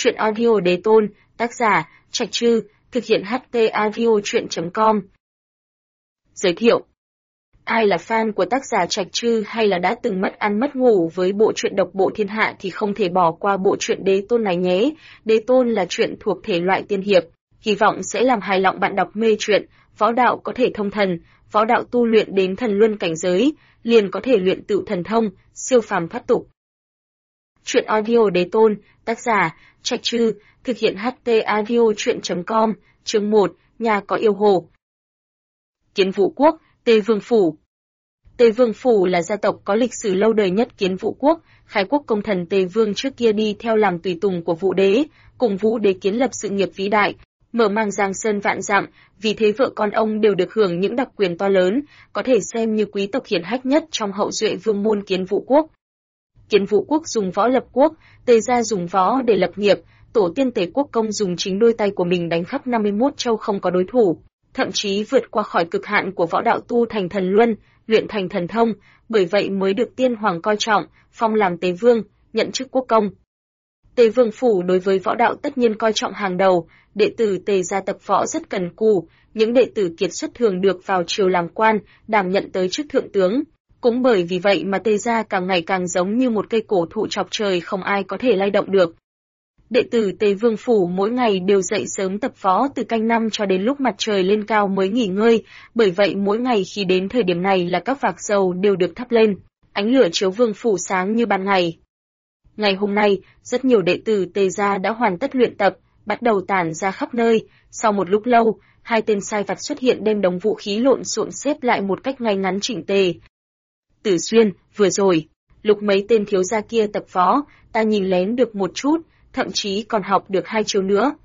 Truyện audio Đế Tôn, tác giả Trạch Trư, thực hiện HT audio truyện.com. Giới thiệu. Ai là fan của tác giả Trạch Trư hay là đã từng mất ăn mất ngủ với bộ truyện độc bộ thiên hạ thì không thể bỏ qua bộ truyện Đế Tôn này nhé. Đế Tôn là truyện thuộc thể loại tiên hiệp, hy vọng sẽ làm hài lòng bạn đọc mê truyện. Võ đạo có thể thông thần, võ đạo tu luyện đến thần luân cảnh giới, liền có thể luyện tựu thần thông, siêu phàm thoát tục. Truyện audio Đế Tôn, tác giả Trạch Trư, thực hiện HT audio truyện.com. Chương 1, nhà có yêu hồ. Kiến Vũ Quốc, Tề Vương Phủ. Tề Vương Phủ là gia tộc có lịch sử lâu đời nhất Kiến Vũ Quốc, khai quốc công thần Tề Vương trước kia đi theo làm tùy tùng của Vũ Đế, cùng Vũ Đế kiến lập sự nghiệp vĩ đại, mở mang giang sơn vạn dặm, vì thế vợ con ông đều được hưởng những đặc quyền to lớn, có thể xem như quý tộc hiển hách nhất trong hậu duệ vương môn Kiến Vũ Quốc. Kiến Vũ Quốc dùng võ lập quốc, Tề gia dùng võ để lập nghiệp, tổ tiên Tề Quốc công dùng chính đôi tay của mình đánh khắp 51 châu không có đối thủ, thậm chí vượt qua khỏi cực hạn của võ đạo tu thành thần luân, luyện thành thần thông, bởi vậy mới được tiên hoàng coi trọng, phong làm Tề Vương, nhận chức quốc công. Tề Vương Phủ đối với võ đạo tất nhiên coi trọng hàng đầu, đệ tử Tề gia tập võ rất cần cù, những đệ tử kiệt xuất thường được vào triều làm quan, đảm nhận tới chức thượng tướng. Cũng bởi vì vậy mà Tề gia càng ngày càng giống như một cây cổ thụ chọc trời không ai có thể lay động được. Đệ tử Tề Vương Phủ mỗi ngày đều dậy sớm tập võ từ canh 5 cho đến lúc mặt trời lên cao mới nghỉ ngơi, bởi vậy mỗi ngày khi đến thời điểm này là các vạc dầu đều được thắp lên, ánh lửa chiếu Vương Phủ sáng như ban ngày. Ngày hôm nay, rất nhiều đệ tử Tề gia đã hoàn tất luyện tập, bắt đầu tản ra khắp nơi, sau một lúc lâu, hai tên sai vặt xuất hiện đem đống vũ khí lộn xộn xếp lại một cách ngay ngắn chỉnh tề. Tử Xuyên, vừa rồi, lúc mấy tên thiếu gia kia tập võ, ta nhìn lén được một chút, thậm chí còn học được 2 chiêu nữa.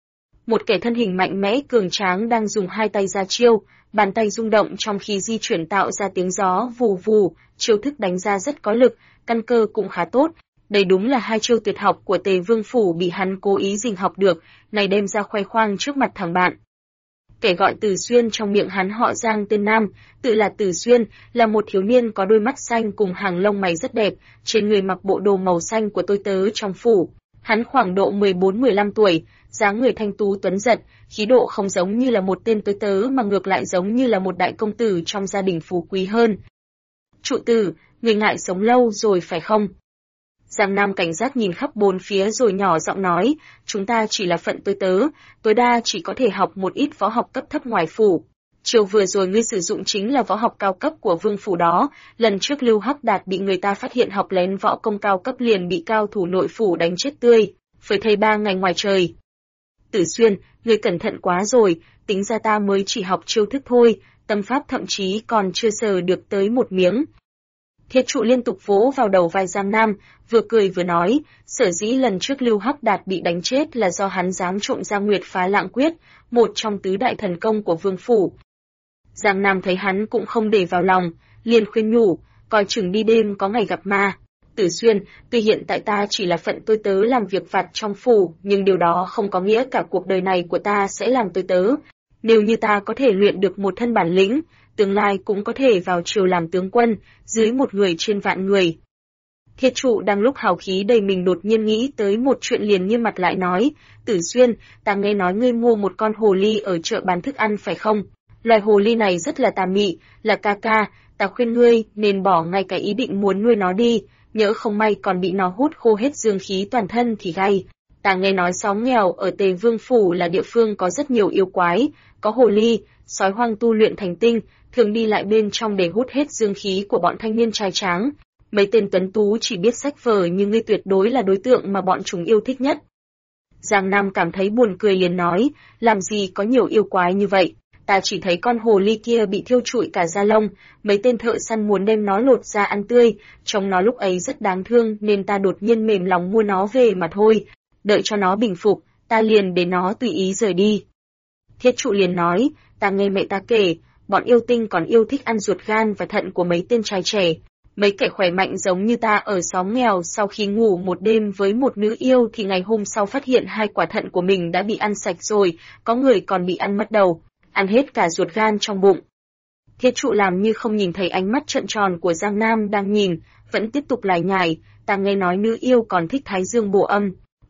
Một kẻ thân hình mạnh mẽ cường tráng đang dùng 2 tay ra chiêu, bàn tay rung động trong khi di chuyển tạo ra tiếng gió vù vù, chiêu thức đánh ra rất có lực, căn cơ cũng khá tốt. Đây đúng là 2 chiêu tuyệt học của Tề Vương Phủ bị hắn cố ý rình học được, này đem ra khoe khoang trước mặt thằng bạn. Kẻ gọi Tử Xuyên trong miệng hắn họ Giang tên Nam, tự là Tử Xuyên, là một thiếu niên có đôi mắt xanh cùng hàng lông mày rất đẹp, trên người mặc bộ đồ màu xanh của tôi tớ trong phủ. Hắn khoảng độ 14-15 tuổi, dáng người thanh tú tuấn giật, khí độ không giống như là một tên tôi tớ mà ngược lại giống như là một đại công tử trong gia đình phú quý hơn. Trụ tử, người ngại sống lâu rồi phải không? Giang Nam cảnh giác nhìn khắp bốn phía rồi nhỏ giọng nói, chúng ta chỉ là phận tôi tớ, tối đa chỉ có thể học một ít võ học cấp thấp ngoài phủ. Chiều vừa rồi ngươi sử dụng chính là võ học cao cấp của Vương Phủ đó, lần trước Lưu Hắc Đạt bị người ta phát hiện học lén võ công cao cấp liền bị cao thủ nội phủ đánh chết tươi, phải thầy 3 ngày ngoài trời. Tử Xuyên, ngươi cẩn thận quá rồi, tính ra ta mới chỉ học chiêu thức thôi, tâm pháp thậm chí còn chưa sờ được tới một miếng. Thiết trụ liên tục vỗ vào đầu vai Giang Nam, vừa cười vừa nói, sở dĩ lần trước Lưu Hắc Đạt bị đánh chết là do hắn dám trộm ra Nguyệt Phá Lạng Quyết, một trong tứ đại thần công của Vương Phủ. Giang Nam thấy hắn cũng không để vào lòng, liền khuyên nhủ, coi chừng đi đêm có ngày gặp ma. Tử Xuyên, tuy hiện tại ta chỉ là phận tôi tớ làm việc vặt trong phủ, nhưng điều đó không có nghĩa cả cuộc đời này của ta sẽ làm tôi tớ. Nếu như ta có thể luyện được một thân bản lĩnh, tương lai cũng có thể vào triều làm tướng quân, dưới một người trên vạn người. Thiết trụ đang lúc hào khí đầy mình đột nhiên nghĩ tới một chuyện liền nghiêm mặt lại nói, Tử Xuyên, ta nghe nói ngươi mua một con hồ ly ở chợ bán thức ăn phải không? Loài hồ ly này rất là tà mị, là ca ca, ta khuyên ngươi nên bỏ ngay cái ý định muốn nuôi nó đi, nhỡ không may còn bị nó hút khô hết dương khí toàn thân thì gay. Ta nghe nói xóm nghèo ở Tề Vương Phủ là địa phương có rất nhiều yêu quái, có hồ ly, sói hoang tu luyện thành tinh, thường đi lại bên trong để hút hết dương khí của bọn thanh niên trai tráng. Mấy tên tuấn tú chỉ biết sách vở nhưng ngươi tuyệt đối là đối tượng mà bọn chúng yêu thích nhất. Giang Nam cảm thấy buồn cười liền nói, làm gì có nhiều yêu quái như vậy, ta chỉ thấy con hồ ly kia bị thiêu trụi cả da lông, mấy tên thợ săn muốn đem nó lột ra ăn tươi, trông nó lúc ấy rất đáng thương nên ta đột nhiên mềm lòng mua nó về mà thôi, đợi cho nó bình phục, ta liền để nó tùy ý rời đi. Thiết trụ liền nói, ta nghe mẹ ta kể, bọn yêu tinh còn yêu thích ăn ruột gan và thận của mấy tên trai trẻ. Mấy kẻ khỏe mạnh giống như ta ở xóm nghèo sau khi ngủ một đêm với một nữ yêu thì ngày hôm sau phát hiện 2 quả thận của mình đã bị ăn sạch rồi, có người còn bị ăn mất đầu, ăn hết cả ruột gan trong bụng. Thiết trụ làm như không nhìn thấy ánh mắt trợn tròn của Giang Nam đang nhìn, vẫn tiếp tục lải nhải, ta nghe nói nữ yêu còn thích thái dương bổ âm.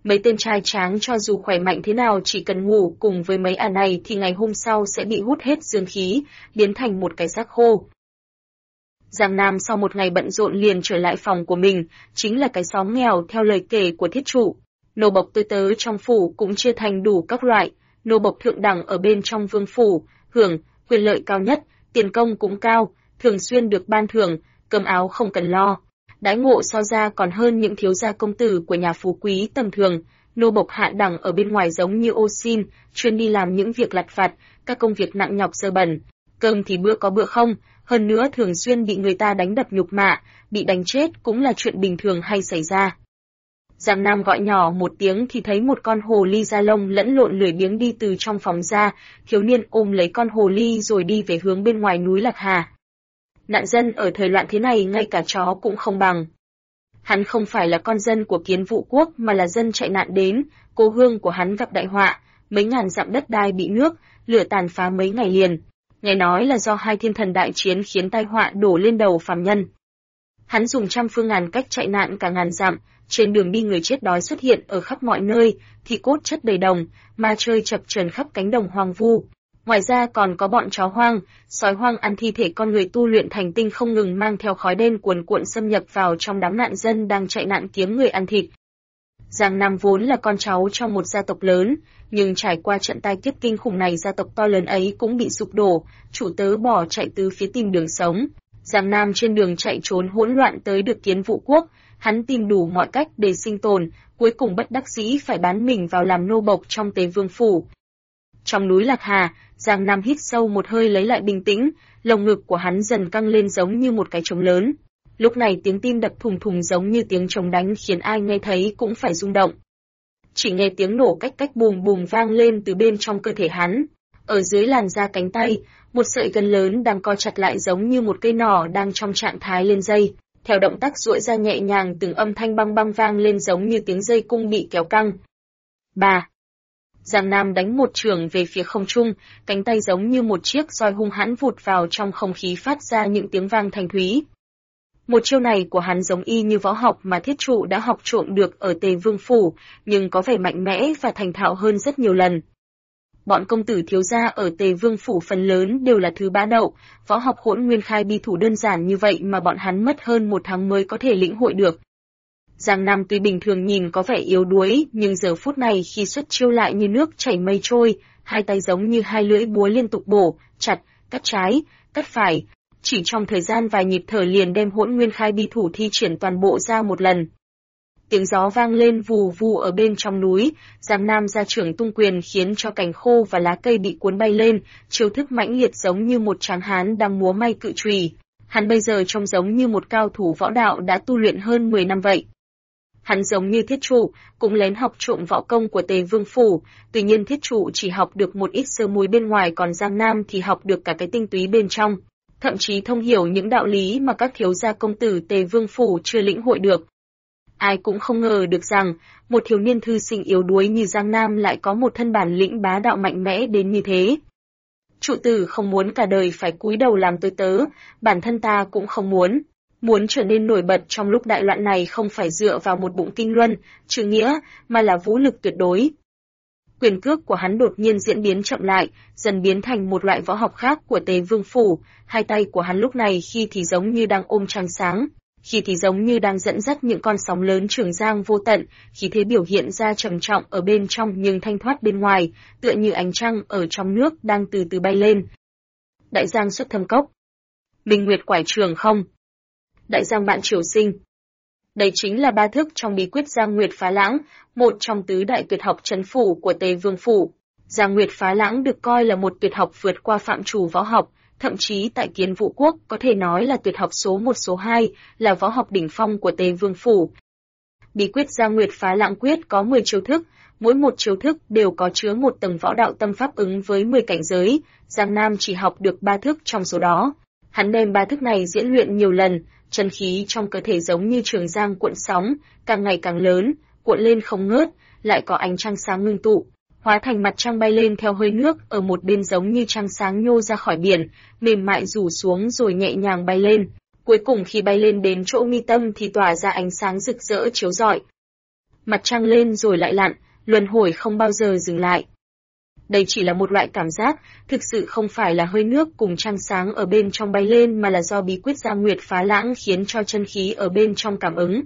Mấy tên trai tráng cho dù khỏe mạnh thế nào chỉ cần ngủ cùng với mấy ả này thì ngày hôm sau sẽ bị hút hết dương khí, biến thành một cái xác khô. Giang Nam sau một ngày bận rộn liền trở lại phòng của mình, chính là cái xóm nghèo theo lời kể của thiết trụ. Nô bộc tôi tớ trong phủ cũng chia thành đủ các loại, nô bộc thượng đẳng ở bên trong vương phủ, hưởng quyền lợi cao nhất, tiền công cũng cao, thường xuyên được ban thưởng, cơm áo không cần lo. Đãi ngộ so ra còn hơn những thiếu gia công tử của nhà phú quý tầm thường. Nô bộc hạ đẳng ở bên ngoài giống như ô xin, chuyên đi làm những việc lặt vặt, các công việc nặng nhọc dơ bẩn. Cơm thì bữa có bữa không, hơn nữa thường xuyên bị người ta đánh đập nhục mạ, bị đánh chết cũng là chuyện bình thường hay xảy ra. Giang Nam gọi nhỏ một tiếng thì thấy một con hồ ly da lông lẫn lộn lười biếng đi từ trong phòng ra, thiếu niên ôm lấy con hồ ly rồi đi về hướng bên ngoài núi Lạc Hà. Nạn dân ở thời loạn thế này ngay cả chó cũng không bằng. Hắn không phải là con dân của Kiến Vũ Quốc mà là dân chạy nạn đến, cố hương của hắn gặp đại họa, mấy ngàn dặm đất đai bị nước, lửa tàn phá mấy ngày liền. Nghe nói là do hai thiên thần đại chiến khiến tai họa đổ lên đầu phàm nhân. Hắn dùng trăm phương ngàn cách chạy nạn cả ngàn dặm, trên đường đi người chết đói xuất hiện ở khắp mọi nơi, thì cốt chất đầy đồng, ma chơi chập chờn khắp cánh đồng hoang vu. Ngoài ra còn có bọn chó hoang, sói hoang ăn thi thể con người tu luyện thành tinh không ngừng mang theo khói đen cuồn cuộn xâm nhập vào trong đám nạn dân đang chạy nạn kiếm người ăn thịt. Giang Nam vốn là con cháu trong một gia tộc lớn, nhưng trải qua trận tai kiếp kinh khủng này gia tộc to lớn ấy cũng bị sụp đổ, chủ tớ bỏ chạy tứ phía tìm đường sống. Giang Nam trên đường chạy trốn hỗn loạn tới được Kiến Vũ Quốc, hắn tìm đủ mọi cách để sinh tồn, cuối cùng bất đắc dĩ phải bán mình vào làm nô bộc trong Tề Vương phủ. Trong núi Lạc Hà, Giang Nam hít sâu một hơi lấy lại bình tĩnh, lồng ngực của hắn dần căng lên giống như một cái trống lớn. Lúc này tiếng tim đập thùng thùng giống như tiếng trống đánh khiến ai nghe thấy cũng phải rung động. Chỉ nghe tiếng nổ cách cách bùm bùm vang lên từ bên trong cơ thể hắn. Ở dưới làn da cánh tay, một sợi gân lớn đang co chặt lại giống như một cây nỏ đang trong trạng thái lên dây. Theo động tác duỗi ra nhẹ nhàng từng âm thanh băng băng vang lên giống như tiếng dây cung bị kéo căng. Bà! Giang Nam đánh một chưởng về phía không trung, cánh tay giống như một chiếc roi hung hãn vụt vào trong không khí phát ra những tiếng vang thanh thúy. Một chiêu này của hắn giống y như võ học mà thiết trụ đã học trộm được ở Tề Vương phủ, nhưng có vẻ mạnh mẽ và thành thạo hơn rất nhiều lần. Bọn công tử thiếu gia ở Tề Vương phủ phần lớn đều là thứ bá đậu, võ học Hỗn Nguyên Khai bi thủ đơn giản như vậy mà bọn hắn mất hơn một tháng mới có thể lĩnh hội được. Giang Nam tuy bình thường nhìn có vẻ yếu đuối, nhưng giờ phút này khi xuất chiêu lại như nước chảy mây trôi, hai tay giống như hai lưỡi búa liên tục bổ, chặt, cắt trái, cắt phải. Chỉ trong thời gian vài nhịp thở liền đem Hỗn Nguyên Khai bi thủ thi triển toàn bộ ra một lần. Tiếng gió vang lên vù vù ở bên trong núi, Giang Nam ra trưởng tung quyền khiến cho cành khô và lá cây bị cuốn bay lên, chiêu thức mãnh liệt giống như một tráng hán đang múa may cự chùy. Hắn bây giờ trông giống như một cao thủ võ đạo đã tu luyện hơn 10 năm vậy. Hắn giống như thiết trụ, cũng lén học trộm võ công của Tề Vương phủ, tuy nhiên thiết trụ chỉ học được một ít sơ múi bên ngoài còn Giang Nam thì học được cả cái tinh túy bên trong, thậm chí thông hiểu những đạo lý mà các thiếu gia công tử Tề Vương phủ chưa lĩnh hội được. Ai cũng không ngờ được rằng, một thiếu niên thư sinh yếu đuối như Giang Nam lại có một thân bản lĩnh bá đạo mạnh mẽ đến như thế. Trụ tử không muốn cả đời phải cúi đầu làm tôi tớ, bản thân ta cũng không muốn. Muốn trở nên nổi bật trong lúc đại loạn này không phải dựa vào một bụng kinh luân, chữ nghĩa, mà là vũ lực tuyệt đối. Quyền cước của hắn đột nhiên diễn biến chậm lại, dần biến thành một loại võ học khác của Tề Vương phủ, hai tay của hắn lúc này khi thì giống như đang ôm trăng sáng, khi thì giống như đang dẫn dắt những con sóng lớn Trường Giang vô tận, khí thế biểu hiện ra trầm trọng ở bên trong nhưng thanh thoát bên ngoài, tựa như ánh trăng ở trong nước đang từ từ bay lên. Đại Giang xuất thâm cốc. Minh Nguyệt quải trường không. Đại Giang bạn triều sinh. Đây chính là ba thức trong bí quyết Giang Nguyệt Phá Lãng, một trong tứ đại tuyệt học trấn phủ của Tề Vương phủ. Giang Nguyệt Phá Lãng được coi là một tuyệt học vượt qua phạm trù võ học, thậm chí tại Kiến Vũ Quốc có thể nói là tuyệt học số 1 số 2, là võ học đỉnh phong của Tề Vương phủ. Bí quyết Giang Nguyệt Phá Lãng quyết có 10 chiêu thức, mỗi một chiêu thức đều có chứa một tầng võ đạo tâm pháp ứng với 10 cảnh giới, Giang Nam chỉ học được 3 thức trong số đó. Hắn đem 3 thức này diễn luyện nhiều lần, chân khí trong cơ thể giống như trường giang cuộn sóng, càng ngày càng lớn, cuộn lên không ngớt, lại có ánh trăng sáng ngưng tụ, hóa thành mặt trăng bay lên theo hơi nước ở một bên giống như trăng sáng nhô ra khỏi biển, mềm mại rủ xuống rồi nhẹ nhàng bay lên. Cuối cùng khi bay lên đến chỗ mi tâm thì tỏa ra ánh sáng rực rỡ chiếu rọi. Mặt trăng lên rồi lại lặn, luân hồi không bao giờ dừng lại. Đây chỉ là một loại cảm giác, thực sự không phải là hơi nước cùng trăng sáng ở bên trong bay lên mà là do bí quyết Giang Nguyệt phá lãng khiến cho chân khí ở bên trong cảm ứng.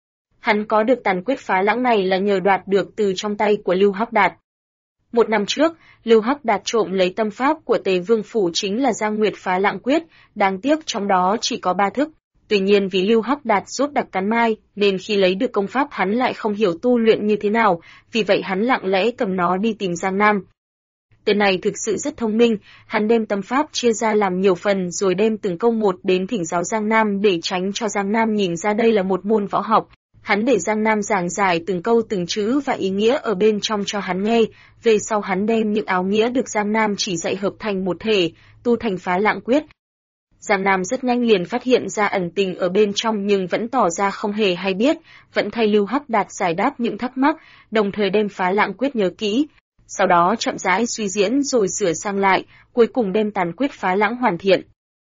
Hắn có được tàn quyết phá lãng này là nhờ đoạt được từ trong tay của Lưu Hắc Đạt. Một năm trước, Lưu Hắc Đạt trộm lấy tâm pháp của Tề Vương Phủ chính là Giang Nguyệt phá lãng quyết, đáng tiếc trong đó chỉ có 3 thức. Tuy nhiên vì Lưu Hắc Đạt rốt đặc cắn mai, nên khi lấy được công pháp hắn lại không hiểu tu luyện như thế nào, vì vậy hắn lặng lẽ cầm nó đi tìm Giang Nam. Tên này thực sự rất thông minh, hắn đem tâm pháp chia ra làm nhiều phần rồi đem từng câu một đến thỉnh giáo Giang Nam để tránh cho Giang Nam nhìn ra đây là một môn võ học. Hắn để Giang Nam giảng giải từng câu từng chữ và ý nghĩa ở bên trong cho hắn nghe, về sau hắn đem những áo nghĩa được Giang Nam chỉ dạy hợp thành một thể, tu thành phá lãng quyết. Giang Nam rất nhanh liền phát hiện ra ẩn tình ở bên trong nhưng vẫn tỏ ra không hề hay biết, vẫn thay Lưu Hắc Đạt giải đáp những thắc mắc, đồng thời đem phá lãng quyết nhớ kỹ. Sau đó chậm rãi suy diễn rồi sửa sang lại, cuối cùng đem tàn quyết phá lãng hoàn thiện.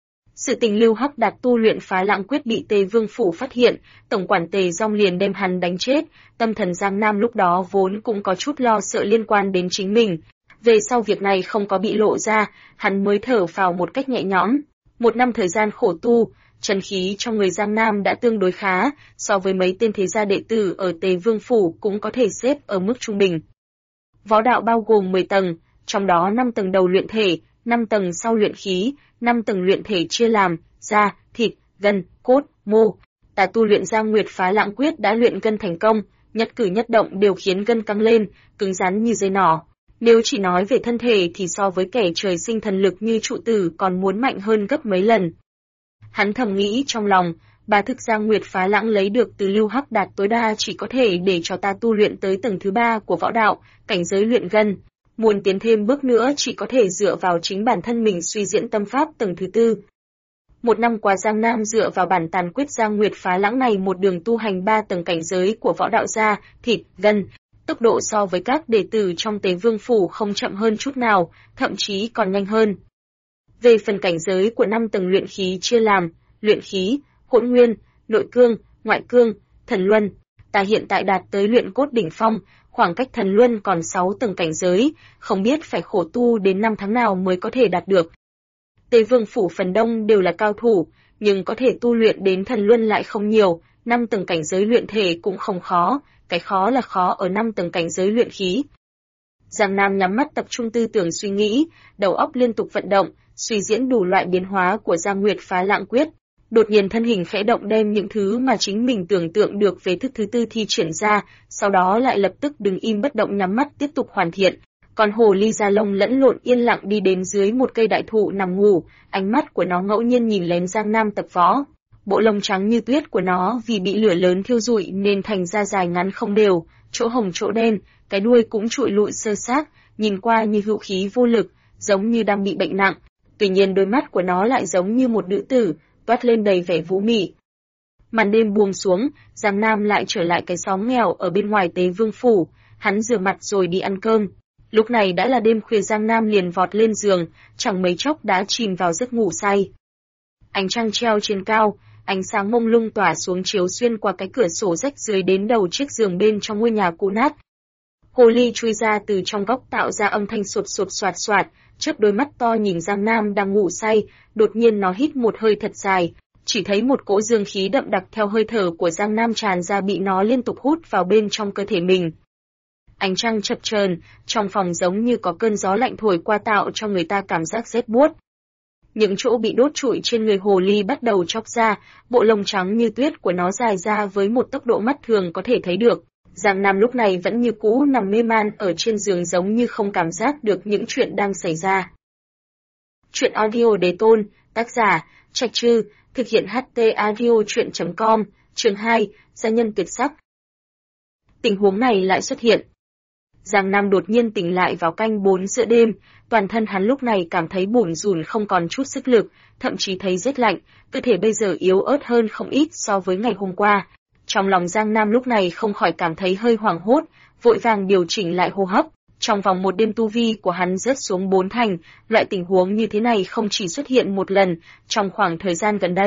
Sự tình Lưu Hắc Đạt tu luyện phá lãng quyết bị Tề Vương Phủ phát hiện, tổng quản Tề Dong liền đem hắn đánh chết, tâm thần Giang Nam lúc đó vốn cũng có chút lo sợ liên quan đến chính mình. Về sau việc này không có bị lộ ra, hắn mới thở phào một cách nhẹ nhõm. Một năm thời gian khổ tu, chân khí trong người Giang Nam đã tương đối khá, so với mấy tên thế gia đệ tử ở Tề Vương Phủ cũng có thể xếp ở mức trung bình. Võ đạo bao gồm 10 tầng, trong đó 5 tầng đầu luyện thể, 5 tầng sau luyện khí, 5 tầng luyện thể chia làm da, thịt, gân, cốt, mô. Ta tu luyện Giang Nguyệt phá lãng quyết đã luyện gân thành công, nhất cử nhất động đều khiến gân căng lên, cứng rắn như dây nỏ. Nếu chỉ nói về thân thể thì so với kẻ trời sinh thần lực như trụ tử còn muốn mạnh hơn gấp mấy lần. Hắn thầm nghĩ trong lòng, ba thức Giang Nguyệt phá lãng lấy được từ Lưu Hắc Đạt tối đa chỉ có thể để cho ta tu luyện tới tầng thứ 3 của võ đạo, cảnh giới luyện gân. Muốn tiến thêm bước nữa chỉ có thể dựa vào chính bản thân mình suy diễn tâm pháp tầng thứ 4. Một năm qua Giang Nam dựa vào bản tàn quyết Giang Nguyệt phá lãng này một đường tu hành 3 tầng cảnh giới của võ đạo da, thịt, gân. Tốc độ so với các đệ tử trong Tề Vương Phủ không chậm hơn chút nào, thậm chí còn nhanh hơn. Về phần cảnh giới của 5 tầng luyện khí chia làm, luyện khí, hỗn nguyên, nội cương, ngoại cương, thần luân. Ta hiện tại đạt tới luyện cốt đỉnh phong, khoảng cách thần luân còn 6 tầng cảnh giới, không biết phải khổ tu đến 5 tháng nào mới có thể đạt được. Tề Vương Phủ phần đông đều là cao thủ, nhưng có thể tu luyện đến thần luân lại không nhiều, 5 tầng cảnh giới luyện thể cũng không khó, cái khó là khó ở 5 tầng cảnh giới luyện khí. Giang Nam nhắm mắt tập trung tư tưởng suy nghĩ, đầu óc liên tục vận động, suy diễn đủ loại biến hóa của Giang Nguyệt phá lãng quyết. Đột nhiên thân hình khẽ động đem những thứ mà chính mình tưởng tượng được về thức thứ 4 thi triển ra, sau đó lại lập tức đứng im bất động nhắm mắt tiếp tục hoàn thiện. Còn hồ ly da lông lẫn lộn yên lặng đi đến dưới một cây đại thụ nằm ngủ, ánh mắt của nó ngẫu nhiên nhìn lén Giang Nam tập võ. Bộ lông trắng như tuyết của nó vì bị lửa lớn thiêu rụi nên thành ra dài ngắn không đều, chỗ hồng chỗ đen, cái đuôi cũng trụi lụi sơ xác, nhìn qua như hữu khí vô lực, giống như đang bị bệnh nặng. Tuy nhiên đôi mắt của nó lại giống như một nữ tử, toát lên đầy vẻ vũ mị. Màn đêm buông xuống, Giang Nam lại trở lại cái xóm nghèo ở bên ngoài Tề Vương Phủ, hắn rửa mặt rồi đi ăn cơm. Lúc này đã là đêm khuya Giang Nam liền vọt lên giường, chẳng mấy chốc đã chìm vào giấc ngủ say. Ánh trăng treo trên cao, ánh sáng mông lung tỏa xuống chiếu xuyên qua cái cửa sổ rách dưới đến đầu chiếc giường bên trong ngôi nhà cũ nát. Hồ ly chui ra từ trong góc tạo ra âm thanh sột sột soạt soạt, chớp đôi mắt to nhìn Giang Nam đang ngủ say, đột nhiên nó hít một hơi thật dài, chỉ thấy một cỗ dương khí đậm đặc theo hơi thở của Giang Nam tràn ra bị nó liên tục hút vào bên trong cơ thể mình. Ánh trăng chập chờn, trong phòng giống như có cơn gió lạnh thổi qua tạo cho người ta cảm giác rét buốt. Những chỗ bị đốt trụi trên người hồ ly bắt đầu chóc ra, bộ lông trắng như tuyết của nó dài ra với một tốc độ mắt thường có thể thấy được. Giang Nam lúc này vẫn như cũ nằm mê man ở trên giường giống như không cảm giác được những chuyện đang xảy ra. Chuyện audio đề tôn, tác giả, Trạch Trư, thực hiện HT audio chuyện.com, chương 2, gia nhân tuyệt sắc. Tình huống này lại xuất hiện. Giang Nam đột nhiên tỉnh lại vào canh 4 giữa đêm, toàn thân hắn lúc này cảm thấy bủn rủn không còn chút sức lực, thậm chí thấy rét lạnh, cơ thể bây giờ yếu ớt hơn không ít so với ngày hôm qua. Trong lòng Giang Nam lúc này không khỏi cảm thấy hơi hoảng hốt, vội vàng điều chỉnh lại hô hấp. Trong vòng một đêm tu vi của hắn rớt xuống 4 thành, loại tình huống như thế này không chỉ xuất hiện một lần, trong khoảng thời gian gần đây.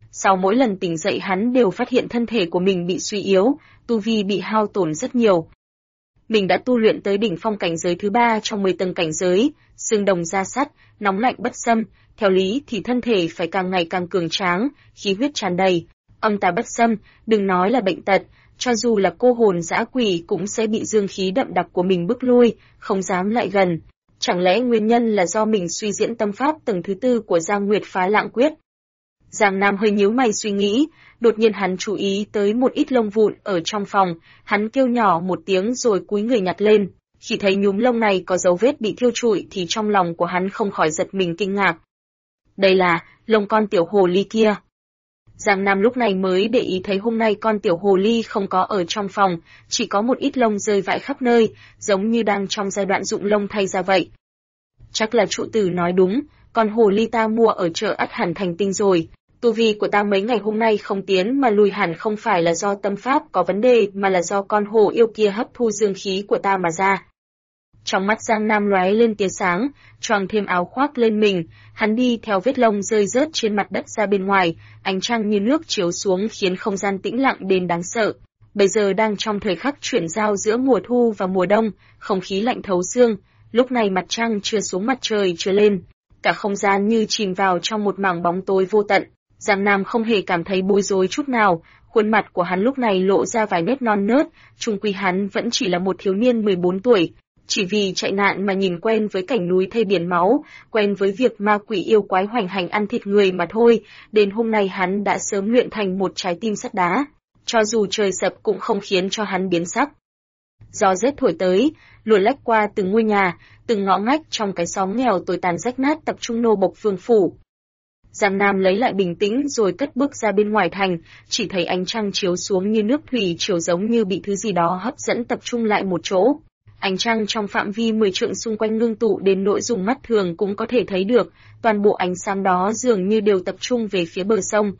Sau mỗi lần tỉnh dậy hắn đều phát hiện thân thể của mình bị suy yếu, tu vi bị hao tổn rất nhiều. Mình đã tu luyện tới đỉnh phong cảnh giới thứ 3 trong 10 tầng cảnh giới, xương đồng da sắt, nóng lạnh bất xâm, theo lý thì thân thể phải càng ngày càng cường tráng, khí huyết tràn đầy, âm tà bất xâm, đừng nói là bệnh tật, cho dù là cô hồn dã quỷ cũng sẽ bị dương khí đậm đặc của mình bức lui, không dám lại gần. Chẳng lẽ nguyên nhân là do mình suy diễn tâm pháp tầng thứ 4 của Giang Nguyệt Phá Lạng Quyết? Giang Nam hơi nhíu mày suy nghĩ, đột nhiên hắn chú ý tới một ít lông vụn ở trong phòng, hắn kêu nhỏ một tiếng rồi cúi người nhặt lên. Khi thấy nhúm lông này có dấu vết bị thiêu trụi thì trong lòng của hắn không khỏi giật mình kinh ngạc. Đây là lông con tiểu hồ ly kia. Giang Nam lúc này mới để ý thấy hôm nay con tiểu hồ ly không có ở trong phòng, chỉ có một ít lông rơi vãi khắp nơi, giống như đang trong giai đoạn rụng lông thay ra vậy. Chắc là trụ tử nói đúng, con hồ ly ta mua ở chợ ắt hẳn thành tinh rồi. Tu vi của ta mấy ngày hôm nay không tiến mà lùi hẳn không phải là do tâm pháp có vấn đề mà là do con hồ yêu kia hấp thu dương khí của ta mà ra. Trong mắt Giang Nam lóe lên tia sáng, choàng thêm áo khoác lên mình, hắn đi theo vết lông rơi rớt trên mặt đất ra bên ngoài, ánh trăng như nước chiếu xuống khiến không gian tĩnh lặng đến đáng sợ. Bây giờ đang trong thời khắc chuyển giao giữa mùa thu và mùa đông, không khí lạnh thấu xương, lúc này mặt trăng chưa xuống mặt trời chưa lên, cả không gian như chìm vào trong một mảng bóng tối vô tận. Giang Nam không hề cảm thấy bối rối chút nào, khuôn mặt của hắn lúc này lộ ra vài nét non nớt, chung quy hắn vẫn chỉ là một thiếu niên 14 tuổi, chỉ vì chạy nạn mà nhìn quen với cảnh núi thây biển máu, quen với việc ma quỷ yêu quái hoành hành ăn thịt người mà thôi, đến hôm nay hắn đã sớm luyện thành một trái tim sắt đá, cho dù trời sập cũng không khiến cho hắn biến sắc. Gió rét thổi tới, luồn lách qua từng ngôi nhà, từng ngõ ngách trong cái xóm nghèo tồi tàn rách nát tập trung nô bộc vương phủ. Giang Nam lấy lại bình tĩnh rồi cất bước ra bên ngoài thành, chỉ thấy ánh trăng chiếu xuống như nước thủy triều giống như bị thứ gì đó hấp dẫn tập trung lại một chỗ. Ánh trăng trong phạm vi 10 trượng xung quanh ngưng tụ đến nỗi dùng mắt thường cũng có thể thấy được, toàn bộ ánh sáng đó dường như đều tập trung về phía bờ sông.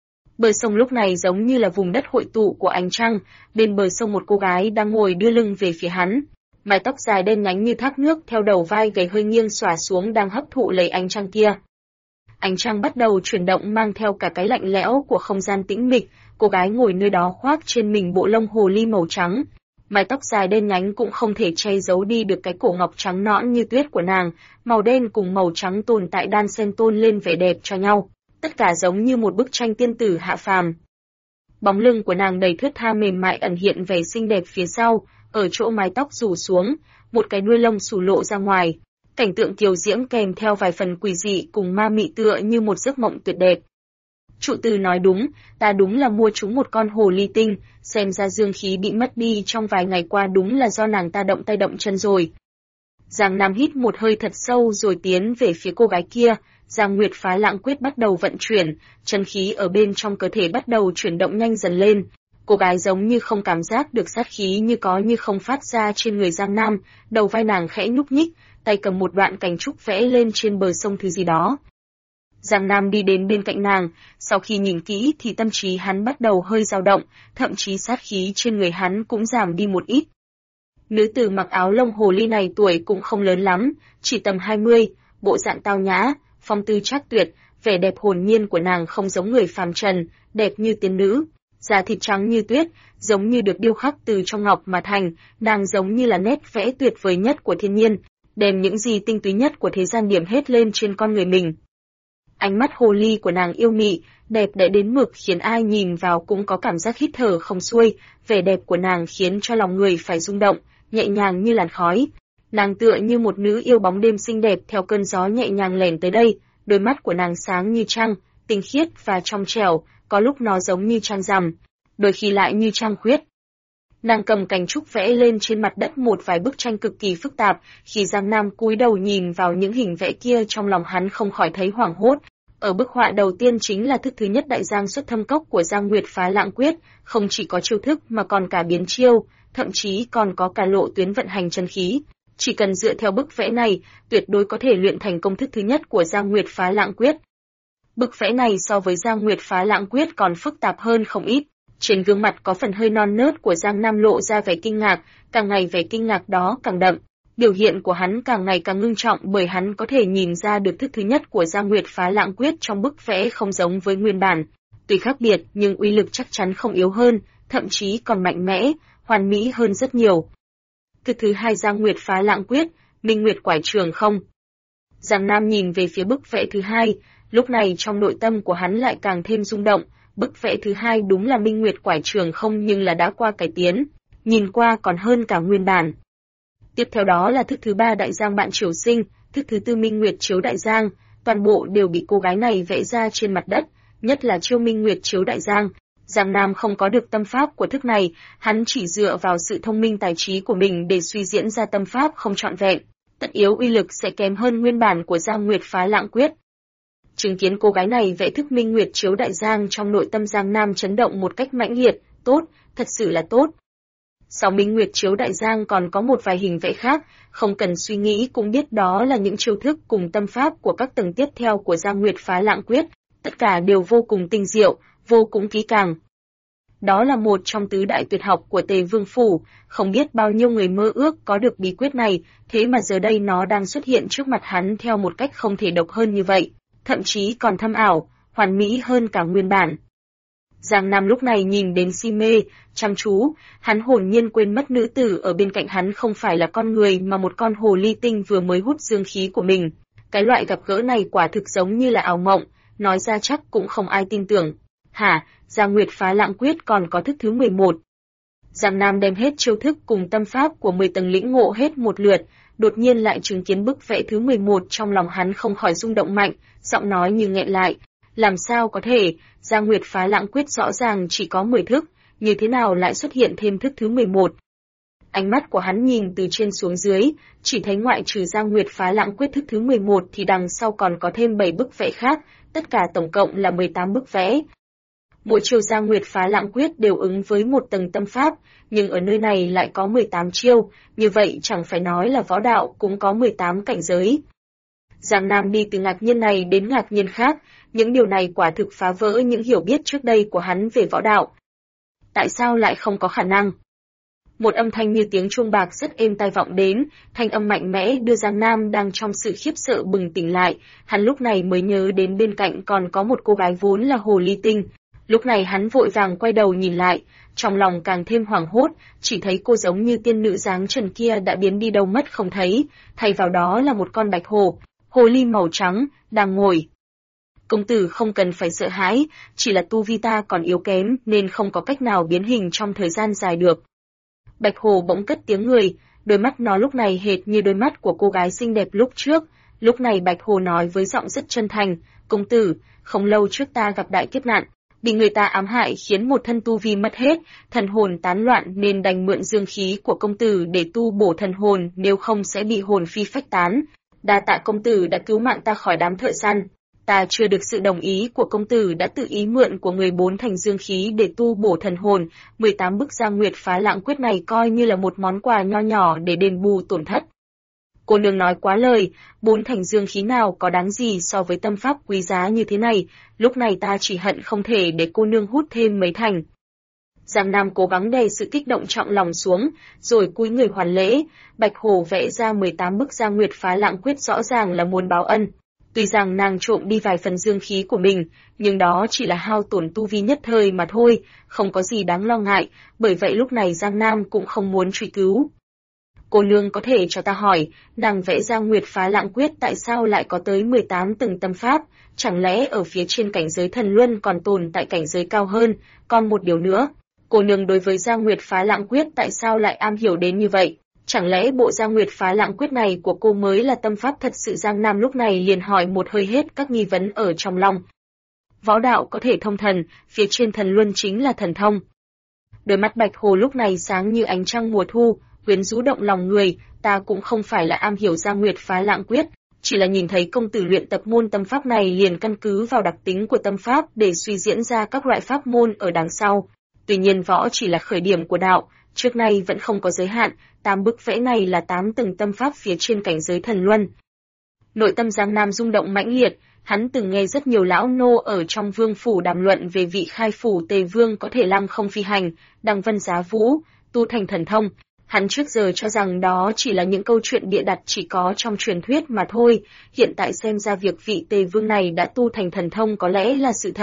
Bờ sông lúc này giống như là vùng đất hội tụ của ánh trăng, bên bờ sông một cô gái đang ngồi đưa lưng về phía hắn. Mái tóc dài đen nhánh như thác nước theo đầu vai gầy hơi nghiêng xõa xuống đang hấp thụ lấy ánh trăng kia. Ánh trăng bắt đầu chuyển động mang theo cả cái lạnh lẽo của không gian tĩnh mịch, cô gái ngồi nơi đó khoác trên mình bộ lông hồ ly màu trắng. Mái tóc dài đen nhánh cũng không thể che giấu đi được cái cổ ngọc trắng nõn như tuyết của nàng, màu đen cùng màu trắng tồn tại đan xen tôn lên vẻ đẹp cho nhau, tất cả giống như một bức tranh tiên tử hạ phàm. Bóng lưng của nàng đầy thướt tha mềm mại ẩn hiện vẻ xinh đẹp phía sau, ở chỗ mái tóc rủ xuống, một cái đuôi lông xù lộ ra ngoài. Cảnh tượng kiều diễm kèm theo vài phần quỷ dị cùng ma mị tựa như một giấc mộng tuyệt đẹp. Trụ từ nói đúng, ta đúng là mua trúng một con hồ ly tinh, xem ra dương khí bị mất đi trong vài ngày qua đúng là do nàng ta động tay động chân rồi. Giang Nam hít một hơi thật sâu rồi tiến về phía cô gái kia, Giang Nguyệt Phá Lạng Quyết bắt đầu vận chuyển, chân khí ở bên trong cơ thể bắt đầu chuyển động nhanh dần lên. Cô gái giống như không cảm giác được sát khí như có như không phát ra trên người Giang Nam, đầu vai nàng khẽ nhúc nhích, tay cầm một đoạn cành trúc vẽ lên trên bờ sông thứ gì đó. Giang Nam đi đến bên cạnh nàng, sau khi nhìn kỹ thì tâm trí hắn bắt đầu hơi dao động, thậm chí sát khí trên người hắn cũng giảm đi một ít. Nữ tử mặc áo lông hồ ly này tuổi cũng không lớn lắm, chỉ tầm 20, bộ dạng tao nhã, phong tư trác tuyệt, vẻ đẹp hồn nhiên của nàng không giống người phàm trần, đẹp như tiên nữ, da thịt trắng như tuyết, giống như được điêu khắc từ trong ngọc mà thành, nàng giống như là nét vẽ tuyệt vời nhất của thiên nhiên, đem những gì tinh túy nhất của thế gian điểm hết lên trên con người mình. Ánh mắt hồ ly của nàng yêu mị, đẹp đẽ đến mực khiến ai nhìn vào cũng có cảm giác hít thở không xuôi, vẻ đẹp của nàng khiến cho lòng người phải rung động, nhẹ nhàng như làn khói. Nàng tựa như một nữ yêu bóng đêm xinh đẹp theo cơn gió nhẹ nhàng lẻn tới đây, đôi mắt của nàng sáng như trăng, tinh khiết và trong trẻo, có lúc nó giống như trăng rằm, đôi khi lại như trăng khuyết. Nàng cầm cành trúc vẽ lên trên mặt đất một vài bức tranh cực kỳ phức tạp, khi Giang Nam cúi đầu nhìn vào những hình vẽ kia trong lòng hắn không khỏi thấy hoảng hốt. Ở bức họa đầu tiên chính là thức thứ nhất đại giang xuất thâm cốc của Giang Nguyệt Phá Lạng Quyết, không chỉ có chiêu thức mà còn cả biến chiêu, thậm chí còn có cả lộ tuyến vận hành chân khí. Chỉ cần dựa theo bức vẽ này, tuyệt đối có thể luyện thành công thức thứ nhất của Giang Nguyệt Phá Lạng Quyết. Bức vẽ này so với Giang Nguyệt Phá Lạng Quyết còn phức tạp hơn không ít. Trên gương mặt có phần hơi non nớt của Giang Nam lộ ra vẻ kinh ngạc, càng ngày vẻ kinh ngạc đó càng đậm. Biểu hiện của hắn càng ngày càng ngưng trọng bởi hắn có thể nhìn ra được thức thứ nhất của Giang Nguyệt Phá Lạng Quyết trong bức vẽ không giống với nguyên bản. Tuy khác biệt nhưng uy lực chắc chắn không yếu hơn, thậm chí còn mạnh mẽ, hoàn mỹ hơn rất nhiều. Thức thứ hai Giang Nguyệt phá lãng quyết, Minh Nguyệt quải trường không. Giang Nam nhìn về phía bức vẽ thứ hai, lúc này trong nội tâm của hắn lại càng thêm rung động, bức vẽ thứ hai đúng là Minh Nguyệt quải trường không nhưng là đã qua cải tiến, nhìn qua còn hơn cả nguyên bản. Tiếp theo đó là thức thứ ba Đại Giang bạn Triều Sinh, thức thứ tư Minh Nguyệt chiếu Đại Giang, toàn bộ đều bị cô gái này vẽ ra trên mặt đất, nhất là chiêu Minh Nguyệt chiếu Đại Giang. Giang Nam không có được tâm pháp của thức này, hắn chỉ dựa vào sự thông minh tài trí của mình để suy diễn ra tâm pháp không trọn vẹn, tất yếu uy lực sẽ kém hơn nguyên bản của Giang Nguyệt phá lãng quyết. Chứng kiến cô gái này vẽ thức Minh Nguyệt chiếu Đại Giang, trong nội tâm Giang Nam chấn động một cách mãnh liệt, tốt, thật sự là tốt. Sau Minh Nguyệt chiếu Đại Giang còn có một vài hình vẽ khác, không cần suy nghĩ cũng biết đó là những chiêu thức cùng tâm pháp của các tầng tiếp theo của Giang Nguyệt phá lãng quyết, tất cả đều vô cùng tinh diệu, vô cùng kỹ càng. Đó là một trong tứ đại tuyệt học của Tề Vương Phủ, không biết bao nhiêu người mơ ước có được bí quyết này, thế mà giờ đây nó đang xuất hiện trước mặt hắn theo một cách không thể độc hơn như vậy, thậm chí còn thâm ảo, hoàn mỹ hơn cả nguyên bản. Giang Nam lúc này nhìn đến si mê, chăm chú, hắn hồn nhiên quên mất nữ tử ở bên cạnh hắn không phải là con người mà một con hồ ly tinh vừa mới hút dương khí của mình. Cái loại gặp gỡ này quả thực giống như là ảo mộng, nói ra chắc cũng không ai tin tưởng. Hả, Giang Nguyệt phá lãng quyết còn có thức thứ 11. Giang Nam đem hết chiêu thức cùng tâm pháp của 10 tầng lĩnh ngộ hết một lượt, đột nhiên lại chứng kiến bức vẽ thứ 11, trong lòng hắn không khỏi rung động mạnh, giọng nói như nghẹn lại. Làm sao có thể, Giang Nguyệt phá lãng quyết rõ ràng chỉ có 10 thức, như thế nào lại xuất hiện thêm thức thứ 11? Ánh mắt của hắn nhìn từ trên xuống dưới, chỉ thấy ngoại trừ Giang Nguyệt phá lãng quyết thức thứ 11 thì đằng sau còn có thêm 7 bức vẽ khác, tất cả tổng cộng là 18 bức vẽ. Mỗi chiêu Giang Nguyệt phá lãng quyết đều ứng với một tầng tâm pháp, nhưng ở nơi này lại có 18 chiêu, như vậy chẳng phải nói là võ đạo cũng có 18 cảnh giới. Giang Nam đi từ ngạc nhiên này đến ngạc nhiên khác, những điều này quả thực phá vỡ những hiểu biết trước đây của hắn về võ đạo. Tại sao lại không có khả năng? Một âm thanh như tiếng chuông bạc rất êm tai vọng đến, thanh âm mạnh mẽ đưa Giang Nam đang trong sự khiếp sợ bừng tỉnh lại, hắn lúc này mới nhớ đến bên cạnh còn có một cô gái vốn là hồ ly tinh. Lúc này hắn vội vàng quay đầu nhìn lại, trong lòng càng thêm hoảng hốt, chỉ thấy cô giống như tiên nữ dáng trần kia đã biến đi đâu mất không thấy, thay vào đó là một con bạch hồ, hồ ly màu trắng, đang ngồi. Công tử không cần phải sợ hãi, chỉ là tu vi ta còn yếu kém nên không có cách nào biến hình trong thời gian dài được. Bạch hồ bỗng cất tiếng người, đôi mắt nó lúc này hệt như đôi mắt của cô gái xinh đẹp lúc trước. Lúc này Bạch hồ nói với giọng rất chân thành, công tử, không lâu trước ta gặp đại kiếp nạn, bị người ta ám hại khiến một thân tu vi mất hết, thần hồn tán loạn nên đành mượn dương khí của công tử để tu bổ thần hồn, nếu không sẽ bị hồn phi phách tán. Đa tạ công tử đã cứu mạng ta khỏi đám thợ săn. Ta chưa được sự đồng ý của công tử đã tự ý mượn của người 4 thành dương khí để tu bổ thần hồn, 18 bức Giang Nguyệt phá lãng quyết này coi như là một món quà nho nhỏ để đền bù tổn thất. Cô nương nói quá lời, 4 thành dương khí nào có đáng gì so với tâm pháp quý giá như thế này, lúc này ta chỉ hận không thể để cô nương hút thêm mấy thành. Giang Nam cố gắng đè sự kích động trọng lòng xuống, rồi cúi người hoàn lễ. Bạch hồ vẽ ra 18 bức Giang Nguyệt phá lãng quyết rõ ràng là muốn báo ân. Tuy rằng nàng trộm đi vài phần dương khí của mình, nhưng đó chỉ là hao tổn tu vi nhất thời mà thôi, không có gì đáng lo ngại, bởi vậy lúc này Giang Nam cũng không muốn truy cứu. Cô nương có thể cho ta hỏi, nàng vẽ Giang Nguyệt phá lãng quyết tại sao lại có tới 18 tầng tâm pháp, chẳng lẽ ở phía trên cảnh giới thần luân còn tồn tại cảnh giới cao hơn, còn một điều nữa, cô nương đối với Giang Nguyệt phá lãng quyết tại sao lại am hiểu đến như vậy? Chẳng lẽ bộ Giang Nguyệt phá lãng quyết này của cô mới là tâm pháp thật sự? Giang Nam lúc này liền hỏi một hơi hết các nghi vấn ở trong lòng. Võ đạo có thể thông thần, phía trên thần luân chính là thần thông. Đôi mắt Bạch hồ lúc này sáng như ánh trăng mùa thu, quyến rũ động lòng người, ta cũng không phải là am hiểu Giang Nguyệt phá lãng quyết, chỉ là nhìn thấy công tử luyện tập môn tâm pháp này liền căn cứ vào đặc tính của tâm pháp để suy diễn ra các loại pháp môn ở đằng sau. Tuy nhiên võ chỉ là khởi điểm của đạo, trước nay vẫn không có giới hạn, 8 bức vẽ này là 8 tầng tâm pháp phía trên cảnh giới thần luân. Nội tâm Giang Nam rung động mãnh liệt, hắn từng nghe rất nhiều lão nô ở trong vương phủ đàm luận về vị khai phủ Tề Vương có thể lăng không phi hành, đăng vân giá vũ, tu thành thần thông. Hắn trước giờ cho rằng đó chỉ là những câu chuyện bịa đặt chỉ có trong truyền thuyết mà thôi, hiện tại xem ra việc vị Tề Vương này đã tu thành thần thông có lẽ là sự thật.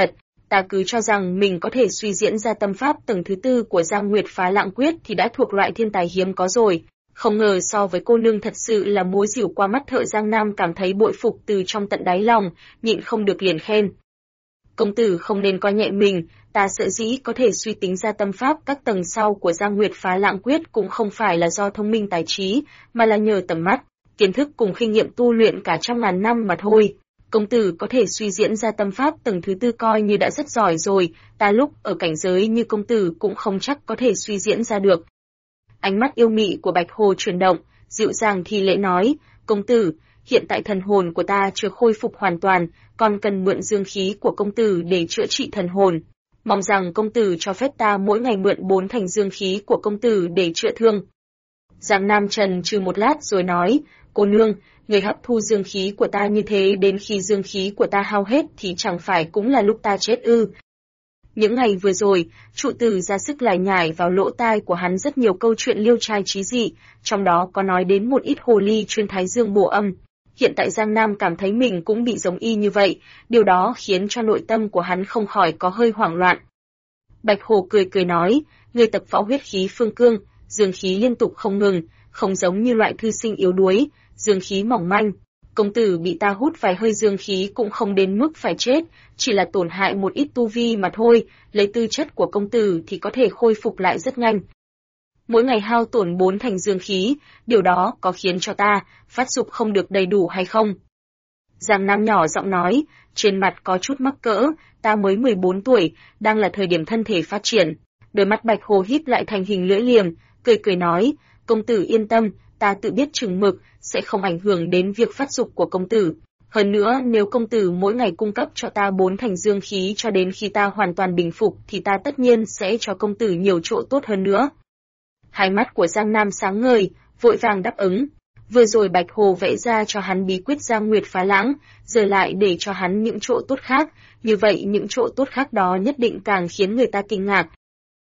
ta cứ cho rằng mình có thể suy diễn ra tâm pháp tầng thứ tư của Giang Nguyệt Phá Lãng Quyết thì đã thuộc loại thiên tài hiếm có rồi. Không ngờ so với cô nương thật sự là múa rìu qua mắt thợ. Giang Nam cảm thấy bội phục từ trong tận đáy lòng, nhịn không được liền khen. Công tử không nên coi nhẹ mình, ta sợ dĩ có thể suy tính ra tâm pháp các tầng sau của Giang Nguyệt Phá Lãng Quyết cũng không phải là do thông minh tài trí, mà là nhờ tầm mắt, kiến thức cùng kinh nghiệm tu luyện cả trăm ngàn năm mà thôi. Công tử có thể suy diễn ra tâm pháp tầng thứ tư coi như đã rất giỏi rồi, ta lúc ở cảnh giới như công tử cũng không chắc có thể suy diễn ra được. Ánh mắt yêu mị của Bạch Hồ chuyển động, dịu dàng thi lễ nói, công tử, hiện tại thần hồn của ta chưa khôi phục hoàn toàn, còn cần mượn dương khí của công tử để chữa trị thần hồn. Mong rằng công tử cho phép ta mỗi ngày mượn 4 thành dương khí của công tử để chữa thương. Giang Nam trần trừ một lát rồi nói, cô nương, người hấp thu dương khí của ta như thế đến khi dương khí của ta hao hết thì chẳng phải cũng là lúc ta chết ư. Những ngày vừa rồi, trụ tử ra sức lải nhải vào lỗ tai của hắn rất nhiều câu chuyện liêu trai trí dị, trong đó có nói đến một ít hồ ly chuyên thái dương bổ âm. Hiện tại Giang Nam cảm thấy mình cũng bị giống y như vậy, điều đó khiến cho nội tâm của hắn không khỏi có hơi hoảng loạn. Bạch Hồ cười cười nói, người tập võ huyết khí phương cương, dương khí liên tục không ngừng, không giống như loại thư sinh yếu đuối, dương khí mỏng manh. Công tử bị ta hút vài hơi dương khí cũng không đến mức phải chết, chỉ là tổn hại một ít tu vi mà thôi, lấy tư chất của công tử thì có thể khôi phục lại rất nhanh. Mỗi ngày hao tổn 4 thành dương khí, điều đó có khiến cho ta phát dục không được đầy đủ hay không? Giang Nam nhỏ giọng nói, trên mặt có chút mắc cỡ, ta mới 14 tuổi, đang là thời điểm thân thể phát triển. Đôi mắt Bạch Hồ híp lại thành hình lưỡi liềm, cười cười nói, công tử yên tâm, ta tự biết chừng mực, sẽ không ảnh hưởng đến việc phát dục của công tử. Hơn nữa, nếu công tử mỗi ngày cung cấp cho ta 4 thành dương khí cho đến khi ta hoàn toàn bình phục thì ta tất nhiên sẽ cho công tử nhiều chỗ tốt hơn nữa. Hai mắt của Giang Nam sáng ngời, vội vàng đáp ứng. Vừa rồi Bạch Hồ vẽ ra cho hắn bí quyết Giang Nguyệt Phá Lãng, giờ lại để cho hắn những chỗ tốt khác, như vậy những chỗ tốt khác đó nhất định càng khiến người ta kinh ngạc.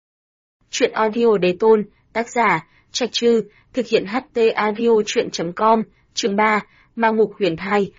Chuyện audio Đế Tôn, tác giả, Trạch Trư, thực hiện HT audio truyện.com, chương 3, Ma Ngục Huyền Thai.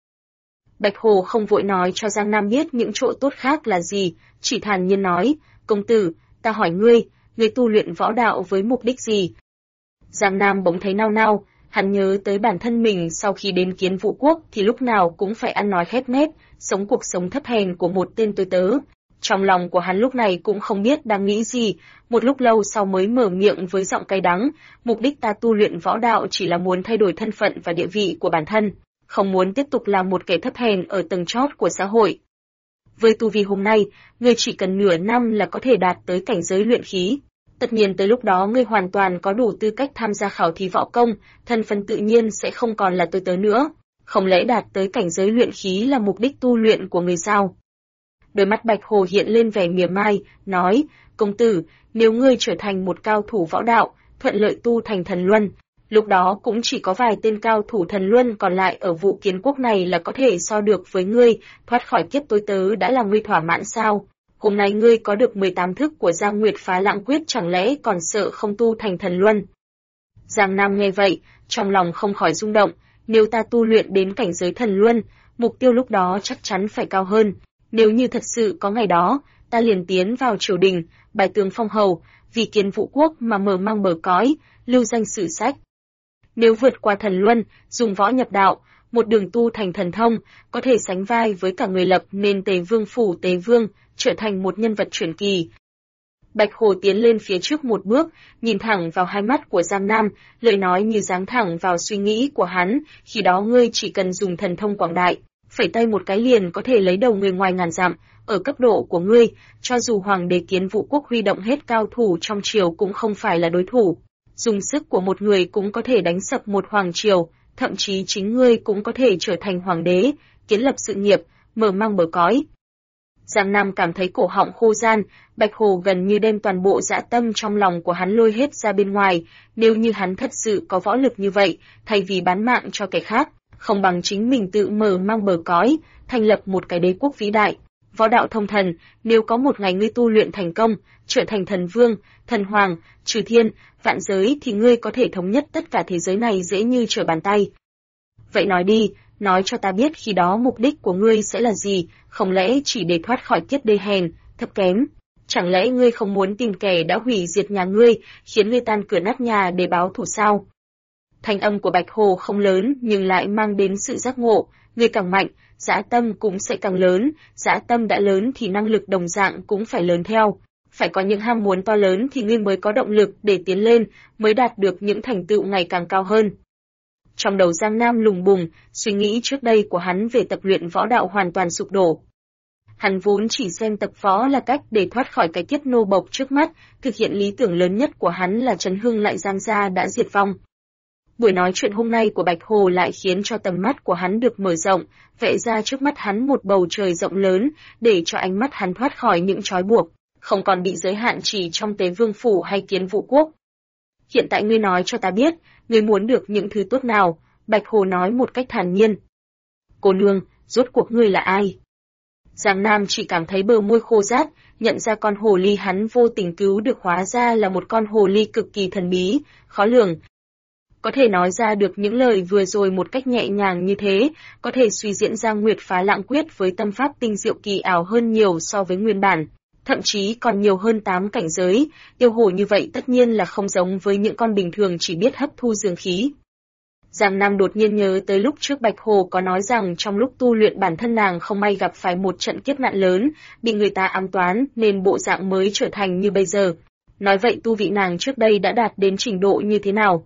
Bạch Hồ không vội nói cho Giang Nam biết những chỗ tốt khác là gì, chỉ thản nhiên nói, công tử, ta hỏi ngươi tu luyện võ đạo với mục đích gì? Giang Nam bỗng thấy nao nao, hắn nhớ tới bản thân mình sau khi đến Kiến Vũ Quốc thì lúc nào cũng phải ăn nói khép nép, sống cuộc sống thấp hèn của một tên tôi tớ. Trong lòng của hắn lúc này cũng không biết đang nghĩ gì, một lúc lâu sau mới mở miệng với giọng cay đắng, mục đích ta tu luyện võ đạo chỉ là muốn thay đổi thân phận và địa vị của bản thân, không muốn tiếp tục là một kẻ thấp hèn ở tầng chót của xã hội. Với tu vi hôm nay, ngươi chỉ cần nửa năm là có thể đạt tới cảnh giới luyện khí. Tất nhiên tới lúc đó ngươi hoàn toàn có đủ tư cách tham gia khảo thí võ công, thân phận tự nhiên sẽ không còn là tôi tớ nữa. Không lẽ đạt tới cảnh giới luyện khí là mục đích tu luyện của người sao? Đôi mắt Bạch Hồ hiện lên vẻ mỉa mai, nói, công tử, nếu ngươi trở thành một cao thủ võ đạo, thuận lợi tu thành thần luân, lúc đó cũng chỉ có vài tên cao thủ thần luân còn lại ở Vũ Kiến Quốc này là có thể so được với ngươi, thoát khỏi kiếp tôi tớ đã là ngươi thỏa mãn sao? Hôm nay ngươi có được 18 thức của Giang Nguyệt Phá Lãng Quyết chẳng lẽ còn sợ không tu thành thần luân? Giang Nam nghe vậy, trong lòng không khỏi rung động, nếu ta tu luyện đến cảnh giới thần luân, mục tiêu lúc đó chắc chắn phải cao hơn. Nếu như thật sự có ngày đó, ta liền tiến vào triều đình, bài tướng phong hầu, vì Kiến Vũ Quốc mà mở mang bờ cõi, lưu danh sử sách. Nếu vượt qua thần luân, dùng võ nhập đạo, một đường tu thành thần thông, có thể sánh vai với cả người lập nên Tề Vương phủ Tề Vương, trở thành một nhân vật truyền kỳ. Bạch Hồ tiến lên phía trước một bước, nhìn thẳng vào hai mắt của Giang Nam, lời nói như giáng thẳng vào suy nghĩ của hắn, khi đó ngươi chỉ cần dùng thần thông quảng đại, phẩy tay một cái liền có thể lấy đầu người ngoài ngàn dặm, ở cấp độ của ngươi, cho dù Hoàng đế Kiến Vũ Quốc huy động hết cao thủ trong triều cũng không phải là đối thủ. Dùng sức của một người cũng có thể đánh sập một hoàng triều, thậm chí chính ngươi cũng có thể trở thành hoàng đế, kiến lập sự nghiệp, mở mang bờ cõi. Giang Nam cảm thấy cổ họng khô ran, Bạch Hồ gần như đem toàn bộ dã tâm trong lòng của hắn lôi hết ra bên ngoài, nếu như hắn thật sự có võ lực như vậy, thay vì bán mạng cho kẻ khác, không bằng chính mình tự mở mang bờ cõi, thành lập một cái đế quốc vĩ đại. Võ đạo thông thần, nếu có một ngày ngươi tu luyện thành công, trở thành thần vương, thần hoàng, trừ thiên, vạn giới thì ngươi có thể thống nhất tất cả thế giới này dễ như trở bàn tay. Vậy nói đi, nói cho ta biết khi đó mục đích của ngươi sẽ là gì, không lẽ chỉ để thoát khỏi kiếp đê hèn, thấp kém? Chẳng lẽ ngươi không muốn tìm kẻ đã hủy diệt nhà ngươi, khiến ngươi tan cửa nát nhà để báo thù sao? Thanh âm của Bạch Hồ không lớn nhưng lại mang đến sự giác ngộ, ngươi càng mạnh, dã tâm cũng sẽ càng lớn, dã tâm đã lớn thì năng lực đồng dạng cũng phải lớn theo. Phải có những ham muốn to lớn thì ngươi mới có động lực để tiến lên, mới đạt được những thành tựu ngày càng cao hơn. Trong đầu Giang Nam lùng bùng, suy nghĩ trước đây của hắn về tập luyện võ đạo hoàn toàn sụp đổ. Hắn vốn chỉ xem tập võ là cách để thoát khỏi cái kiếp nô bộc trước mắt, thực hiện lý tưởng lớn nhất của hắn là trấn hưng lại Giang gia đã diệt vong. Buổi nói chuyện hôm nay của Bạch Hồ lại khiến cho tầm mắt của hắn được mở rộng, vẽ ra trước mắt hắn một bầu trời rộng lớn, để cho ánh mắt hắn thoát khỏi những trói buộc, không còn bị giới hạn chỉ trong Tế Vương phủ hay Kiến Vũ quốc. Hiện tại ngươi nói cho ta biết, ngươi muốn được những thứ tốt nào? Bạch Hồ nói một cách thản nhiên. Cô nương, rốt cuộc ngươi là ai? Giang Nam chỉ cảm thấy bờ môi khô rát, nhận ra con hồ ly hắn vô tình cứu được hóa ra là một con hồ ly cực kỳ thần bí, khó lường. Có thể nói ra được những lời vừa rồi một cách nhẹ nhàng như thế, có thể suy diễn ra Nguyệt Phá Lãng Quyết với tâm pháp tinh diệu kỳ ảo hơn nhiều so với nguyên bản, thậm chí còn nhiều hơn 8 cảnh giới, yêu hồ như vậy tất nhiên là không giống với những con bình thường chỉ biết hấp thu dương khí. Giang Nam đột nhiên nhớ tới lúc trước Bạch Hồ có nói rằng trong lúc tu luyện bản thân nàng không may gặp phải một trận kiếp nạn lớn, bị người ta ám toán nên bộ dạng mới trở thành như bây giờ. Nói vậy tu vị nàng trước đây đã đạt đến trình độ như thế nào?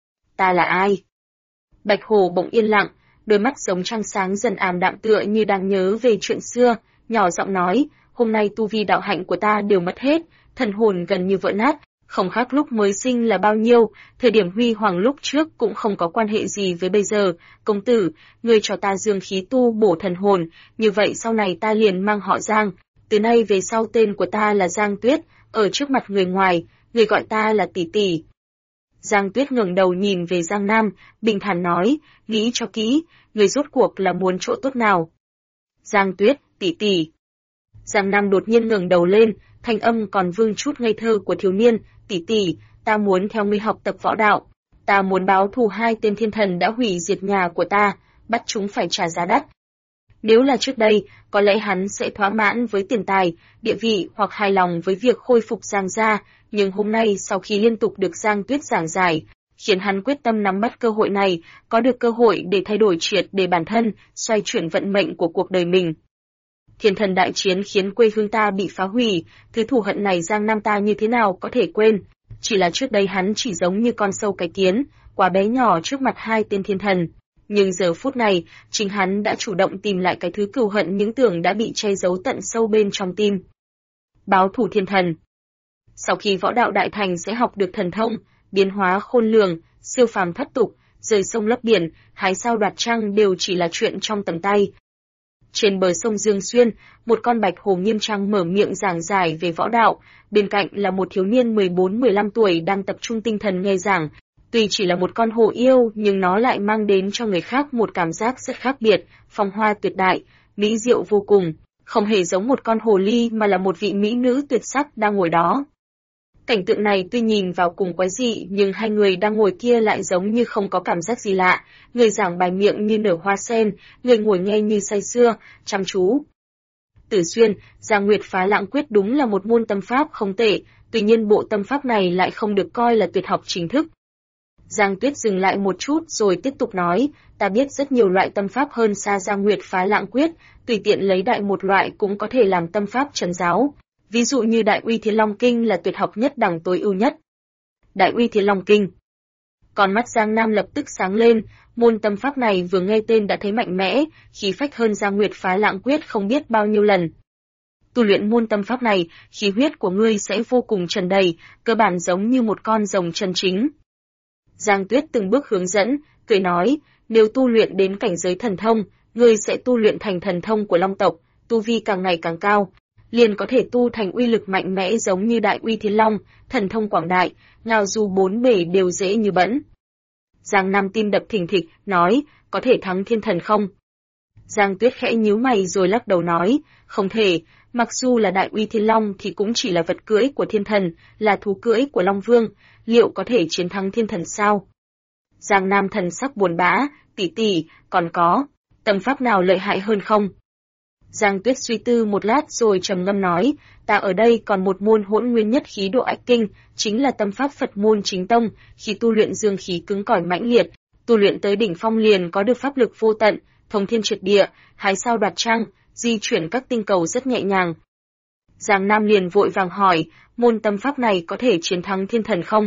Ta là ai? Bạch Hồ bỗng yên lặng, đôi mắt giống trăng sáng dần ảm đạm tựa như đang nhớ về chuyện xưa, nhỏ giọng nói, hôm nay tu vi đạo hạnh của ta đều mất hết, thần hồn gần như vỡ nát, không khác lúc mới sinh là bao nhiêu, thời điểm huy hoàng lúc trước cũng không có quan hệ gì với bây giờ. Công tử, ngươi cho ta dương khí tu bổ thần hồn, như vậy sau này ta liền mang họ Giang, từ nay về sau tên của ta là Giang Tuyết, ở trước mặt người ngoài, người gọi ta là tỷ tỷ. Giang Tuyết ngẩng đầu nhìn về Giang Nam, bình thản nói, nghĩ cho kỹ, người rốt cuộc là muốn chỗ tốt nào? Giang Tuyết, tỷ tỷ. Giang Nam đột nhiên ngẩng đầu lên, thanh âm còn vương chút ngây thơ của thiếu niên, tỷ tỷ, ta muốn theo ngươi học tập võ đạo, ta muốn báo thù 2 tên thiên thần đã hủy diệt nhà của ta, bắt chúng phải trả giá đắt. Nếu là trước đây, có lẽ hắn sẽ thỏa mãn với tiền tài, địa vị hoặc hài lòng với việc khôi phục Giang gia, nhưng hôm nay sau khi liên tục được Giang Tuyết giảng giải, khiến hắn quyết tâm nắm bắt cơ hội này, có được cơ hội để thay đổi triệt để bản thân, xoay chuyển vận mệnh của cuộc đời mình. Thiên thần đại chiến khiến quê hương ta bị phá hủy, thứ thù hận này Giang Nam ta như thế nào có thể quên, chỉ là trước đây hắn chỉ giống như con sâu cái kiến, quá bé nhỏ trước mặt 2 tên thiên thần. Nhưng giờ phút này, chính hắn đã chủ động tìm lại cái thứ cừu hận những tưởng đã bị che giấu tận sâu bên trong tim. Báo thù thiên thần. Sau khi võ đạo đại thành sẽ học được thần thông, biến hóa khôn lường, siêu phàm thoát tục, rời sông lấp biển, hái sao đoạt trăng đều chỉ là chuyện trong tầm tay. Trên bờ sông Dương Xuyên, một con bạch hồ nghiêm trang mở miệng giảng giải về võ đạo, bên cạnh là một thiếu niên 14-15 tuổi đang tập trung tinh thần nghe giảng. Tuy chỉ là một con hồ yêu nhưng nó lại mang đến cho người khác một cảm giác rất khác biệt, phong hoa tuyệt đại, mỹ diệu vô cùng, không hề giống một con hồ ly mà là một vị mỹ nữ tuyệt sắc đang ngồi đó. Cảnh tượng này tuy nhìn vào cùng quái dị nhưng 2 người đang ngồi kia lại giống như không có cảm giác gì lạ, người giảng bài miệng như nở hoa sen, người ngồi nghe như say sưa, chăm chú. Tử Xuyên, Giang Nguyệt Phá Lãng Quyết đúng là một môn tâm pháp không tệ, tuy nhiên bộ tâm pháp này lại không được coi là tuyệt học chính thức. Giang Tuyết dừng lại một chút rồi tiếp tục nói, ta biết rất nhiều loại tâm pháp hơn xa Giang Nguyệt Phá Lãng Quyết, tùy tiện lấy đại một loại cũng có thể làm tâm pháp trấn giáo. Ví dụ như Đại Uy Thiên Long Kinh là tuyệt học nhất đẳng tối ưu nhất. Đại Uy Thiên Long Kinh. Con mắt Giang Nam lập tức sáng lên, môn tâm pháp này vừa nghe tên đã thấy mạnh mẽ, khí phách hơn Giang Nguyệt Phá Lãng Quyết không biết bao nhiêu lần. Tu luyện môn tâm pháp này, khí huyết của ngươi sẽ vô cùng tràn đầy, cơ bản giống như một con rồng chân chính. Giang Tuyết từng bước hướng dẫn, cười nói, nếu tu luyện đến cảnh giới thần thông, ngươi sẽ tu luyện thành thần thông của Long tộc, tu vi càng ngày càng cao, liền có thể tu thành uy lực mạnh mẽ giống như Đại Uy Thiên Long, thần thông quảng đại, ngao du 4 bể đều dễ như bỡn. Giang Nam tim đập thình thịch, nói, có thể thắng thiên thần không? Giang Tuyết khẽ nhíu mày rồi lắc đầu nói, không thể, mặc dù là Đại Uy Thiên Long thì cũng chỉ là vật cưỡi của thiên thần, là thú cưỡi của Long Vương, liệu có thể chiến thắng thiên thần sao? Giang Nam thần sắc buồn bã, tỷ tỷ, còn có, Tâm pháp nào lợi hại hơn không? Giang Tuyết suy tư một lát rồi trầm ngâm nói, ta ở đây còn một môn Hỗn Nguyên Nhất Khí Độ Ách Kinh, chính là tâm pháp Phật môn chính tông, khi tu luyện dương khí cứng cỏi mãnh liệt, tu luyện tới đỉnh phong liền có được pháp lực vô tận, thông thiên triệt địa, hái sao đoạt trăng, di chuyển các tinh cầu rất nhẹ nhàng. Giang Nam liền vội vàng hỏi, môn tâm pháp này có thể chiến thắng thiên thần không?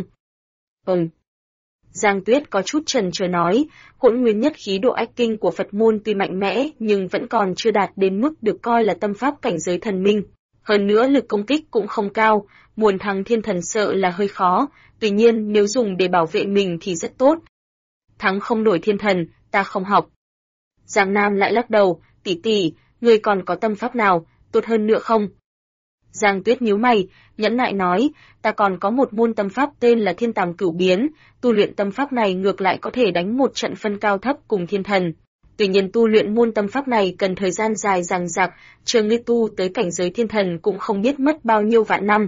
Giang Tuyết có chút chần chờ nói, Hỗn Nguyên Nhất Khí Độ Ách Kinh của Phật môn tuy mạnh mẽ nhưng vẫn còn chưa đạt đến mức được coi là tâm pháp cảnh giới thần minh. Hơn nữa lực công kích cũng không cao, muốn thắng thiên thần sợ là hơi khó, tuy nhiên nếu dùng để bảo vệ mình thì rất tốt. Thắng không nổi thiên thần, ta không học. Giang Nam lại lắc đầu, tỷ tỷ, ngươi còn có tâm pháp nào, tốt hơn nữa không? Giang Tuyết nhíu mày, nhẫn nại nói, ta còn có một môn tâm pháp tên là Thiên Tàm Cửu Biến, tu luyện tâm pháp này ngược lại có thể đánh một trận phân cao thấp cùng thiên thần. Tuy nhiên tu luyện môn tâm pháp này cần thời gian dài dằng dặc, chờ ngươi tu tới cảnh giới thiên thần cũng không biết mất bao nhiêu vạn năm.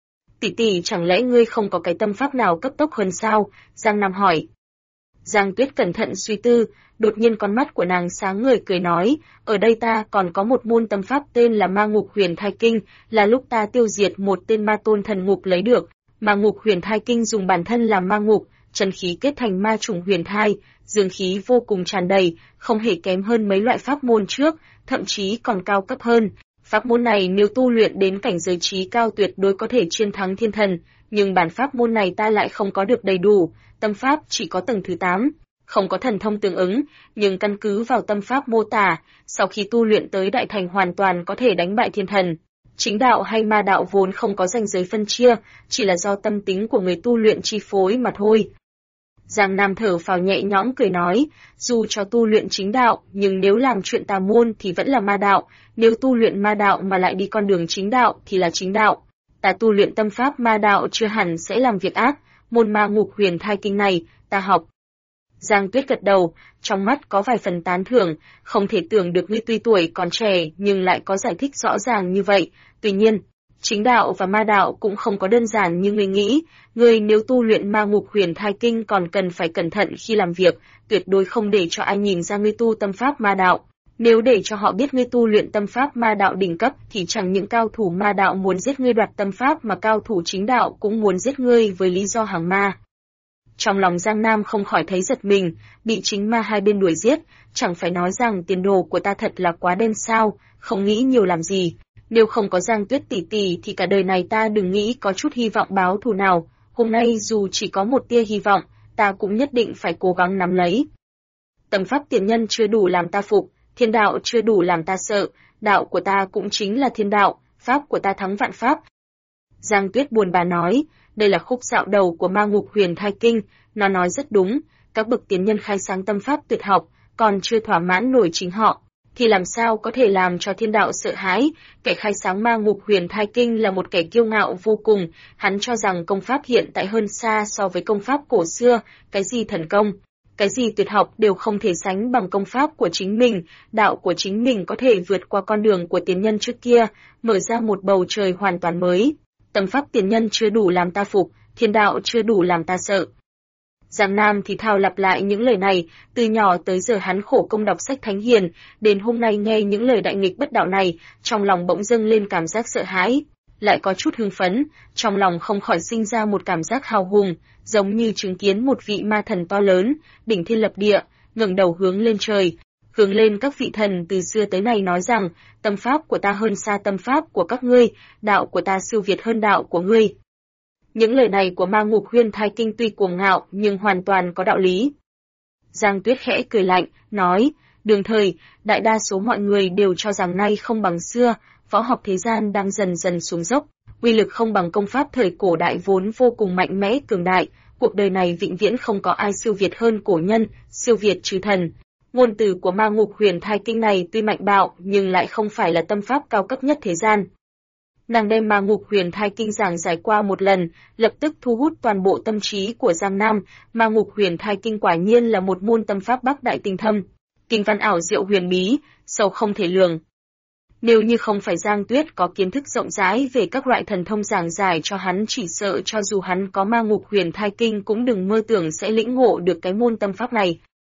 Tỷ tỷ, chẳng lẽ ngươi không có cái tâm pháp nào cấp tốc hơn sao? Giang Nam hỏi. Giang Tuyết cẩn thận suy tư, đột nhiên con mắt của nàng sáng ngời cười nói, ở đây ta còn có một môn tâm pháp tên là Ma Ngục Huyền Thai Kinh, là lúc ta tiêu diệt một tên ma tôn thần ngục lấy được. Ma Ngục Huyền Thai Kinh dùng bản thân làm ma ngục, chân khí kết thành ma trùng huyền thai, dương khí vô cùng tràn đầy, không hề kém hơn mấy loại pháp môn trước, thậm chí còn cao cấp hơn. Pháp môn này nếu tu luyện đến cảnh giới trí cao tuyệt đối có thể chiến thắng thiên thần, nhưng bản pháp môn này ta lại không có được đầy đủ, tâm pháp chỉ có tầng thứ 8, không có thần thông tương ứng, nhưng căn cứ vào tâm pháp mô tả, sau khi tu luyện tới đại thành hoàn toàn có thể đánh bại thiên thần. Chính đạo hay ma đạo vốn không có ranh giới phân chia, chỉ là do tâm tính của người tu luyện chi phối mà thôi. Giang Nam thở phào nhẹ nhõm cười nói, dù cho tu luyện chính đạo, nhưng nếu làm chuyện tà môn thì vẫn là ma đạo, nếu tu luyện ma đạo mà lại đi con đường chính đạo thì là chính đạo. Ta tu luyện tâm pháp ma đạo chưa hẳn sẽ làm việc ác, môn Ma Ngục Huyền Thai Kinh này, ta học. Giang Tuyết gật đầu, trong mắt có vài phần tán thưởng, không thể tưởng được ngươi tuy tuổi còn trẻ nhưng lại có giải thích rõ ràng như vậy. Tuy nhiên, chính đạo và ma đạo cũng không có đơn giản như ngươi nghĩ, ngươi nếu tu luyện Ma Ngục Huyền Thai Kinh còn cần phải cẩn thận khi làm việc, tuyệt đối không để cho ai nhìn ra ngươi tu tâm pháp ma đạo. Nếu để cho họ biết ngươi tu luyện tâm pháp ma đạo đỉnh cấp thì chẳng những cao thủ ma đạo muốn giết ngươi đoạt tâm pháp mà cao thủ chính đạo cũng muốn giết ngươi với lý do hàng ma. Trong lòng Giang Nam không khỏi thấy giật mình, bị chính ma hai bên đuổi giết, chẳng phải nói rằng tiền đồ của ta thật là quá đen sao, không nghĩ nhiều làm gì. Nếu không có Giang Tuyết tỷ tỷ thì cả đời này ta đừng nghĩ có chút hy vọng báo thù nào, hôm nay dù chỉ có một tia hy vọng, ta cũng nhất định phải cố gắng nắm lấy. Tâm pháp tiền nhân chưa đủ làm ta phục, thiên đạo chưa đủ làm ta sợ, đạo của ta cũng chính là thiên đạo, pháp của ta thắng vạn pháp. Giang Tuyết buồn bã nói, đây là khúc dạo đầu của Ma Ngục Huyền Thai Kinh, nó nói rất đúng, các bậc tiền nhân khai sáng tâm pháp tuyệt học, còn chưa thỏa mãn nổi chính họ, thì làm sao có thể làm cho thiên đạo sợ hãi. Kẻ khai sáng Ma Ngục Huyền Thai Kinh là một kẻ kiêu ngạo vô cùng, hắn cho rằng công pháp hiện tại hơn xa so với công pháp cổ xưa, cái gì thần công, cái gì tuyệt học đều không thể sánh bằng công pháp của chính mình, đạo của chính mình có thể vượt qua con đường của tiền nhân trước kia, mở ra một bầu trời hoàn toàn mới. Tâm pháp tiền nhân chưa đủ làm ta phục, thiên đạo chưa đủ làm ta sợ. Giang Nam thì thào lặp lại những lời này, từ nhỏ tới giờ hắn khổ công đọc sách thánh hiền, đến hôm nay nghe những lời đại nghịch bất đạo này, trong lòng bỗng dâng lên cảm giác sợ hãi, lại có chút hưng phấn, trong lòng không khỏi sinh ra một cảm giác hào hùng, giống như chứng kiến một vị ma thần to lớn, đỉnh thiên lập địa, ngẩng đầu hướng lên trời, hướng lên các vị thần từ xưa tới nay nói rằng, tâm pháp của ta hơn xa tâm pháp của các ngươi, đạo của ta siêu việt hơn đạo của ngươi. Những lời này của Ma Ngục Huyền Thai Kinh tuy cuồng ngạo nhưng hoàn toàn có đạo lý. Giang Tuyết khẽ cười lạnh, nói, đương thời, đại đa số mọi người đều cho rằng nay không bằng xưa, võ học thế gian đang dần dần xuống dốc, uy lực không bằng công pháp thời cổ đại vốn vô cùng mạnh mẽ cường đại, cuộc đời này vĩnh viễn không có ai siêu việt hơn cổ nhân, siêu việt trừ thần. Ngôn từ của Ma Ngục Huyền Thai Kinh này tuy mạnh bạo nhưng lại không phải là tâm pháp cao cấp nhất thế gian. Nàng đem Ma Ngục Huyền Thai Kinh giảng giải qua một lần, lập tức thu hút toàn bộ tâm trí của Giang Nam. Ma Ngục Huyền Thai Kinh quả nhiên là một môn tâm pháp bắc đại tinh thâm, kinh văn ảo diệu huyền bí, sâu không thể lường. Nếu như không phải Giang Tuyết có kiến thức rộng rãi về các loại thần thông giảng giải cho hắn, chỉ sợ cho dù hắn có Ma Ngục Huyền Thai Kinh cũng đừng mơ tưởng sẽ lĩnh ngộ được cái môn tâm pháp này.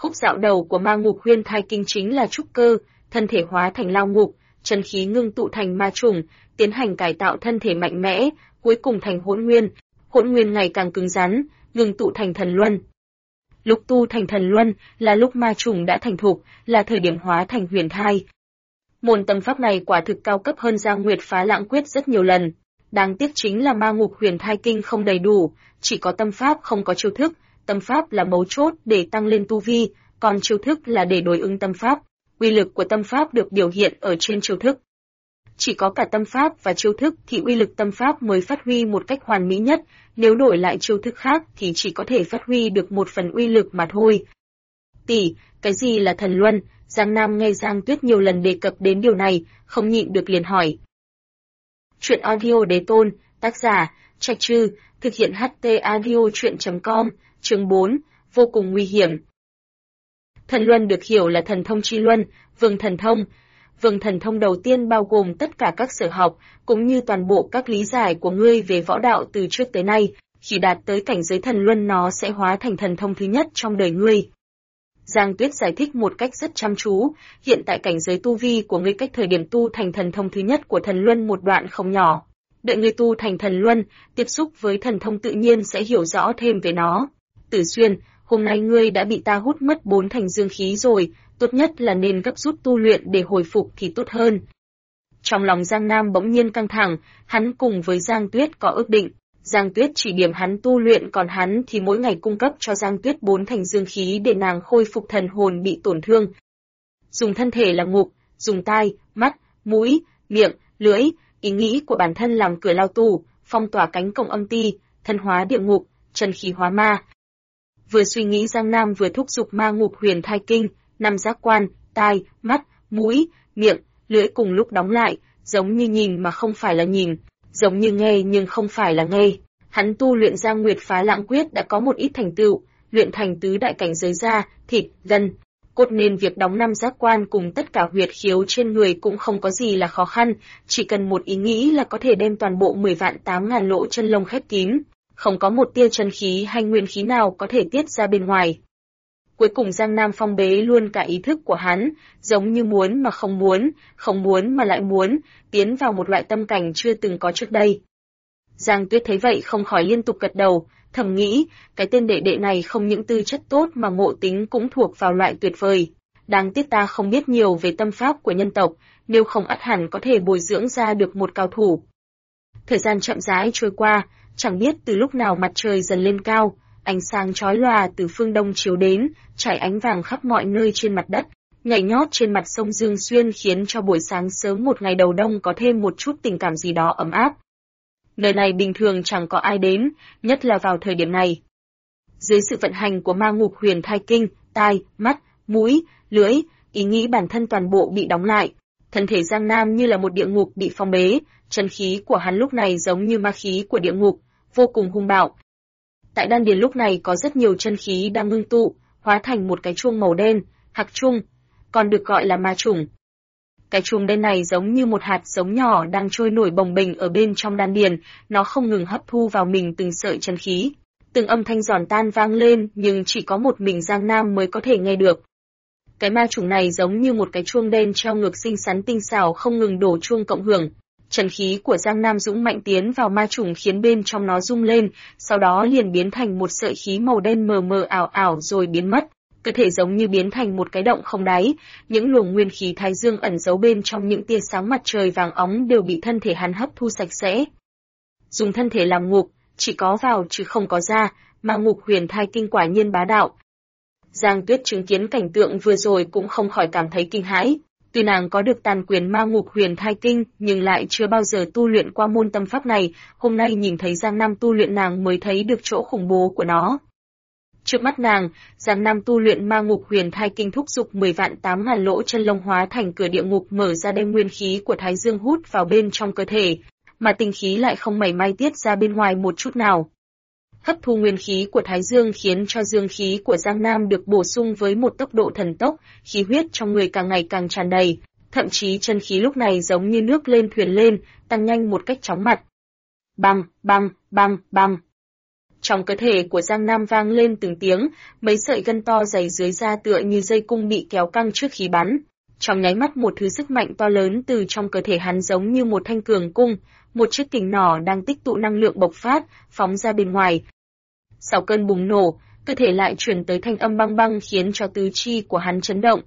Khúc dạo đầu của ma ngục huyền thai kinh chính là trúc cơ, thân thể hóa thành lao ngục, chân khí ngưng tụ thành ma trùng, tiến hành cải tạo thân thể mạnh mẽ, cuối cùng thành hỗn nguyên. Hỗn nguyên ngày càng cứng rắn, ngưng tụ thành thần luân. Lúc tu thành thần luân là lúc ma trùng đã thành thục, là thời điểm hóa thành huyền thai. Môn tâm pháp này quả thực cao cấp hơn Giang Nguyệt Phá Lãng Quyết rất nhiều lần. Đáng tiếc chính là ma ngục huyền thai kinh không đầy đủ, chỉ có tâm pháp không có chiêu thức. Tâm pháp là mấu chốt để tăng lên tu vi, còn chiêu thức là để đối ứng tâm pháp. Uy lực của tâm pháp được biểu hiện ở trên chiêu thức. Chỉ có cả tâm pháp và chiêu thức thì uy lực tâm pháp mới phát huy một cách hoàn mỹ nhất, nếu đổi lại chiêu thức khác thì chỉ có thể phát huy được một phần uy lực mà thôi. Tỷ, cái gì là thần luân? Giang Nam nghe Giang Tuyết nhiều lần đề cập đến điều này, không nhịn được liền hỏi. Truyện audio Đế Tôn, tác giả, Trạch Trư, thực hiện HT audio truyện.com, chương 4, vô cùng nguy hiểm. Thần luân được hiểu là thần thông chi luân, vương thần thông. Vương thần thông đầu tiên bao gồm tất cả các sở học, cũng như toàn bộ các lý giải của ngươi về võ đạo từ trước tới nay, khi đạt tới cảnh giới thần luân nó sẽ hóa thành thần thông thứ nhất trong đời ngươi. Giang Tuyết giải thích một cách rất chăm chú, hiện tại cảnh giới tu vi của ngươi cách thời điểm tu thành thần thông thứ nhất của thần luân một đoạn không nhỏ. Đợi ngươi tu thành thần luân, tiếp xúc với thần thông tự nhiên sẽ hiểu rõ thêm về nó. Tử Xuyên, hôm nay ngươi đã bị ta hút mất 4 thành dương khí rồi, tốt nhất là nên gấp rút tu luyện để hồi phục thì tốt hơn. Trong lòng Giang Nam bỗng nhiên căng thẳng, hắn cùng với Giang Tuyết có ước định. Giang Tuyết chỉ điểm hắn tu luyện còn hắn thì mỗi ngày cung cấp cho Giang Tuyết 4 thành dương khí để nàng khôi phục thần hồn bị tổn thương. Dùng thân thể là ngục, dùng tai, mắt, mũi, miệng, lưỡi, ý nghĩ của bản thân làm cửa lao tù, phong tỏa cánh cổng âm ti, thân hóa địa ngục, chân khí hóa ma. Vừa suy nghĩ Giang Nam vừa thúc giục ma ngục huyền thai kinh, 5 giác quan, tai, mắt, mũi, miệng, lưỡi cùng lúc đóng lại, giống như nhìn mà không phải là nhìn, giống như nghe nhưng không phải là nghe. Hắn tu luyện Giang Nguyệt Phá Lãng Quyết đã có một ít thành tựu, luyện thành tứ đại cảnh giới da, thịt, gân, cốt nên việc đóng 5 giác quan cùng tất cả huyệt khiếu trên người cũng không có gì là khó khăn, chỉ cần một ý nghĩ là có thể đem toàn bộ 10 vạn 8 ngàn lỗ chân lông khép kín, không có một tia chân khí hay nguyên khí nào có thể tiết ra bên ngoài. Cuối cùng Giang Nam phong bế luôn cả ý thức của hắn, giống như muốn mà không muốn mà lại muốn, tiến vào một loại tâm cảnh chưa từng có trước đây. Giang Tuyết thấy vậy không khỏi liên tục gật đầu, thầm nghĩ, cái tên đệ đệ này không những tư chất tốt mà ngộ tính cũng thuộc vào loại tuyệt vời. Đáng tiếc ta không biết nhiều về tâm pháp của nhân tộc, nếu không ắt hẳn có thể bồi dưỡng ra được một cao thủ. Thời gian chậm rãi trôi qua, chẳng biết từ lúc nào mặt trời dần lên cao, ánh sáng chói lòa từ phương đông chiếu đến, trải ánh vàng khắp mọi nơi trên mặt đất, nhảy nhót trên mặt sông Dương Xuyên khiến cho buổi sáng sớm một ngày đầu đông có thêm một chút tình cảm gì đó ấm áp. Nơi này bình thường chẳng có ai đến, nhất là vào thời điểm này. Dưới sự vận hành của ma ngục huyền thai kinh, tai, mắt, mũi, lưỡi, ý nghĩ bản thân toàn bộ bị đóng lại. Thân thể Giang Nam như là một địa ngục bị phong bế, chân khí của hắn lúc này giống như ma khí của địa ngục, vô cùng hung bạo. Tại đan điền lúc này có rất nhiều chân khí đang ngưng tụ, hóa thành một cái chuông màu đen, hạc chuông, còn được gọi là ma trùng. Cái chuông đen này giống như một hạt giống nhỏ đang trôi nổi bồng bềnh ở bên trong đan điền, nó không ngừng hấp thu vào mình từng sợi chân khí. Từng âm thanh giòn tan vang lên nhưng chỉ có một mình Giang Nam mới có thể nghe được. Cái ma trùng này giống như một cái chuông đen treo ngược xinh xắn tinh xảo không ngừng đổ chuông cộng hưởng. Chân khí của Giang Nam dũng mạnh tiến vào ma trùng khiến bên trong nó rung lên, sau đó liền biến thành một sợi khí màu đen mờ mờ ảo ảo rồi biến mất. Cơ thể giống như biến thành một cái động không đáy, những luồng nguyên khí thái dương ẩn giấu bên trong những tia sáng mặt trời vàng óng đều bị thân thể hắn hấp thu sạch sẽ. Dùng thân thể làm ngục, chỉ có vào chứ không có ra, mà ngục huyền thai kinh quả nhiên bá đạo. Giang Tuyết chứng kiến cảnh tượng vừa rồi cũng không khỏi cảm thấy kinh hãi. Tuy nàng có được tàn quyền ma ngục huyền thai kinh, nhưng lại chưa bao giờ tu luyện qua môn tâm pháp này, hôm nay nhìn thấy Giang Nam tu luyện nàng mới thấy được chỗ khủng bố của nó. Trước mắt nàng, Giang Nam tu luyện ma ngục huyền thai kinh thúc giục 10 vạn 8 ngàn lỗ chân lông hóa thành cửa địa ngục mở ra đem nguyên khí của thái dương hút vào bên trong cơ thể, mà tinh khí lại không mảy may tiết ra bên ngoài một chút nào. Hấp thu nguyên khí của thái dương khiến cho dương khí của Giang Nam được bổ sung với một tốc độ thần tốc, khí huyết trong người càng ngày càng tràn đầy, thậm chí chân khí lúc này giống như nước lên thuyền lên, tăng nhanh một cách chóng mặt. Băng, băng, băng, băng. Trong cơ thể của Giang Nam vang lên từng tiếng, mấy sợi gân to dày dưới da tựa như dây cung bị kéo căng trước khí bắn. Trong nháy mắt một thứ sức mạnh to lớn từ trong cơ thể hắn giống như một thanh cường cung, một chiếc kình nỏ đang tích tụ năng lượng bộc phát, phóng ra bên ngoài. Sau cơn bùng nổ, cơ thể lại chuyển tới thanh âm băng băng khiến cho tứ chi của hắn chấn động,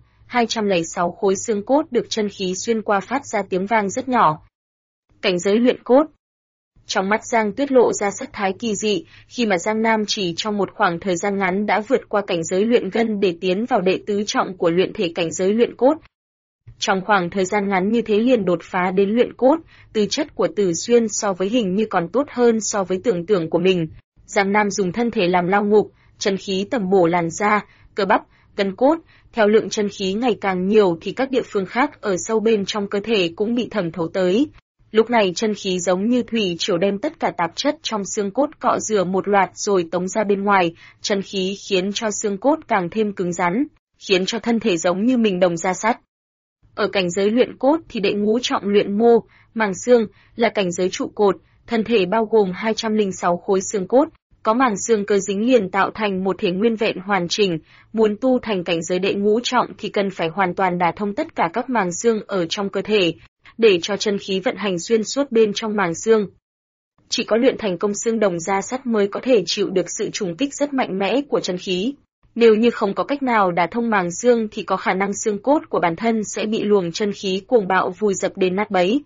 206 khối xương cốt được chân khí xuyên qua phát ra tiếng vang rất nhỏ. Cảnh giới luyện cốt. Trong mắt Giang Tuyết lộ ra sắc thái kỳ dị, khi mà Giang Nam chỉ trong một khoảng thời gian ngắn đã vượt qua cảnh giới luyện gân để tiến vào đệ tứ trọng của luyện thể cảnh giới luyện cốt. Trong khoảng thời gian ngắn như thế liền đột phá đến luyện cốt, tư chất của Tử Xuyên so với hình như còn tốt hơn so với tưởng tượng của mình. Giang Nam dùng thân thể làm lao ngục, chân khí tầm bổ làn da, cơ bắp, gân cốt, theo lượng chân khí ngày càng nhiều thì các địa phương khác ở sâu bên trong cơ thể cũng bị thẩm thấu tới. Lúc này chân khí giống như thủy triều đem tất cả tạp chất trong xương cốt cọ rửa một loạt rồi tống ra bên ngoài, chân khí khiến cho xương cốt càng thêm cứng rắn, khiến cho thân thể giống như mình đồng da sắt. Ở cảnh giới luyện cốt thì đệ ngũ trọng luyện mô, màng xương, là cảnh giới trụ cột, thân thể bao gồm 206 khối xương cốt, có màng xương cơ dính liền tạo thành một thể nguyên vẹn hoàn chỉnh, muốn tu thành cảnh giới đệ ngũ trọng thì cần phải hoàn toàn đả thông tất cả các màng xương ở trong cơ thể, để cho chân khí vận hành xuyên suốt bên trong màng xương. Chỉ có luyện thành công xương đồng da sắt mới có thể chịu được sự trùng kích rất mạnh mẽ của chân khí. Nếu như không có cách nào đả thông màng xương thì có khả năng xương cốt của bản thân sẽ bị luồng chân khí cuồng bạo vùi dập đến nát bấy.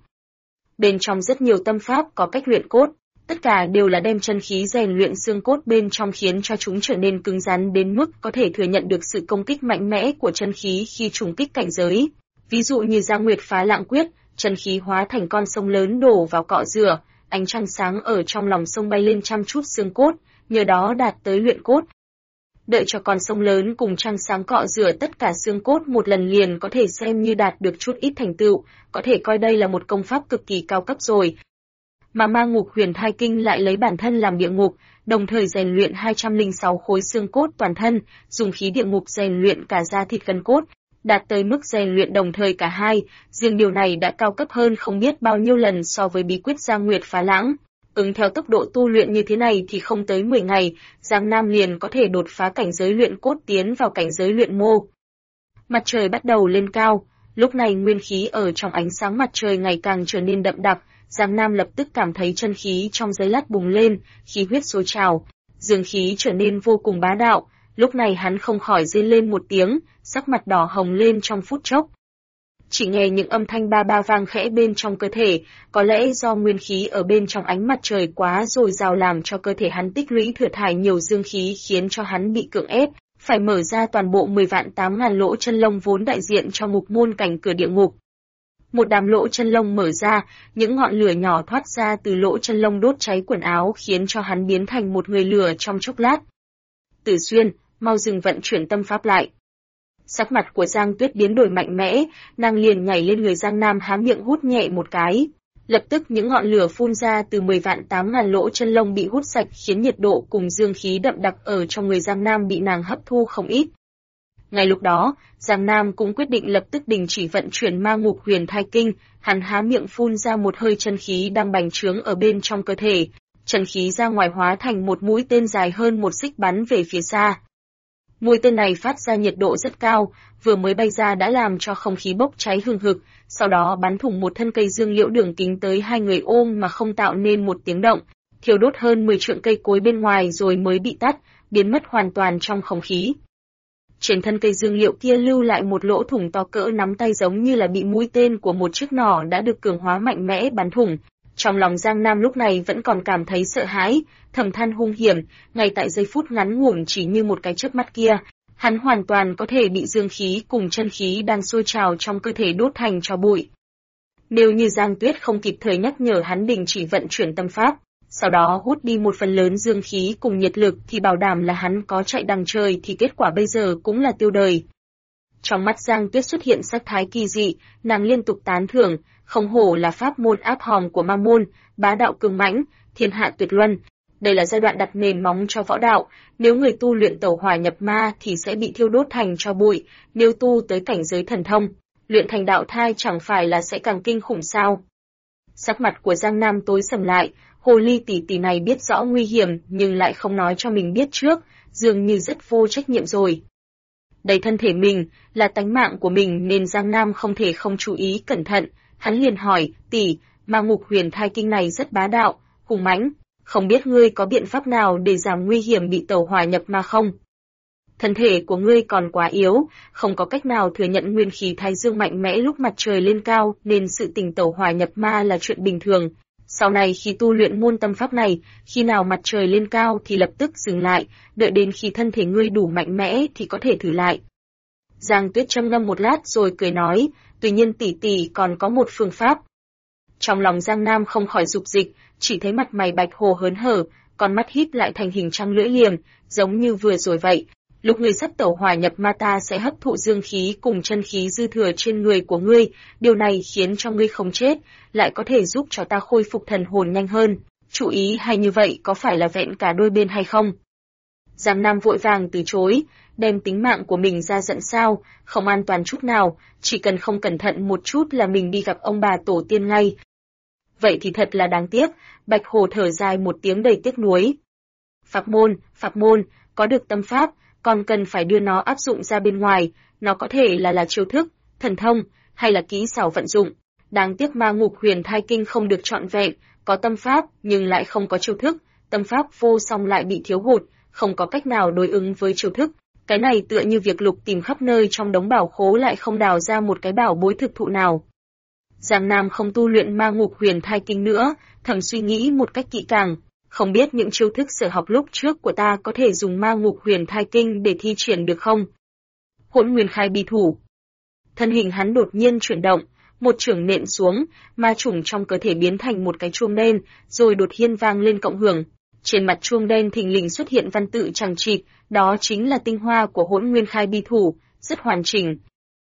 Bên trong rất nhiều tâm pháp có cách luyện cốt, tất cả đều là đem chân khí rèn luyện xương cốt bên trong khiến cho chúng trở nên cứng rắn đến mức có thể thừa nhận được sự công kích mạnh mẽ của chân khí khi trùng kích cảnh giới. Ví dụ như Giang Nguyệt phá lạng quyết, chân khí hóa thành con sông lớn đổ vào cọ rửa, ánh trăng sáng ở trong lòng sông bay lên chăm chút xương cốt, nhờ đó đạt tới luyện cốt. Đợi cho con sông lớn cùng trăng sáng cọ rửa tất cả xương cốt một lần liền có thể xem như đạt được chút ít thành tựu, có thể coi đây là một công pháp cực kỳ cao cấp rồi. Mà Ma Ngục Huyền Thai Kinh lại lấy bản thân làm địa ngục, đồng thời rèn luyện 206 khối xương cốt toàn thân, dùng khí địa ngục rèn luyện cả da thịt gân cốt, đạt tới mức rèn luyện đồng thời cả hai, riêng điều này đã cao cấp hơn không biết bao nhiêu lần so với bí quyết Giang Nguyệt phá lãng. Ứng theo tốc độ tu luyện như thế này thì không tới 10 ngày, Giang Nam liền có thể đột phá cảnh giới luyện cốt tiến vào cảnh giới luyện mô. Mặt trời bắt đầu lên cao, lúc này nguyên khí ở trong ánh sáng mặt trời ngày càng trở nên đậm đặc, Giang Nam lập tức cảm thấy chân khí trong giây lát bùng lên, khí huyết sôi trào, dương khí trở nên vô cùng bá đạo, lúc này hắn không khỏi rên lên một tiếng, sắc mặt đỏ hồng lên trong phút chốc. Chỉ nghe những âm thanh ba ba vang khẽ bên trong cơ thể, có lẽ do nguyên khí ở bên trong ánh mặt trời quá dồi dào làm cho cơ thể hắn tích lũy thừa thải nhiều dương khí khiến cho hắn bị cưỡng ép, phải mở ra toàn bộ 10 vạn 8 ngàn lỗ chân lông vốn đại diện cho ngục môn cảnh cửa địa ngục. Một đám lỗ chân lông mở ra, những ngọn lửa nhỏ thoát ra từ lỗ chân lông đốt cháy quần áo khiến cho hắn biến thành một người lửa trong chốc lát. Tử Xuyên, mau dừng vận chuyển tâm pháp lại. Sắc mặt của Giang Tuyết biến đổi mạnh mẽ, nàng liền nhảy lên người Giang Nam há miệng hút nhẹ một cái. Lập tức những ngọn lửa phun ra từ 10 vạn 8 ngàn lỗ chân lông bị hút sạch khiến nhiệt độ cùng dương khí đậm đặc ở trong người Giang Nam bị nàng hấp thu không ít. Ngay lúc đó, Giang Nam cũng quyết định lập tức đình chỉ vận chuyển Ma Ngục Huyền Thai Kinh, hắn há miệng phun ra một hơi chân khí đang bành trướng ở bên trong cơ thể, chân khí ra ngoài hóa thành một mũi tên dài hơn một xích bắn về phía xa. Mũi tên này phát ra nhiệt độ rất cao, vừa mới bay ra đã làm cho không khí bốc cháy hừng hực, sau đó bắn thủng một thân cây dương liễu đường kính tới 2 người ôm mà không tạo nên một tiếng động, thiêu đốt hơn 10 trượng cây cối bên ngoài rồi mới bị tắt, biến mất hoàn toàn trong không khí. Trên thân cây dương liệu kia lưu lại một lỗ thủng to cỡ nắm tay giống như là bị mũi tên của một chiếc nỏ đã được cường hóa mạnh mẽ bắn thủng. Trong lòng Giang Nam lúc này vẫn còn cảm thấy sợ hãi, thầm than hung hiểm, ngay tại giây phút ngắn ngủn chỉ như một cái chớp mắt kia, hắn hoàn toàn có thể bị dương khí cùng chân khí đang sôi trào trong cơ thể đốt thành tro bụi. Nếu như Giang Tuyết không kịp thời nhắc nhở hắn đình chỉ vận chuyển tâm pháp, sau đó hút đi một phần lớn dương khí cùng nhiệt lực thì bảo đảm là hắn có chạy đằng trời thì kết quả bây giờ cũng là tiêu đời. Trong mắt Giang Tuyết xuất hiện sắc thái kỳ dị, nàng liên tục tán thưởng, không hổ là pháp môn áp hòm của ma môn, bá đạo cường mãnh, thiên hạ tuyệt luân. Đây là giai đoạn đặt nền móng cho võ đạo, nếu người tu luyện tẩu hỏa nhập ma thì sẽ bị thiêu đốt thành tro bụi, nếu tu tới cảnh giới thần thông, luyện thành đạo thai chẳng phải là sẽ càng kinh khủng sao. Sắc mặt của Giang Nam tối sầm lại, Hồ ly tỷ tỷ này biết rõ nguy hiểm nhưng lại không nói cho mình biết trước, dường như rất vô trách nhiệm rồi. Đây thân thể mình, là tánh mạng của mình nên Giang Nam không thể không chú ý cẩn thận, hắn liền hỏi, tỷ, ma ngục huyền thai kinh này rất bá đạo, hùng mãnh, không biết ngươi có biện pháp nào để giảm nguy hiểm bị tẩu hỏa nhập ma không? Thân thể của ngươi còn quá yếu, không có cách nào thừa nhận nguyên khí thái dương mạnh mẽ lúc mặt trời lên cao nên sự tình tẩu hỏa nhập ma là chuyện bình thường. Sau này khi tu luyện môn tâm pháp này, khi nào mặt trời lên cao thì lập tức dừng lại, đợi đến khi thân thể ngươi đủ mạnh mẽ thì có thể thử lại. Giang Tuyết trầm ngâm một lát rồi cười nói, tuy nhiên tỷ tỷ còn có một phương pháp. Trong lòng Giang Nam không khỏi dục dịch, chỉ thấy mặt mày bạch hồ hớn hở, con mắt híp lại thành hình trăng lưỡi liềm, giống như vừa rồi vậy. Lúc ngươi sắp tẩu hỏa nhập ma ta sẽ hấp thụ dương khí cùng chân khí dư thừa trên người của ngươi, điều này khiến cho ngươi không chết, lại có thể giúp cho ta khôi phục thần hồn nhanh hơn. Chú ý hay như vậy có phải là vẹn cả đôi bên hay không? Giang Nam vội vàng từ chối, đem tính mạng của mình ra giận sao, không an toàn chút nào, chỉ cần không cẩn thận một chút là mình đi gặp ông bà tổ tiên ngay. Vậy thì thật là đáng tiếc, Bạch Hồ thở dài một tiếng đầy tiếc nuối. Pháp môn, có được tâm pháp, còn cần phải đưa nó áp dụng ra bên ngoài, nó có thể là chiêu thức, thần thông, hay là kỹ xảo vận dụng. Đáng tiếc ma ngục huyền thai kinh không được trọn vẹn, có tâm pháp nhưng lại không có chiêu thức, tâm pháp vô song lại bị thiếu hụt, không có cách nào đối ứng với chiêu thức. Cái này tựa như việc lục tìm khắp nơi trong đống bảo khố lại không đào ra một cái bảo bối thực thụ nào. Giang Nam không tu luyện ma ngục huyền thai kinh nữa, thầm suy nghĩ một cách kỹ càng. Không biết những chiêu thức sở học lúc trước của ta có thể dùng ma ngục huyền thai kinh để thi triển được không? Hỗn nguyên khai bi thủ. Thân hình hắn đột nhiên chuyển động, một chưởng nện xuống, ma chủng trong cơ thể biến thành một cái chuông đen, rồi đột nhiên vang lên cộng hưởng. Trên mặt chuông đen thình lình xuất hiện văn tự chằng chịt, đó chính là tinh hoa của hỗn nguyên khai bi thủ, rất hoàn chỉnh.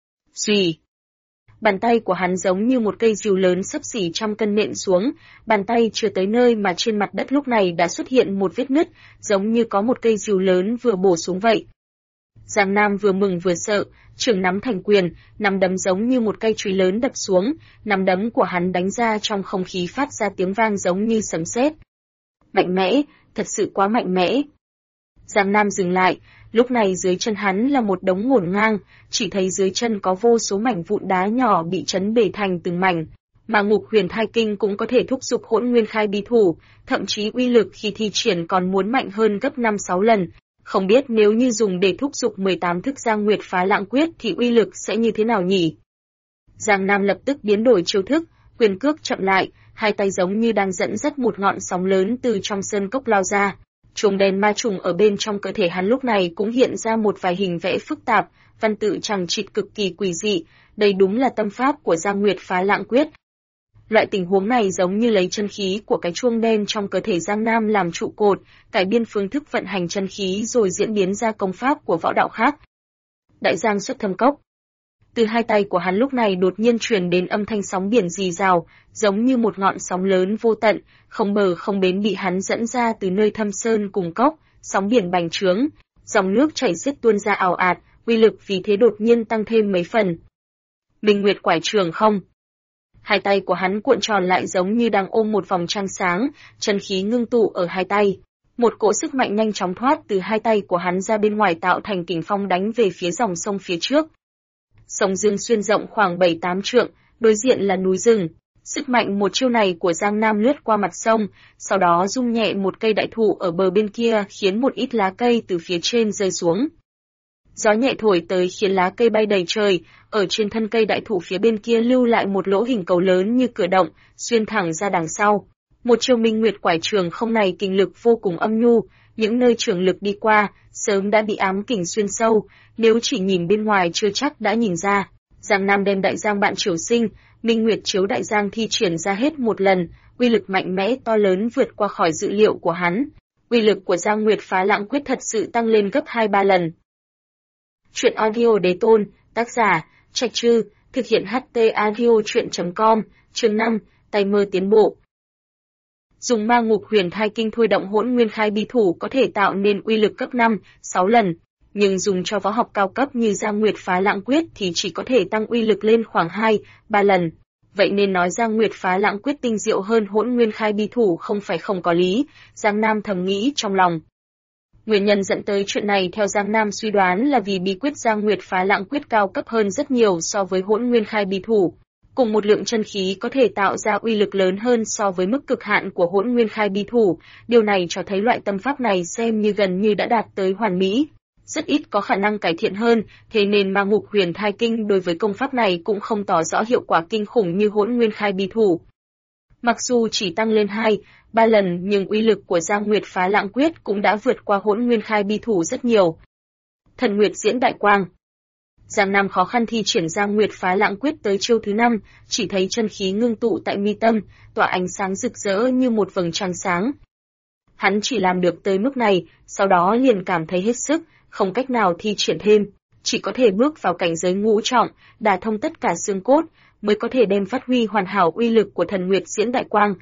Xùy. Bàn tay của hắn giống như một cây rìu lớn xấp xỉ 100 cân nện xuống, bàn tay chưa tới nơi mà trên mặt đất lúc này đã xuất hiện một vết nứt, giống như có một cây rìu lớn vừa bổ xuống vậy. Giang Nam vừa mừng vừa sợ, chưởng nắm thành quyền, nắm đấm giống như một cây chùy lớn đập xuống, nắm đấm của hắn đánh ra trong không khí phát ra tiếng vang giống như sấm sét. Mạnh mẽ, thật sự quá mạnh mẽ. Giang Nam dừng lại, lúc này dưới chân hắn là một đống ngổn ngang, chỉ thấy dưới chân có vô số mảnh vụn đá nhỏ bị chấn bể thành từng mảnh. Mà ngục huyền thai kinh cũng có thể thúc giục hỗn nguyên khai bi thủ, thậm chí uy lực khi thi triển còn muốn mạnh hơn gấp 5-6 lần. Không biết nếu như dùng để thúc giục 18 thức Giang Nguyệt phá lãng quyết thì uy lực sẽ như thế nào nhỉ? Giang Nam lập tức biến đổi chiêu thức, quyền cước chậm lại, hai tay giống như đang dẫn dắt một ngọn sóng lớn từ trong sơn cốc lao ra. Chuông đen ma trùng ở bên trong cơ thể hắn lúc này cũng hiện ra một vài hình vẽ phức tạp, văn tự chằng chịt cực kỳ quỷ dị, đây đúng là tâm pháp của Giang Nguyệt phá lãng quyết. Loại tình huống này giống như lấy chân khí của cái chuông đen trong cơ thể Giang Nam làm trụ cột, cải biên phương thức vận hành chân khí rồi diễn biến ra công pháp của võ đạo khác. Đại Giang xuất thâm cốc. Từ hai tay của hắn lúc này đột nhiên truyền đến âm thanh sóng biển rì rào, giống như một ngọn sóng lớn vô tận, không bờ không bến bị hắn dẫn ra từ nơi thâm sơn cùng cốc, sóng biển bành trướng, dòng nước chảy xiết tuôn ra ào ạt, uy lực vì thế đột nhiên tăng thêm mấy phần. Minh Nguyệt quải trường không? Hai tay của hắn cuộn tròn lại giống như đang ôm một vòng trăng sáng, chân khí ngưng tụ ở hai tay. Một cỗ sức mạnh nhanh chóng thoát từ hai tay của hắn ra bên ngoài tạo thành kình phong đánh về phía dòng sông phía trước. Sông Dương Xuyên rộng khoảng 7-8 trượng, đối diện là núi rừng. Sức mạnh một chiêu này của Giang Nam lướt qua mặt sông, sau đó rung nhẹ một cây đại thụ ở bờ bên kia khiến một ít lá cây từ phía trên rơi xuống. Gió nhẹ thổi tới khiến lá cây bay đầy trời, ở trên thân cây đại thụ phía bên kia lưu lại một lỗ hình cầu lớn như cửa động, xuyên thẳng ra đằng sau. Một chiêu Minh Nguyệt quải trường không này kình lực vô cùng âm nhu, những nơi trường lực đi qua, sớm đã bị ám kình xuyên sâu, nếu chỉ nhìn bên ngoài chưa chắc đã nhìn ra. Giang Nam đem đại giang bạn triều sinh, Minh Nguyệt chiếu đại giang thi triển ra hết một lần, uy lực mạnh mẽ to lớn vượt qua khỏi dự liệu của hắn. Uy lực của Giang Nguyệt phá lãng quyết thật sự tăng lên gấp 2-3 lần. Truyện audio đế tôn, tác giả, Trạch Trư, thực hiện HT audio truyện.com, chương 5, tay mơ tiến bộ. Dùng ma ngục huyền thai kinh thôi động hỗn nguyên khai bi thủ có thể tạo nên uy lực cấp 5-6 lần, nhưng dùng cho võ học cao cấp như Giang Nguyệt phá lãng quyết thì chỉ có thể tăng uy lực lên khoảng 2-3 lần. vậy nên nói Giang Nguyệt Phá Lãng Quyết tinh diệu hơn Hỗn Nguyên Khai Bi Thủ không phải không có lý, Giang Nam thầm nghĩ trong lòng. Nguyên nhân dẫn tới chuyện này theo Giang Nam suy đoán là vì bí quyết Giang Nguyệt Phá Lãng Quyết cao cấp hơn rất nhiều so với Hỗn Nguyên Khai Bi Thủ. Cùng một lượng chân khí có thể tạo ra uy lực lớn hơn so với mức cực hạn của Hỗn Nguyên Khai Bi Thủ, điều này cho thấy loại tâm pháp này xem như gần như đã đạt tới hoàn mỹ. Rất ít có khả năng cải thiện hơn, thế nên Ma Ngục Huyền Thai Kinh đối với công pháp này cũng không tỏ rõ hiệu quả kinh khủng như Hỗn Nguyên Khai Bi Thủ. Mặc dù chỉ tăng lên 2-3 lần nhưng uy lực của Giang Nguyệt Phá Lãng Quyết cũng đã vượt qua Hỗn Nguyên Khai Bi Thủ rất nhiều. Thần Nguyệt Diễn Đại Quang. Giang Nam khó khăn thi triển Giang Nguyệt Phá Lãng Quyết tới chiêu thứ 5, chỉ thấy chân khí ngưng tụ tại mi tâm, tỏa ánh sáng rực rỡ như một vầng trăng sáng. Hắn chỉ làm được tới mức này, sau đó liền cảm thấy hết sức, không cách nào thi triển thêm, chỉ có thể bước vào cảnh giới ngũ trọng, đả thông tất cả xương cốt, mới có thể đem phát huy hoàn hảo uy lực của Thần Nguyệt Diễn Đại Quang.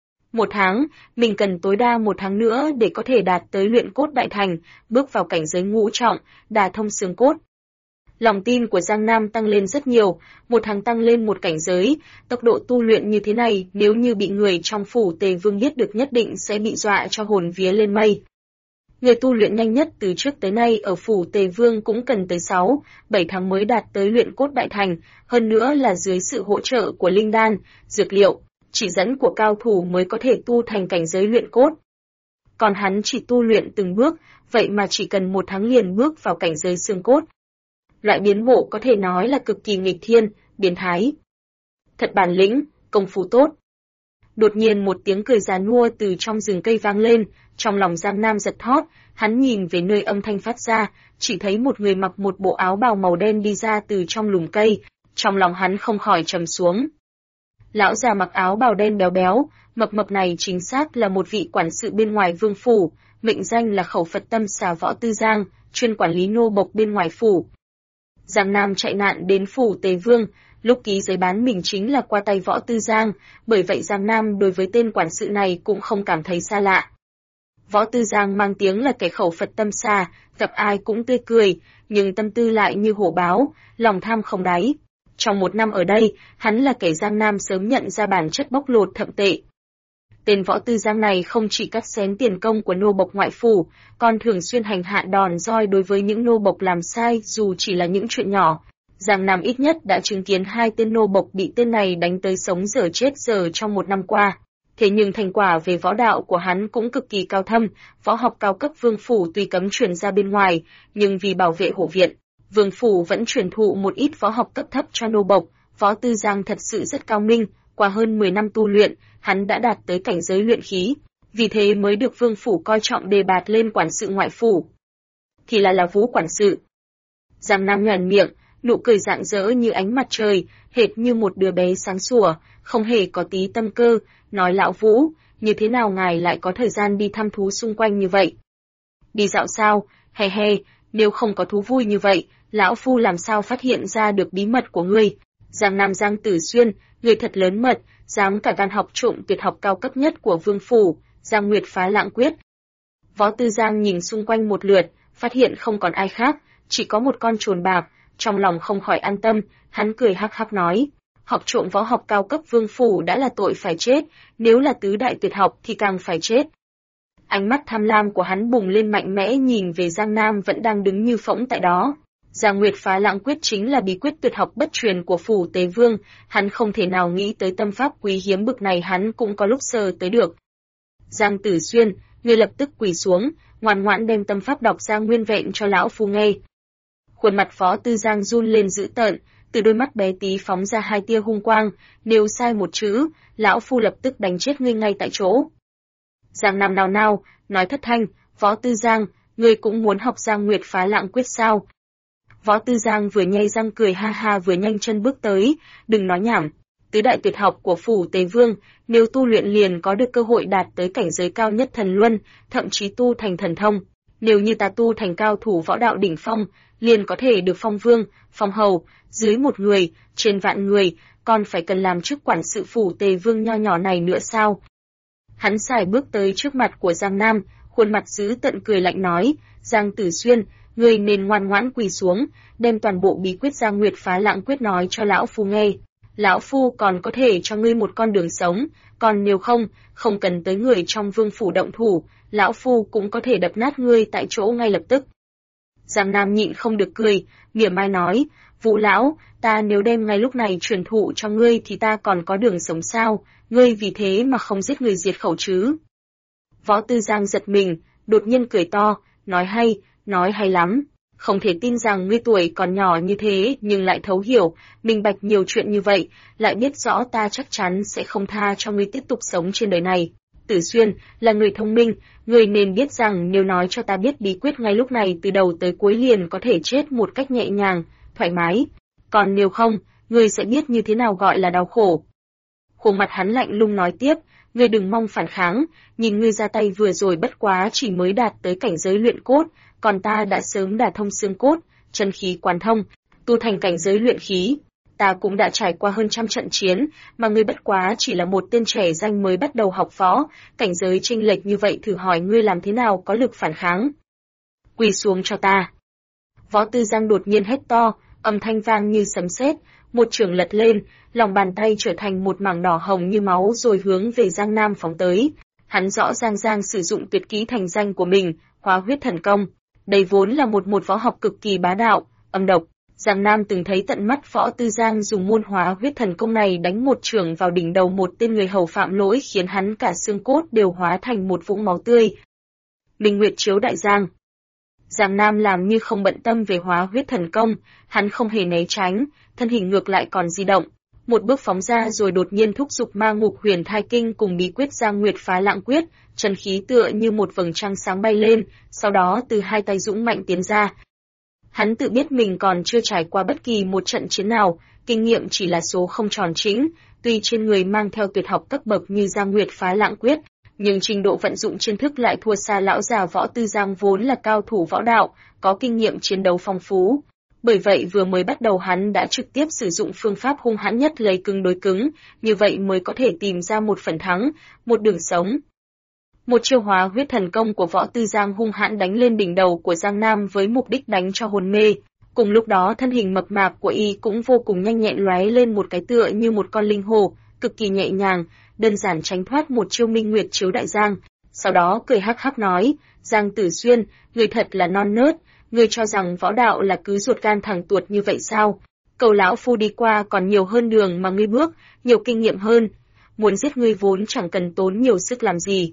1 tháng, mình cần tối đa 1 tháng nữa để có thể đạt tới luyện cốt đại thành, bước vào cảnh giới ngũ trọng, đả thông xương cốt. Lòng tin của Giang Nam tăng lên rất nhiều, 1 tháng tăng lên một cảnh giới, tốc độ tu luyện như thế này nếu như bị người trong phủ Tề Vương biết được nhất định sẽ bị dọa cho hồn vía lên mây. Người tu luyện nhanh nhất từ trước tới nay ở phủ Tề Vương cũng cần tới 6-7 tháng mới đạt tới luyện cốt đại thành, hơn nữa là dưới sự hỗ trợ của linh đan, dược liệu, chỉ dẫn của cao thủ mới có thể tu thành cảnh giới luyện cốt. Còn hắn chỉ tu luyện từng bước, vậy mà chỉ cần 1 tháng liền bước vào cảnh giới xương cốt. Loại biến bộ có thể nói là cực kỳ nghịch thiên, biến thái. Thật bản lĩnh, công phu tốt. Đột nhiên một tiếng cười già nua từ trong rừng cây vang lên, trong lòng Giang Nam giật thót, hắn nhìn về nơi âm thanh phát ra, chỉ thấy một người mặc một bộ áo bào màu đen đi ra từ trong lùm cây, trong lòng hắn không khỏi trầm xuống. Lão già mặc áo bào đen béo béo, mập mập này chính xác là một vị quản sự bên ngoài vương phủ, mệnh danh là Khẩu Phật Tâm Xà Võ Tư Giang, chuyên quản lý nô bộc bên ngoài phủ. Giang Nam chạy nạn đến phủ Tề Vương, lúc ký giấy bán mình chính là qua tay Võ Tư Giang, bởi vậy Giang Nam đối với tên quản sự này cũng không cảm thấy xa lạ. Võ Tư Giang mang tiếng là kẻ khẩu Phật tâm xà, gặp ai cũng tươi cười, nhưng tâm tư lại như hổ báo, lòng tham không đáy. Trong 1 năm ở đây, hắn là kẻ Giang Nam sớm nhận ra bản chất bóc lột thậm tệ. Tên Võ Tư Giang này không chỉ cắt xén tiền công của nô bộc ngoại phủ, còn thường xuyên hành hạ đòn roi đối với những nô bộc làm sai dù chỉ là những chuyện nhỏ. Giang Nam ít nhất đã chứng kiến 2 tên nô bộc bị tên này đánh tới sống dở chết dở trong 1 năm qua. Thế nhưng thành quả về võ đạo của hắn cũng cực kỳ cao thâm, võ học cao cấp vương phủ tuy cấm truyền ra bên ngoài, nhưng vì bảo vệ hộ viện, vương phủ vẫn truyền thụ một ít võ học cấp thấp cho nô bộc. Võ Tư Giang thật sự rất cao minh, qua hơn 10 năm tu luyện, hắn đã đạt tới cảnh giới luyện khí, vì thế mới được vương phủ coi trọng đề bạt lên quản sự ngoại phủ. Thì là Vũ quản sự. Giang Nam nhoẻn miệng, nụ cười rạng rỡ như ánh mặt trời, hệt như một đứa bé sáng sủa, không hề có tí tâm cơ, nói lão Vũ, như thế nào ngài lại có thời gian đi thăm thú xung quanh như vậy? Đi dạo sao? He he, nếu không có thú vui như vậy, lão phu làm sao phát hiện ra được bí mật của ngươi? Giang Nam Giang Tử Xuyên, người thật lớn mật, dám cả gan học trộm tuyệt học cao cấp nhất của vương phủ, Giang Nguyệt Phá Lãng Quyết. Võ Tư Giang nhìn xung quanh một lượt, phát hiện không còn ai khác, chỉ có một con trồn bạc, trong lòng không khỏi an tâm, hắn cười hắc hắc nói, học trộm võ học cao cấp vương phủ đã là tội phải chết, nếu là tứ đại tuyệt học thì càng phải chết. Ánh mắt tham lam của hắn bùng lên mạnh mẽ nhìn về Giang Nam vẫn đang đứng như phỗng tại đó. Giang Nguyệt Phá Lãng Quyết chính là bí quyết tuyệt học bất truyền của phủ Tề Vương, hắn không thể nào nghĩ tới tâm pháp quý hiếm bực này hắn cũng có lúc sờ tới được. Giang Tử Xuyên, ngươi lập tức quỳ xuống, ngoan ngoãn đem tâm pháp đọc ra nguyên vẹn cho lão phu nghe. Khuôn mặt Võ Tư Giang run lên dữ tợn, từ đôi mắt bé tí phóng ra 2 tia hung quang, nếu sai một chữ, lão phu lập tức đánh chết ngươi ngay tại chỗ. Giang Nam nào nào, nói thất thanh, Võ Tư Giang, ngươi cũng muốn học Giang Nguyệt Phá Lãng Quyết sao? Võ Tư Giang vừa nhay răng cười ha ha vừa nhanh chân bước tới, đừng nói nhảm, tứ đại tuyệt học của phủ Tề Vương, nếu tu luyện liền có được cơ hội đạt tới cảnh giới cao nhất thần luân, thậm chí tu thành thần thông. Nếu như ta tu thành cao thủ võ đạo đỉnh phong, liền có thể được phong vương, phong hầu, dưới 1 người, trên vạn người, còn phải cần làm chức quản sự phủ Tề Vương nho nhỏ này nữa sao? Hắn xài bước tới trước mặt của Giang Nam, khuôn mặt dữ tợn cười lạnh nói, Giang Tử Xuyên, ngươi nên ngoan ngoãn quỳ xuống, đem toàn bộ bí quyết Giang Nguyệt Phá Lãng Quyết nói cho lão phu nghe. lão phu còn có thể cho ngươi một con đường sống, còn nếu không, không cần tới người trong vương phủ động thủ, lão phu cũng có thể đập nát ngươi tại chỗ ngay lập tức. Giang Nam nhịn không được cười, mỉa mai nói, Vũ lão, ta nếu đem ngay lúc này truyền thụ cho ngươi thì ta còn có đường sống sao, ngươi vì thế mà không giết người diệt khẩu chứ. Võ Tư Giang giật mình, đột nhiên cười to, nói hay lắm. Không thể tin rằng ngươi tuổi còn nhỏ như thế nhưng lại thấu hiểu, minh bạch nhiều chuyện như vậy, lại biết rõ ta chắc chắn sẽ không tha cho ngươi tiếp tục sống trên đời này. Tử Xuyên, là người thông minh, ngươi nên biết rằng nếu nói cho ta biết bí quyết ngay lúc này từ đầu tới cuối liền có thể chết một cách nhẹ nhàng, thoải mái. Còn nếu không, ngươi sẽ biết như thế nào gọi là đau khổ. Khuôn mặt hắn lạnh lùng nói tiếp, ngươi đừng mong phản kháng, nhìn ngươi ra tay vừa rồi bất quá chỉ mới đạt tới cảnh giới luyện cốt, còn ta đã sớm đả thông xương cốt, chân khí quán thông, tu thành cảnh giới luyện khí. Ta cũng đã trải qua hơn trăm trận chiến, mà ngươi bất quá chỉ là một tên trẻ danh mới bắt đầu học võ, cảnh giới chênh lệch như vậy thử hỏi ngươi làm thế nào có lực phản kháng. Quỳ xuống cho ta. Võ Tư Giang đột nhiên hét to, âm thanh vang như sấm sét, một chưởng lật lên, lòng bàn tay trở thành một mảng đỏ hồng như máu rồi hướng về Giang Nam phóng tới. Hắn rõ ràng sử dụng tuyệt kỹ thành danh của mình, Hóa Huyết Thần Công. Đây vốn là một võ học cực kỳ bá đạo, âm độc. Giang Nam từng thấy tận mắt Võ Tư Giang dùng môn Hóa Huyết Thần Công này đánh một chưởng vào đỉnh đầu một tên người hầu phạm lỗi khiến hắn cả xương cốt đều hóa thành một vũng máu tươi. Minh Nguyệt Chiếu Đại Giang. Giang Nam làm như không bận tâm về Hóa Huyết Thần Công, hắn không hề né tránh, thân hình ngược lại còn di động, một bước phóng ra rồi đột nhiên thúc giục Ma Ngục Huyền Thai Kinh cùng bí quyết Giang Nguyệt Phá Lãng Quyết, chân khí tựa như một vầng trăng sáng bay lên, sau đó từ hai tay dũng mạnh tiến ra. Hắn tự biết mình còn chưa trải qua bất kỳ một trận chiến nào, kinh nghiệm chỉ là số không tròn trĩnh, tuy trên người mang theo tuyệt học cấp bậc như Giang Nguyệt Phá Lãng Quyết, nhưng trình độ vận dụng chiến thức lại thua xa lão già Võ Tư Giang vốn là cao thủ võ đạo, có kinh nghiệm chiến đấu phong phú. Bởi vậy vừa mới bắt đầu hắn đã trực tiếp sử dụng phương pháp hung hãn nhất lấy cứng đối cứng, như vậy mới có thể tìm ra một phần thắng, một đường sống. Một chiêu Hóa Huyết Thần Công của Võ Tư Giang hung hãn đánh lên đỉnh đầu của Giang Nam với mục đích đánh cho hồn mê. Cùng lúc đó thân hình mập mạp của y cũng vô cùng nhanh nhẹn lóe lên một cái tựa như một con linh hồ, cực kỳ nhẹ nhàng, đơn giản tránh thoát một chiêu Minh Nguyệt Chiếu Đại Giang. Sau đó cười hắc hắc nói, Giang Tử Xuyên, người thật là non nớt, ngươi cho rằng võ đạo là cứ ruột gan thẳng tuột như vậy sao? Cầu lão phu đi qua còn nhiều hơn đường mà ngươi bước, nhiều kinh nghiệm hơn. Muốn giết ngươi vốn chẳng cần tốn nhiều sức làm gì.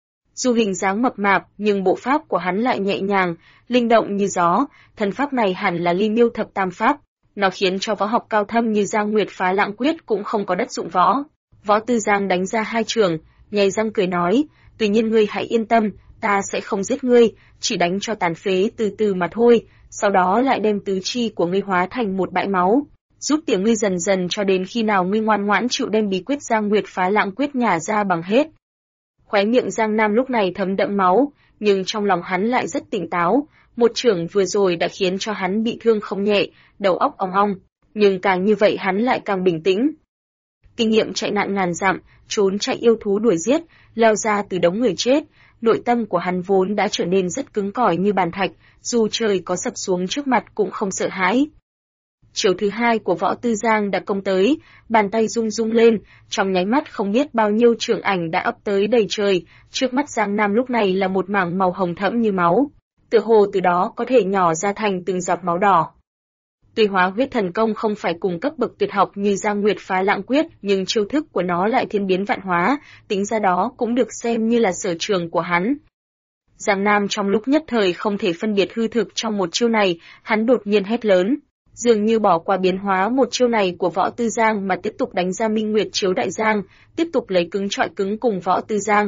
Dù hình dáng mập mạp, nhưng bộ pháp của hắn lại nhẹ nhàng, linh động như gió, thần pháp này hẳn là Ly Miêu Thập Tam Pháp. Nó khiến cho võ học cao thâm như Giang Nguyệt Phá Lãng Quyết cũng không có đất dụng võ. Võ Tư Giang đánh ra hai chưởng, nhếch răng cười nói, tuy nhiên ngươi hãy yên tâm, ta sẽ không giết ngươi, chỉ đánh cho tàn phế từ từ mà thôi, sau đó lại đem tứ chi của ngươi hóa thành một bãi máu, giúp tiếng ngươi dần dần cho đến khi nào ngươi ngoan ngoãn chịu đem bí quyết Giang Nguyệt Phá Lãng Quyết nhả ra bằng hết. Khóe miệng Giang Nam lúc này thấm đẫm máu, nhưng trong lòng hắn lại rất tỉnh táo, một chưởng vừa rồi đã khiến cho hắn bị thương không nhẹ, đầu óc ong ong, nhưng càng như vậy hắn lại càng bình tĩnh. Kinh nghiệm chạy nạn ngàn dặm, trốn chạy yêu thú đuổi giết, leo ra từ đống người chết, nội tâm của hắn vốn đã trở nên rất cứng cỏi như bàn thạch, dù trời có sập xuống trước mặt cũng không sợ hãi. Chiều thứ hai của Võ Tư Giang đã công tới, bàn tay rung rung lên, trong nháy mắt không biết bao nhiêu chưởng ảnh đã ập tới đầy trời, trước mắt Giang Nam lúc này là một mảng màu hồng thẫm như máu, tựa hồ từ đó có thể nhỏ ra thành từng giọt máu đỏ. Tuy Hóa Huyết Thần Công không phải cùng cấp bậc tuyệt học như Giang Nguyệt Phá Lãng Quyết, nhưng chiêu thức của nó lại thiên biến vạn hóa, tính ra đó cũng được xem như là sở trường của hắn. Giang Nam trong lúc nhất thời không thể phân biệt hư thực trong một chiêu này, hắn đột nhiên hét lớn, dường như bỏ qua biến hóa một chiêu này của Võ Tư Giang mà tiếp tục đánh ra Minh Nguyệt Chiếu Đại Giang, tiếp tục lấy cứng trọi cứng cùng Võ Tư Giang.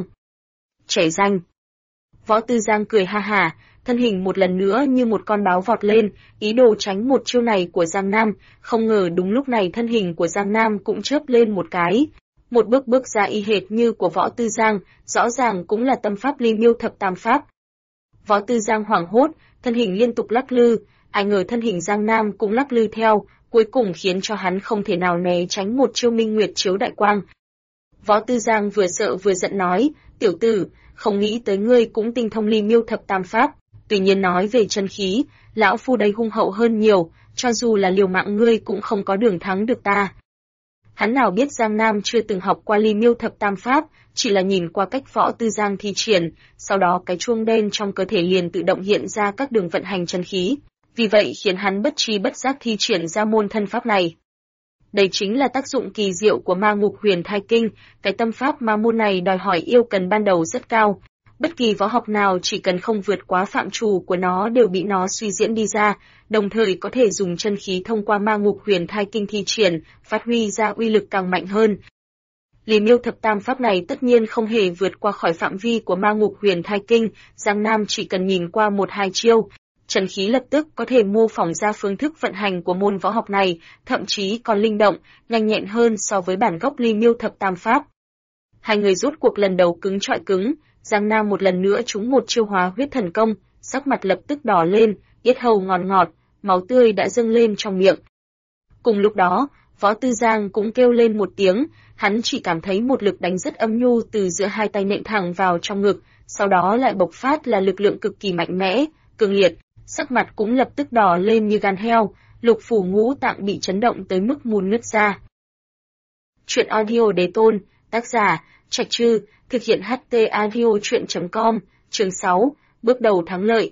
Trẻ danh. Võ Tư Giang cười ha hả, thân hình một lần nữa như một con báo vọt lên, ý đồ tránh một chiêu này của Giang Nam, không ngờ đúng lúc này thân hình của Giang Nam cũng chớp lên một cái. Một bước ra y hệt như của Võ Tư Giang, rõ ràng cũng là tâm pháp Ly Miêu Thập Tam Pháp. Võ Tư Giang hoảng hốt, thân hình liên tục lắc lư, ai ngờ thân hình Giang Nam cũng lắc lư theo, cuối cùng khiến cho hắn không thể nào né tránh một chiêu Minh Nguyệt Chiếu Đại Quang. Võ Tư Giang vừa sợ vừa giận nói, tiểu tử, không nghĩ tới ngươi cũng tinh thông Ly Miêu Thập Tam Pháp, tuy nhiên nói về chân khí, lão phu đây hung hậu hơn nhiều, cho dù là liều mạng ngươi cũng không có đường thắng được ta. Hắn nào biết Giang Nam chưa từng học qua Ly Miêu Thập Tam Pháp, chỉ là nhìn qua cách Võ Tư Giang thi triển, sau đó cái chuông đen trong cơ thể liền tự động hiện ra các đường vận hành chân khí, vì vậy khiến hắn bất tri bất giác thi triển ra môn thân pháp này. Đây chính là tác dụng kỳ diệu của Ma Ngục Huyền Thai Kinh, cái tâm pháp ma môn này đòi hỏi yêu cần ban đầu rất cao. Bất kỳ võ học nào chỉ cần không vượt quá phạm trù của nó đều bị nó suy diễn đi ra, đồng thời có thể dùng chân khí thông qua Ma Ngục Huyền Thai Kinh thi triển, phát huy ra uy lực càng mạnh hơn. Ly Miêu Thập Tam Pháp này tất nhiên không hề vượt qua khỏi phạm vi của Ma Ngục Huyền Thai Kinh, Giang Nam chỉ cần nhìn qua 1-2 chiêu, chân khí lập tức có thể mô phỏng ra phương thức vận hành của môn võ học này, thậm chí còn linh động, nhanh nhẹn hơn so với bản gốc Ly Miêu Thập Tam Pháp. Hai người rốt cuộc lần đầu cứng trọi cứng, Giang Nam một lần nữa trúng một chiêu hóa huyết thần công, sắc mặt lập tức đỏ lên, yết hầu ngọt ngọt, máu tươi đã dâng lên trong miệng. Cùng lúc đó, Võ Tư Giang cũng kêu lên một tiếng, hắn chỉ cảm thấy một lực đánh rất âm nhu từ giữa hai tay nện thẳng vào trong ngực, sau đó lại bộc phát là lực lượng cực kỳ mạnh mẽ, cường liệt, sắc mặt cũng lập tức đỏ lên như gan heo, lục phủ ngũ tạng bị chấn động tới mức muốn nứt ra. Truyện audio Đế Tôn, tác giả Trạch Trư, thực hiện HT Audio Truyện.com, chương 6, bước đầu thắng lợi.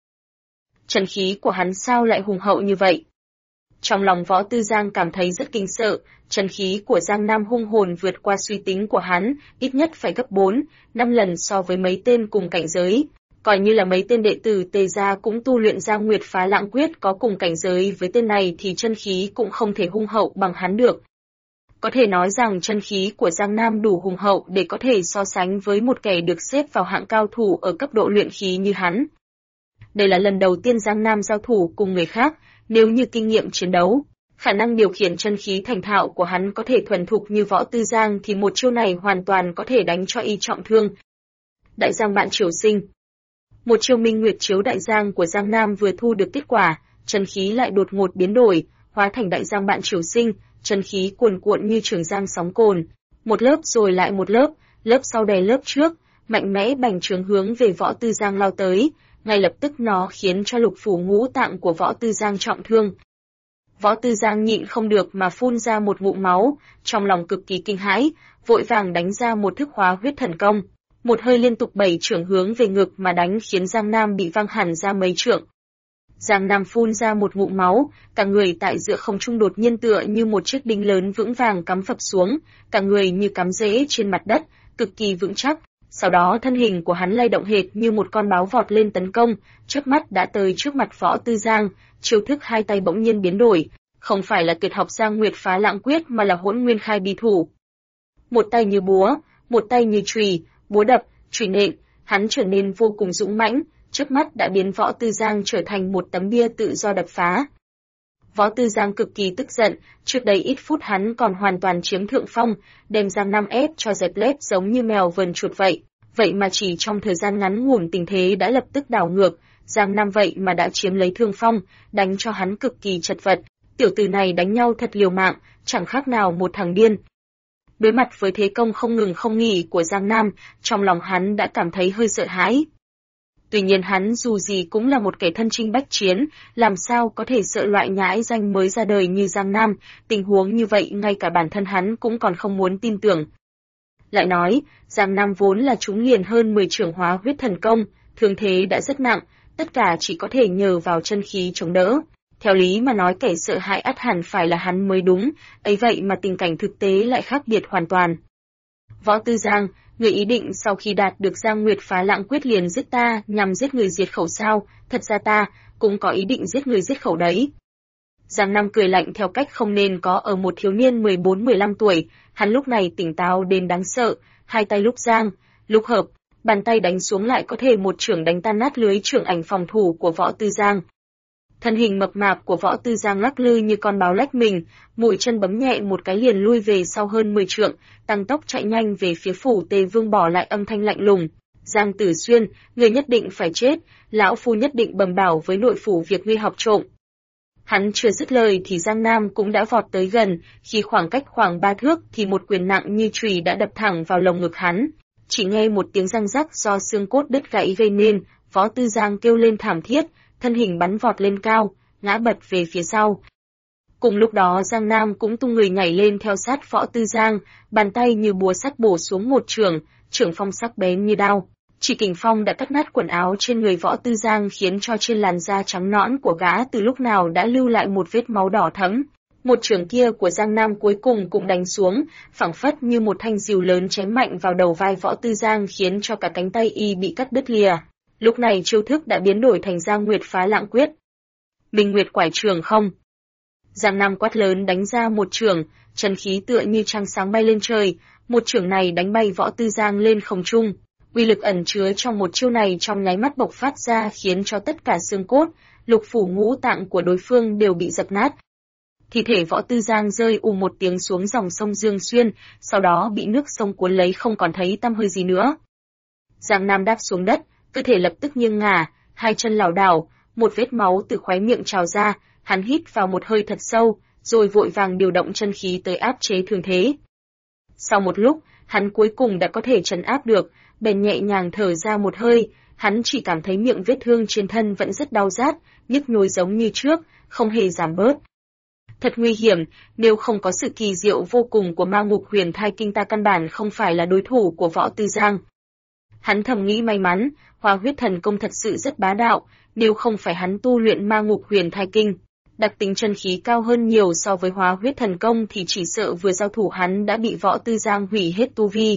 Chân khí của hắn sao lại hùng hậu như vậy? Trong lòng Võ Tư Giang cảm thấy rất kinh sợ, chân khí của Giang Nam hung hồn vượt qua suy tính của hắn, ít nhất phải gấp 4-5 lần so với mấy tên cùng cảnh giới. Coi như là mấy tên đệ tử Tề gia cũng tu luyện ra Nguyệt Phá Lãng Quyết có cùng cảnh giới với tên này thì chân khí cũng không thể hung hậu bằng hắn được. Có thể nói rằng chân khí của Giang Nam đủ hùng hậu để có thể so sánh với một kẻ được xếp vào hạng cao thủ ở cấp độ luyện khí như hắn. Đây là lần đầu tiên Giang Nam giao thủ cùng người khác, nếu như kinh nghiệm chiến đấu, khả năng điều khiển chân khí thành thạo của hắn có thể thuần thục như Võ Tư Giang thì một chiêu này hoàn toàn có thể đánh cho y trọng thương. Đại Giang Bạn Triều Sinh. Một chiêu Minh Nguyệt Chiếu Đại Giang của Giang Nam vừa thu được kết quả, chân khí lại đột ngột biến đổi, hóa thành Đại Giang Bạn Triều Sinh, chân khí cuồn cuộn như trường giang sóng cồn, một lớp rồi lại một lớp, lớp sau đè lớp trước, mạnh mẽ bành trướng hướng về Võ Tư Giang lao tới, ngay lập tức nó khiến cho lục phủ ngũ tạng của Võ Tư Giang trọng thương. Võ Tư Giang nhịn không được mà phun ra một ngụm máu, trong lòng cực kỳ kinh hãi, vội vàng đánh ra một thức hóa huyết thần công, một hơi liên tục 7 chưởng hướng về ngực mà đánh khiến Giang Nam bị văng hẳn ra mấy trượng. Giang Nam phun ra một ngụm máu, cả người tại giữa không trung đột nhiên tựa như một chiếc đinh lớn vững vàng cắm phập xuống, cả người như cắm rễ trên mặt đất, cực kỳ vững chắc. Sau đó thân hình của hắn lay động hệt như một con báo vọt lên tấn công, trước mắt đã tới trước mặt Võ Tư Giang, chiêu thức hai tay bỗng nhiên biến đổi, không phải là tuyệt học Giang Nguyệt Phá Lãng Quyết mà là Hỗn Nguyên Khai Bi Thủ. Một tay như búa, một tay như chùy, búa đập, chùy nện, hắn trở nên vô cùng dũng mãnh, trước mắt đã biến Võ Tư Giang trở thành một tấm bia tự do đập phá. Võ Tư Giang cực kỳ tức giận, trước đây ít phút hắn còn hoàn toàn chiếm thượng phong, đem Giang Nam ép cho dẹp lép giống như mèo vờn chuột vậy. Vậy mà chỉ trong thời gian ngắn ngủn tình thế đã lập tức đảo ngược, Giang Nam vậy mà đã chiếm lấy thượng phong, đánh cho hắn cực kỳ chật vật. Tiểu tử này đánh nhau thật liều mạng, chẳng khác nào một thằng điên. Đối mặt với thế công không ngừng không nghỉ của Giang Nam, trong lòng hắn đã cảm thấy hơi sợ hãi. Tuy nhiên hắn dù gì cũng là một kẻ thân chinh bách chiến, làm sao có thể sợ loại nhãi danh mới ra đời như Giang Nam, tình huống như vậy ngay cả bản thân hắn cũng còn không muốn tin tưởng. Lại nói, Giang Nam vốn là trúng liền hơn 10 chưởng hóa huyết thần công, thương thế đã rất nặng, tất cả chỉ có thể nhờ vào chân khí chống đỡ. Theo lý mà nói kẻ sợ hãi ắt hẳn phải là hắn mới đúng, ấy vậy mà tình cảnh thực tế lại khác biệt hoàn toàn. Võ Tư Giang, người ý định sau khi đạt được Giang Nguyệt Phá Lãng Quyết liền giết ta nhằm giết người diệt khẩu sao, thật ra ta cũng có ý định giết người giết khẩu đấy. Giang Nam cười lạnh theo cách không nên có ở một thiếu niên 14-15 tuổi, hắn lúc này tỉnh táo đến đáng sợ, hai tay lúc giang, lúc hợp, bàn tay đánh xuống lại có thể một chưởng đánh tan nát lưới chưởng ảnh phòng thủ của Võ Tư Giang. Thân hình mập mạp của Võ Tư Giang lắc lư như con báo lách mình, mũi chân bấm nhẹ một cái liền lui về sau hơn 10 trượng, tăng tốc chạy nhanh về phía phủ Tề Vương bỏ lại âm thanh lạnh lùng. Giang Tử Xuyên, người nhất định phải chết, lão phu nhất định bẩm bảo với nội phủ việc ngươi học trộm. Hắn chưa dứt lời thì Giang Nam cũng đã vọt tới gần, khi khoảng cách khoảng 3 thước thì một quyền nặng như chùy đã đập thẳng vào lồng ngực hắn. Chỉ nghe một tiếng răng rắc do xương cốt đứt gãy gây nên, Võ Tư Giang kêu lên thảm thiết, thân hình bắn vọt lên cao, ngã bật về phía sau. Cùng lúc đó Giang Nam cũng tung người nhảy lên theo sát Võ Tư Giang, bàn tay như búa sắt bổ xuống một chưởng phong sắc bén như đao. Chỉ kình phong đã cắt nát quần áo trên người Võ Tư Giang khiến cho trên làn da trắng nõn của gã từ lúc nào đã lưu lại một vết máu đỏ thẫm. Một chưởng kia của Giang Nam cuối cùng cũng đánh xuống, phảng phất như một thanh rìu lớn chém mạnh vào đầu vai Võ Tư Giang khiến cho cả cánh tay y bị cắt đứt lìa. Lúc này chiêu thức đã biến đổi thành Giang Nguyệt Phá Lãng Quyết. Minh Nguyệt Quải Trường không. Giang Nam quát lớn đánh ra một chưởng, chân khí tựa như trăng sáng bay lên trời, một chưởng này đánh bay Võ Tư Giang lên không trung. Uy lực ẩn chứa trong một chiêu này trong nháy mắt bộc phát ra khiến cho tất cả xương cốt, lục phủ ngũ tạng của đối phương đều bị dập nát. Thi thể Võ Tư Giang rơi một tiếng xuống dòng sông Dương Xuyên, sau đó bị nước sông cuốn lấy không còn thấy tăm hơi gì nữa. Giang Nam đáp xuống đất, cơ thể lập tức nghiêng ngả, hai chân lảo đảo, một vết máu từ khóe miệng trào ra, hắn hít vào một hơi thật sâu, rồi vội vàng điều động chân khí tới áp chế thương thế. Sau một lúc, hắn cuối cùng đã có thể trấn áp được, bèn nhẹ nhàng thở ra một hơi, hắn chỉ cảm thấy miệng vết thương trên thân vẫn rất đau rát, nhức nhối giống như trước, không hề giảm bớt. Thật nguy hiểm, nếu không có sự kỳ diệu vô cùng của Ma Ngục Huyền Thai Kinh ta căn bản không phải là đối thủ của Võ Tư Giang. Hắn thầm nghĩ may mắn, Hóa Huyết Thần Công thật sự rất bá đạo, nếu không phải hắn tu luyện Ma Ngục Huyền Thai Kinh, đặc tính chân khí cao hơn nhiều so với Hóa Huyết Thần Công thì chỉ sợ vừa giao thủ hắn đã bị Võ Tư Giang hủy hết tu vi.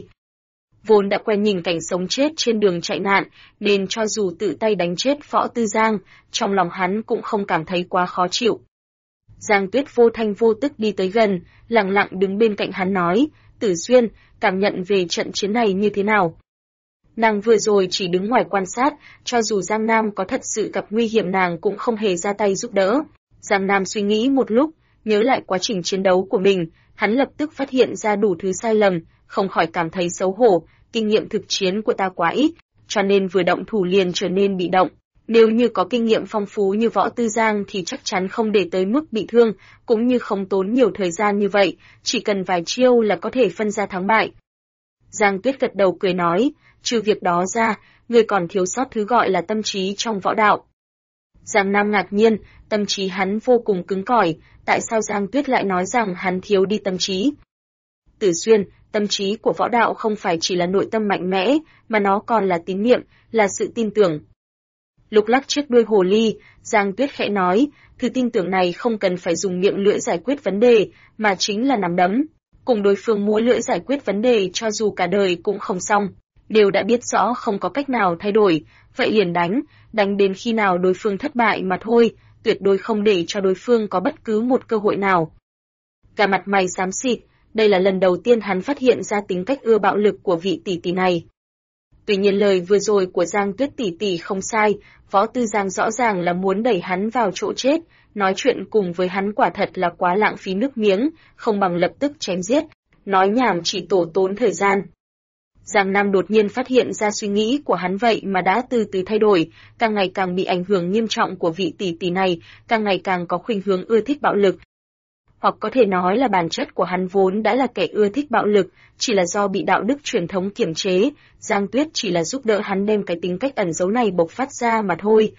Vốn đã quen nhìn cảnh sống chết trên đường chạy nạn, nên cho dù tự tay đánh chết Võ Tư Giang, trong lòng hắn cũng không cảm thấy quá khó chịu. Giang Tuyết vô thanh vô tức đi tới gần, lặng lặng đứng bên cạnh hắn nói, Tử Xuyên, cảm nhận về trận chiến này như thế nào? Nàng vừa rồi chỉ đứng ngoài quan sát, cho dù Giang Nam có thật sự gặp nguy hiểm nàng cũng không hề ra tay giúp đỡ. Giang Nam suy nghĩ một lúc, nhớ lại quá trình chiến đấu của mình, hắn lập tức phát hiện ra đủ thứ sai lầm, không khỏi cảm thấy xấu hổ, kinh nghiệm thực chiến của ta quá ít, cho nên vừa động thủ liền trở nên bị động. Nếu như có kinh nghiệm phong phú như Võ Tư Giang thì chắc chắn không để tới mức bị thương, cũng như không tốn nhiều thời gian như vậy, chỉ cần vài chiêu là có thể phân ra thắng bại. Giang Tuyết gật đầu cười nói, trừ việc đó ra, người còn thiếu sót thứ gọi là tâm trí trong võ đạo. Giang Nam ngạc nhiên, tâm trí hắn vô cùng cứng cỏi, tại sao Giang Tuyết lại nói rằng hắn thiếu đi tâm trí? Tử Xuyên, tâm trí của võ đạo không phải chỉ là nội tâm mạnh mẽ, mà nó còn là tín niệm, là sự tin tưởng. Lục lắc chiếc đuôi hồ ly, Giang Tuyết khẽ nói, thứ tin tưởng này không cần phải dùng miệng lưỡi giải quyết vấn đề, mà chính là nắm đấm. Cùng đối phương múa lưỡi giải quyết vấn đề cho dù cả đời cũng không xong. Đều đã biết rõ không có cách nào thay đổi, vậy liền đánh đến khi nào đối phương thất bại mà thôi, tuyệt đối không để cho đối phương có bất cứ một cơ hội nào. Cả mặt mày xám xịt, đây là lần đầu tiên hắn phát hiện ra tính cách ưa bạo lực của vị tỷ tỷ này. Tuy nhiên lời vừa rồi của Giang Tuyết tỷ tỷ không sai, Võ Tư Giang rõ ràng là muốn đẩy hắn vào chỗ chết, nói chuyện cùng với hắn quả thật là quá lãng phí nước miếng, không bằng lập tức chém giết, nói nhảm chỉ tổ tốn thời gian. Giang Nam đột nhiên phát hiện ra suy nghĩ của hắn vậy mà đã từ từ thay đổi, càng ngày càng bị ảnh hưởng nghiêm trọng của vị tỷ tỷ này, càng ngày càng có khuynh hướng ưa thích bạo lực. Hoặc có thể nói là bản chất của hắn vốn đã là kẻ ưa thích bạo lực, chỉ là do bị đạo đức truyền thống kiềm chế, Giang Tuyết chỉ là giúp đỡ hắn đem cái tính cách ẩn giấu này bộc phát ra mà thôi.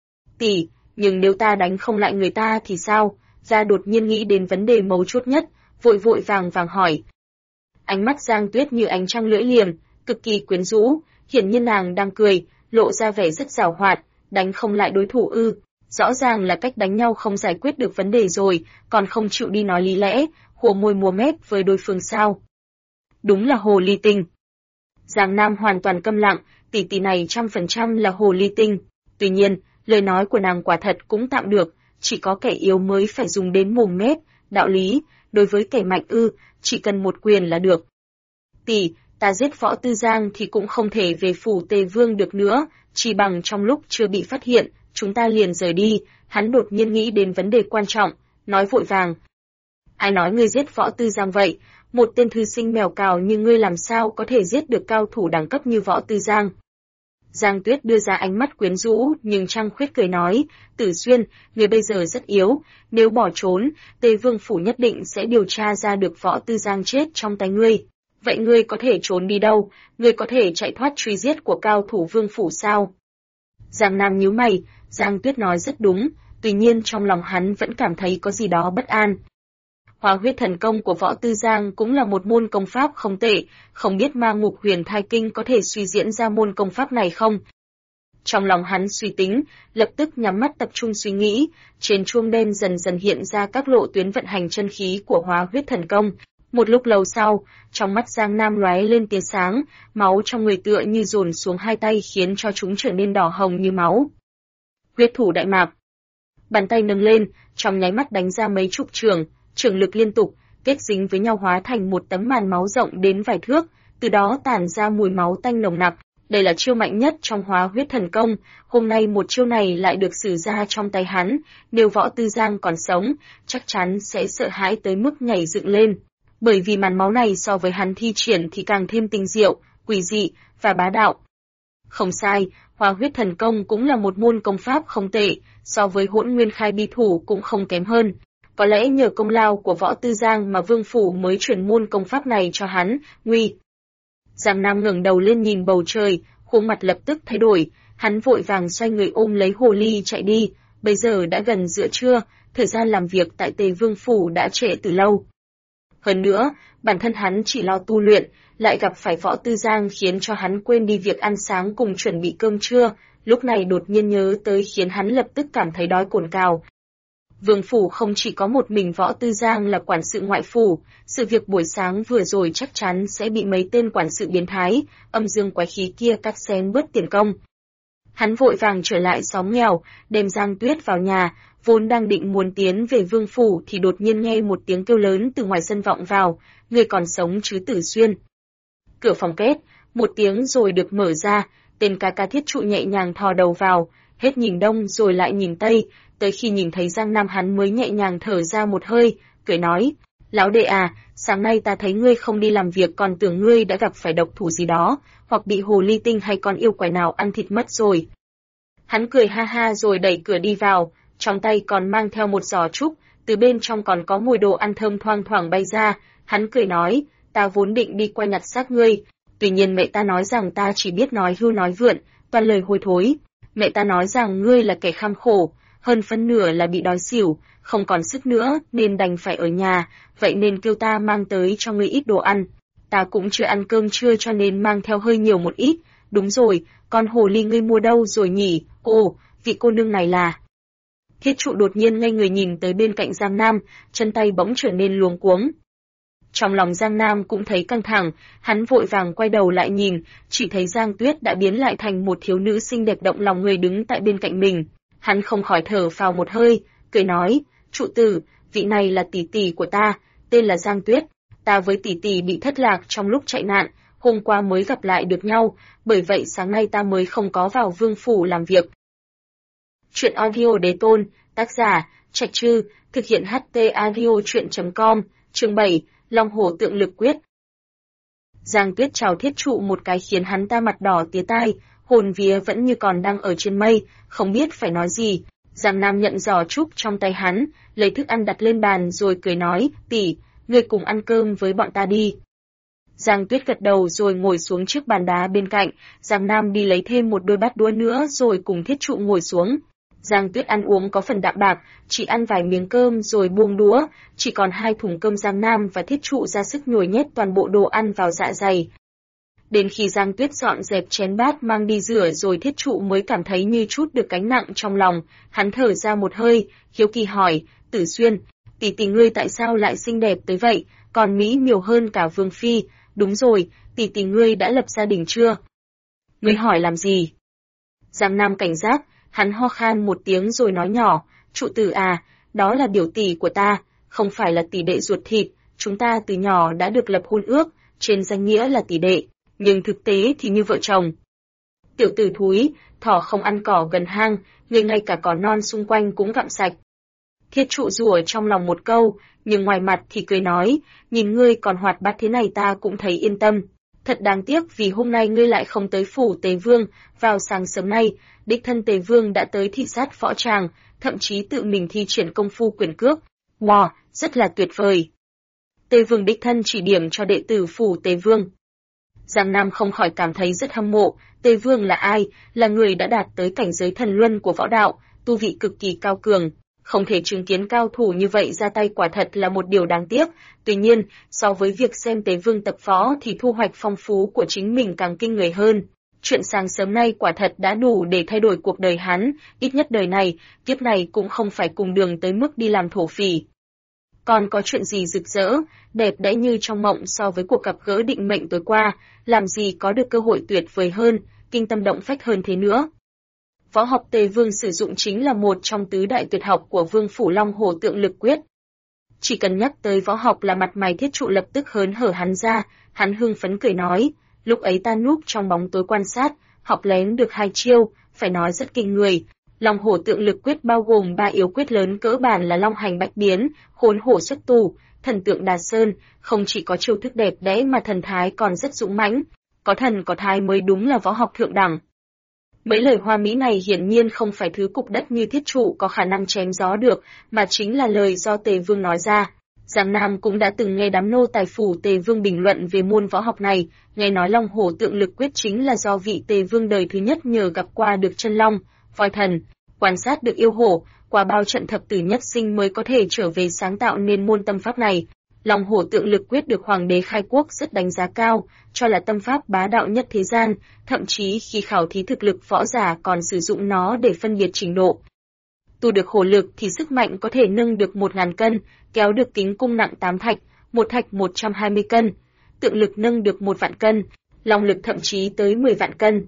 Tỷ, nhưng nếu ta đánh không lại người ta thì sao? Gia đột nhiên nghĩ đến vấn đề mấu chốt nhất, vội vàng hỏi. Ánh mắt Giang Tuyết như ánh trăng lưỡi liềm, cực kỳ quyến rũ, hiển nhiên nàng đang cười, lộ ra vẻ rất giàu hoạt, đánh không lại đối thủ ư? Rõ ràng là cách đánh nhau không giải quyết được vấn đề rồi, còn không chịu đi nói lý lẽ, khua môi múa mép với đối phương sao? Đúng là hồ ly tinh. Giang Nam hoàn toàn câm lặng, tỷ tỷ này 100% là hồ ly tinh. Tuy nhiên, lời nói của nàng quả thật cũng tạm được, chỉ có kẻ yếu mới phải dùng đến mồm mép, đạo lý, đối với kẻ mạnh chỉ cần một quyền là được. Tỷ, ta giết Võ Tư Giang thì cũng không thể về phủ Tề Vương được nữa, chỉ bằng trong lúc chưa bị phát hiện, chúng ta liền rời đi. Hắn đột nhiên nghĩ đến vấn đề quan trọng, nói vội vàng. Ai nói ngươi giết Võ Tư Giang vậy? Một tên thư sinh mèo cào như ngươi làm sao có thể giết được cao thủ đẳng cấp như Võ Tư Giang? Giang Tuyết đưa ra ánh mắt quyến rũ, nhưng trăng khuyết cười nói, Tử Xuyên, ngươi bây giờ rất yếu, nếu bỏ trốn, Tề Vương phủ nhất định sẽ điều tra ra được Võ Tư Giang chết trong tay ngươi. Vậy ngươi có thể trốn đi đâu? Ngươi có thể chạy thoát truy giết của cao thủ Vương phủ sao? Giang Nam nhíu mày, Giang Tuyết nói rất đúng, tuy nhiên trong lòng hắn vẫn cảm thấy có gì đó bất an. Hóa huyết thần công của Võ Tư Giang cũng là một môn công pháp không tệ, không biết Ma Ngục Huyền Thai Kinh có thể suy diễn ra môn công pháp này không? Trong lòng hắn suy tính, lập tức nhắm mắt tập trung suy nghĩ, trên chuông đen dần dần hiện ra các lộ tuyến vận hành chân khí của hóa huyết thần công. Một lúc lâu sau, trong mắt Giang Nam lóe lên tia sáng, máu trong người tựa như dồn xuống hai tay khiến cho chúng trở nên đỏ hồng như máu. Huyết thủ đại mạc. Bàn tay nâng lên, trong nháy mắt đánh ra mấy chục trường lực liên tục, kết dính với nhau hóa thành một tấm màn máu rộng đến vài thước, từ đó tản ra mùi máu tanh nồng nặc. Đây là chiêu mạnh nhất trong hóa huyết thần công, hôm nay một chiêu này lại được sử ra trong tay hắn, nếu Võ Tư Giang còn sống, chắc chắn sẽ sợ hãi tới mức nhảy dựng lên. Bởi vì màn máu này so với hắn thi triển thì càng thêm tinh diệu, quỷ dị và bá đạo. Không sai, hóa huyết thần công cũng là một môn công pháp không tệ, so với Hỗn Nguyên Khai Bi Thủ cũng không kém hơn. Có lẽ nhờ công lao của Võ Tư Giang mà Vương Phủ mới truyền môn công pháp này cho hắn, nguy. Giang Nam ngẩng đầu lên nhìn bầu trời, khuôn mặt lập tức thay đổi, hắn vội vàng xoay người ôm lấy hồ ly chạy đi, bây giờ đã gần giữa trưa, thời gian làm việc tại Tề Vương Phủ đã trễ từ lâu. Hơn nữa, bản thân hắn chỉ lo tu luyện, lại gặp phải Võ Tư Giang khiến cho hắn quên đi việc ăn sáng cùng chuẩn bị cơm trưa, lúc này đột nhiên nhớ tới khiến hắn lập tức cảm thấy đói cồn cào. Vương Phủ không chỉ có một mình Võ Tư Giang là quản sự ngoại phủ, sự việc buổi sáng vừa rồi chắc chắn sẽ bị mấy tên quản sự biến thái, âm dương quái khí kia cắt xén bớt tiền công. Hắn vội vàng trở lại xóm nghèo, đem Giang Tuyết vào nhà, vốn đang định muốn tiến về Vương Phủ thì đột nhiên nghe một tiếng kêu lớn từ ngoài sân vọng vào, người còn sống chứ Tử Xuyên. Cửa phòng két, một tiếng rồi được mở ra, tên ca ca Thiết Trụ nhẹ nhàng thò đầu vào, hết nhìn đông rồi lại nhìn tây, tới khi nhìn thấy Giang Nam hắn mới nhẹ nhàng thở ra một hơi, cười nói, lão đệ à, sáng nay ta thấy ngươi không đi làm việc còn tưởng ngươi đã gặp phải độc thủ gì đó, hoặc bị hồ ly tinh hay con yêu quái nào ăn thịt mất rồi. Hắn cười ha ha rồi đẩy cửa đi vào, trong tay còn mang theo một giò trúc, từ bên trong còn có mùi đồ ăn thơm thoang thoảng bay ra, hắn cười nói, ta vốn định đi qua nhặt xác ngươi, tuy nhiên mẹ ta nói rằng ta chỉ biết nói hưu nói vượn, toàn lời hôi thối. Mẹ ta nói rằng ngươi là kẻ kham khổ, hơn phân nửa là bị đói xỉu, không còn sức nữa nên đành phải ở nhà, vậy nên kêu ta mang tới cho ngươi ít đồ ăn. Ta cũng chưa ăn cơm trưa cho nên mang theo hơi nhiều một ít, đúng rồi, con hồ ly ngươi mua đâu rồi nhỉ, ồ, vị cô nương này là... Thiết Trụ đột nhiên ngây người nhìn tới bên cạnh Giang Nam, chân tay bỗng trở nên luống cuống. Trong lòng Giang Nam cũng thấy căng thẳng, hắn vội vàng quay đầu lại nhìn, chỉ thấy Giang Tuyết đã biến lại thành một thiếu nữ xinh đẹp động lòng người đứng tại bên cạnh mình. Hắn không khỏi thở phào một hơi, cười nói, Trụ tử, vị này là tỷ tỷ của ta, tên là Giang Tuyết. Ta với tỷ tỷ bị thất lạc trong lúc chạy nạn, hôm qua mới gặp lại được nhau, bởi vậy sáng nay ta mới không có vào Vương Phủ làm việc. Chuyện audio đế tôn, tác giả, Trạch Trư, thực hiện HT audio chuyện.com, chương 7, Long Hổ Tượng Lực Quyết. Giang Tuyết chào Thiết Trụ một cái khiến hắn ta mặt đỏ tía tai, hồn vía vẫn như còn đang ở trên mây, không biết phải nói gì. Giang Nam nhận giò trúc trong tay hắn, lấy thức ăn đặt lên bàn rồi cười nói, tỷ, ngươi cùng ăn cơm với bọn ta đi. Giang Tuyết gật đầu rồi ngồi xuống trước bàn đá bên cạnh, Giang Nam đi lấy thêm một đôi bát đũa nữa rồi cùng Thiết Trụ ngồi xuống. Giang Tuyết ăn uống có phần đạm bạc, chỉ ăn vài miếng cơm rồi buông đũa, chỉ còn 2 thùng cơm. Giang Nam và Thiết Trụ ra sức nhồi nhét toàn bộ đồ ăn vào dạ dày. Đến khi Giang Tuyết dọn dẹp chén bát mang đi rửa rồi Thiết Trụ mới cảm thấy như chút được gánh nặng trong lòng, hắn thở ra một hơi, hiếu kỳ hỏi, Tử Xuyên, tỷ tỷ ngươi tại sao lại xinh đẹp tới vậy, còn mỹ miều hơn cả Vương Phi, đúng rồi, tỷ tỷ ngươi đã lập gia đình chưa? Ngươi hỏi làm gì? Giang Nam cảnh giác, hắn ho khan một tiếng rồi nói nhỏ, Trụ tử à, đó là biểu tỷ của ta, không phải là tỷ đệ ruột thịt, chúng ta từ nhỏ đã được lập hôn ước, trên danh nghĩa là tỷ đệ, nhưng thực tế thì như vợ chồng. Tiểu tử thúi, thỏ không ăn cỏ gần hang, người ngay cả cỏ non xung quanh cũng gặm sạch. Thiết Trụ rủa trong lòng một câu, nhưng ngoài mặt thì cười nói, nhìn ngươi còn hoạt bát thế này ta cũng thấy yên tâm. Thật đáng tiếc vì hôm nay ngươi lại không tới phủ Tề Vương, vào sáng sớm nay, đích thân Tề Vương đã tới thị sát võ tràng, thậm chí tự mình thi triển công phu quyền cước. Wow, rất là tuyệt vời. Tề Vương đích thân chỉ điểm cho đệ tử phủ Tề Vương. Giang Nam không khỏi cảm thấy rất hâm mộ, Tề Vương là ai, là người đã đạt tới cảnh giới thần luân của võ đạo, tu vị cực kỳ cao cường. Không thể chứng kiến cao thủ như vậy ra tay quả thật là một điều đáng tiếc. Tuy nhiên, so với việc xem Tế Vương tập võ thì thu hoạch phong phú của chính mình càng kinh người hơn. Chuyện sáng sớm nay quả thật đã đủ để thay đổi cuộc đời hắn, ít nhất đời này, kiếp này cũng không phải cùng đường tới mức đi làm thổ phỉ. Còn có chuyện gì rực rỡ, đẹp đẽ như trong mộng so với cuộc gặp gỡ định mệnh tối qua, làm gì có được cơ hội tuyệt vời hơn, kinh tâm động phách hơn thế nữa. Võ học Tề Vương sử dụng chính là một trong tứ đại tuyệt học của Vương Phủ Long Hổ Tượng Lực Quyết. Chỉ cần nhắc tới võ học là mặt mày Thiết Trụ lập tức hớn hở hắn ra, hắn hưng phấn cười nói, lúc ấy ta núp trong bóng tối quan sát, học lén được 2 chiêu, phải nói rất kinh người. Long Hổ Tượng Lực Quyết bao gồm 3 yếu quyết lớn cỡ bản là Long Hành Bách Biến, Khốn Hổ Xuất Tù, Thần Tượng Đà Sơn, không chỉ có chiêu thức đẹp đẽ mà thần thái còn rất dũng mãnh, có thần có thái mới đúng là võ học thượng đẳng. Mấy lời hoa mỹ này hiển nhiên không phải thứ cục đất như Thiết Trụ có khả năng chém gió được, mà chính là lời do Tề Vương nói ra. Giang Nam cũng đã từng nghe đám nô tài phủ Tề Vương bình luận về môn võ học này, nghe nói Long Hổ Tượng Lực Quyết chính là do vị Tề Vương đời thứ nhất nhờ gặp qua được chân long, voi thần, quan sát được yêu hổ, qua bao trận thập tử nhất sinh mới có thể trở về sáng tạo nên môn tâm pháp này. Long Hổ Tượng Lực Quyết được Hoàng đế khai quốc rất đánh giá cao, cho là tâm pháp bá đạo nhất thế gian, thậm chí khi khảo thí thực lực võ giả còn sử dụng nó để phân biệt trình độ. Tu được hổ lực thì sức mạnh có thể nâng được 1000 cân, kéo được kính cung nặng 8 thạch, một thạch 120 cân, tượng lực nâng được 1 vạn cân, long lực thậm chí tới 10 vạn cân.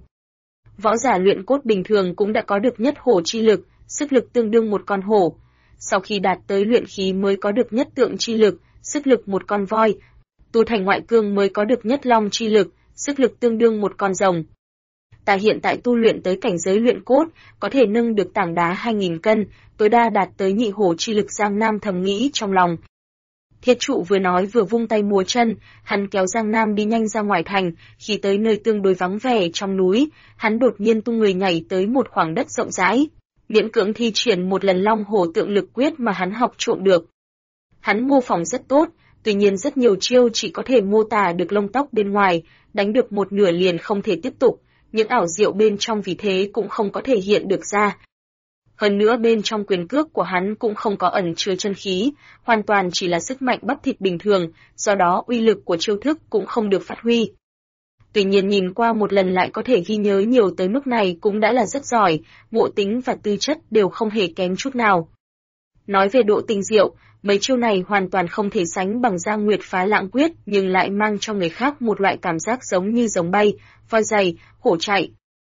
Võ giả luyện cốt bình thường cũng đã có được nhất hổ chi lực, sức lực tương đương một con hổ. Sau khi đạt tới luyện khí mới có được nhất tượng chi lực, sức lực một con voi. Tu thành ngoại cương mới có được nhất long chi lực, sức lực tương đương một con rồng. Ta hiện tại tu luyện tới cảnh giới luyện cốt, có thể nâng được tảng đá 2000 cân, tối đa đạt tới nhị hổ chi lực. Giang Nam thầm nghĩ trong lòng. Thiết Trụ vừa nói vừa vung tay múa chân, hắn kéo Giang Nam đi nhanh ra ngoài thành, khi tới nơi tương đối vắng vẻ trong núi, hắn đột nhiên tung người nhảy tới một khoảng đất rộng rãi, miễn cưỡng thi triển một lần Long Hổ Tượng Lực Quyết mà hắn học trộm được. Hắn mô phỏng rất tốt, tuy nhiên rất nhiều chiêu chỉ có thể mô tả được lông tóc bên ngoài, đánh được một nửa liền không thể tiếp tục, những ảo diệu bên trong vì thế cũng không có thể hiện được ra. Hơn nữa bên trong quyền cước của hắn cũng không có ẩn chứa chân khí, hoàn toàn chỉ là sức mạnh bắp thịt bình thường, do đó uy lực của chiêu thức cũng không được phát huy. Tuy nhiên nhìn qua một lần lại có thể ghi nhớ nhiều tới mức này cũng đã là rất giỏi, ngộ tính và tư chất đều không hề kém chút nào. Nói về độ tinh diệu, mấy chiêu này hoàn toàn không thể sánh bằng Giang Nguyệt Phá Lãng Quyết, nhưng lại mang cho người khác một loại cảm giác giống như rồng bay, voi giày, hổ chạy.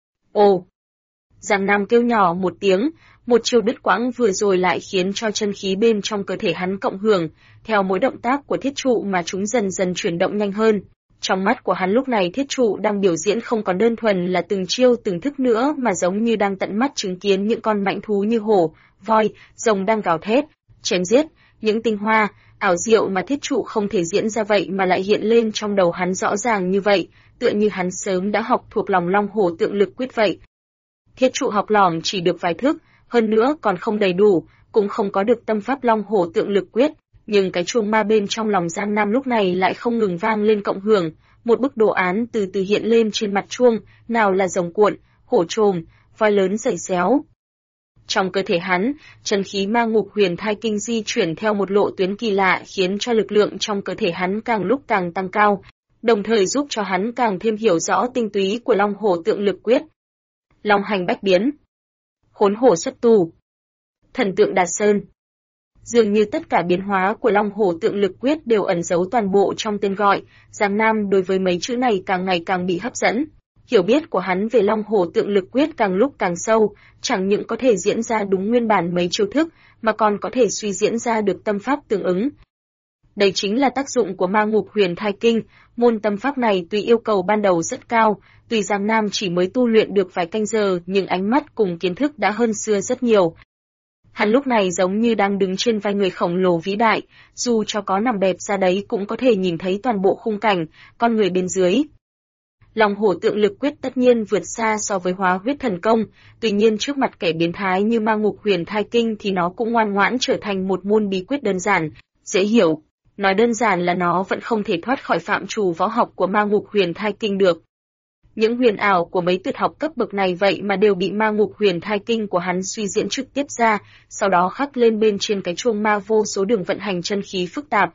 Ồ! Giang Nam kêu nhỏ một tiếng, một chiêu đứt quãng vừa rồi lại khiến cho chân khí bên trong cơ thể hắn cộng hưởng, theo mỗi động tác của Thiết Trụ mà chúng dần dần chuyển động nhanh hơn. Trong mắt của hắn lúc này Thiết Trụ đang biểu diễn không còn đơn thuần là từng chiêu từng thức nữa mà giống như đang tận mắt chứng kiến những con mãnh thú như hổ, voi, rồng đang gào thét, chém giết, những tinh hoa, ảo diệu mà Thiết Trụ không thể diễn ra vậy mà lại hiện lên trong đầu hắn rõ ràng như vậy, tựa như hắn sớm đã học thuộc lòng Long Hổ Tượng Lực Quyết vậy. Thiết Trụ học lỏm chỉ được vài thức, hơn nữa còn không đầy đủ, cũng không có được tâm pháp Long Hổ Tượng Lực Quyết, nhưng cái chuông ma bên trong lòng Giang Nam lúc này lại không ngừng vang lên cộng hưởng, một bức đồ án từ từ hiện lên trên mặt chuông, nào là rồng cuộn, hổ trồm, voi lớn giày xéo. Trong cơ thể hắn, chân khí ma ngục huyền thai kinh di chuyển theo một lộ tuyến kỳ lạ khiến cho lực lượng trong cơ thể hắn càng lúc càng tăng cao, đồng thời giúp cho hắn càng thêm hiểu rõ tinh túy của Long Hổ Tượng Lực Quyết. Long Hành Bách Biến, Khốn Hổ Xuất Tù, Thần Tượng Đà Sơn. Dường như tất cả biến hóa của Long Hổ Tượng Lực Quyết đều ẩn giấu toàn bộ trong tên gọi, Giang Nam đối với mấy chữ này càng ngày càng bị hấp dẫn. Hiểu biết của hắn về Long Hổ Tượng Lực Quyết càng lúc càng sâu, chẳng những có thể diễn ra đúng nguyên bản mấy chiêu thức, mà còn có thể suy diễn ra được tâm pháp tương ứng. Đây chính là tác dụng của Ma Ngục Huyền Thai Kinh, môn tâm pháp này tuy yêu cầu ban đầu rất cao, tuy Giang Nam chỉ mới tu luyện được vài canh giờ nhưng ánh mắt cùng kiến thức đã hơn xưa rất nhiều. Hắn lúc này giống như đang đứng trên vai người khổng lồ vĩ đại, dù cho có nằm bẹp ra đấy cũng có thể nhìn thấy toàn bộ khung cảnh, con người bên dưới. Long Hổ Tượng Lực Quyết tất nhiên vượt xa so với Hóa Huyết Thần Công, tuy nhiên trước mặt kẻ biến thái như Ma Ngục Huyền Thai Kinh thì nó cũng ngoan ngoãn trở thành một môn bí quyết đơn giản, dễ hiểu. Nói đơn giản là nó vẫn không thể thoát khỏi phạm trù võ học của Ma Ngục Huyền Thai Kinh được. Những huyền ảo của mấy tuyệt học cấp bậc này vậy mà đều bị ma ngục huyền thai kinh của hắn suy diễn trực tiếp ra, sau đó khắc lên bên trên cái chuông ma vô số đường vận hành chân khí phức tạp.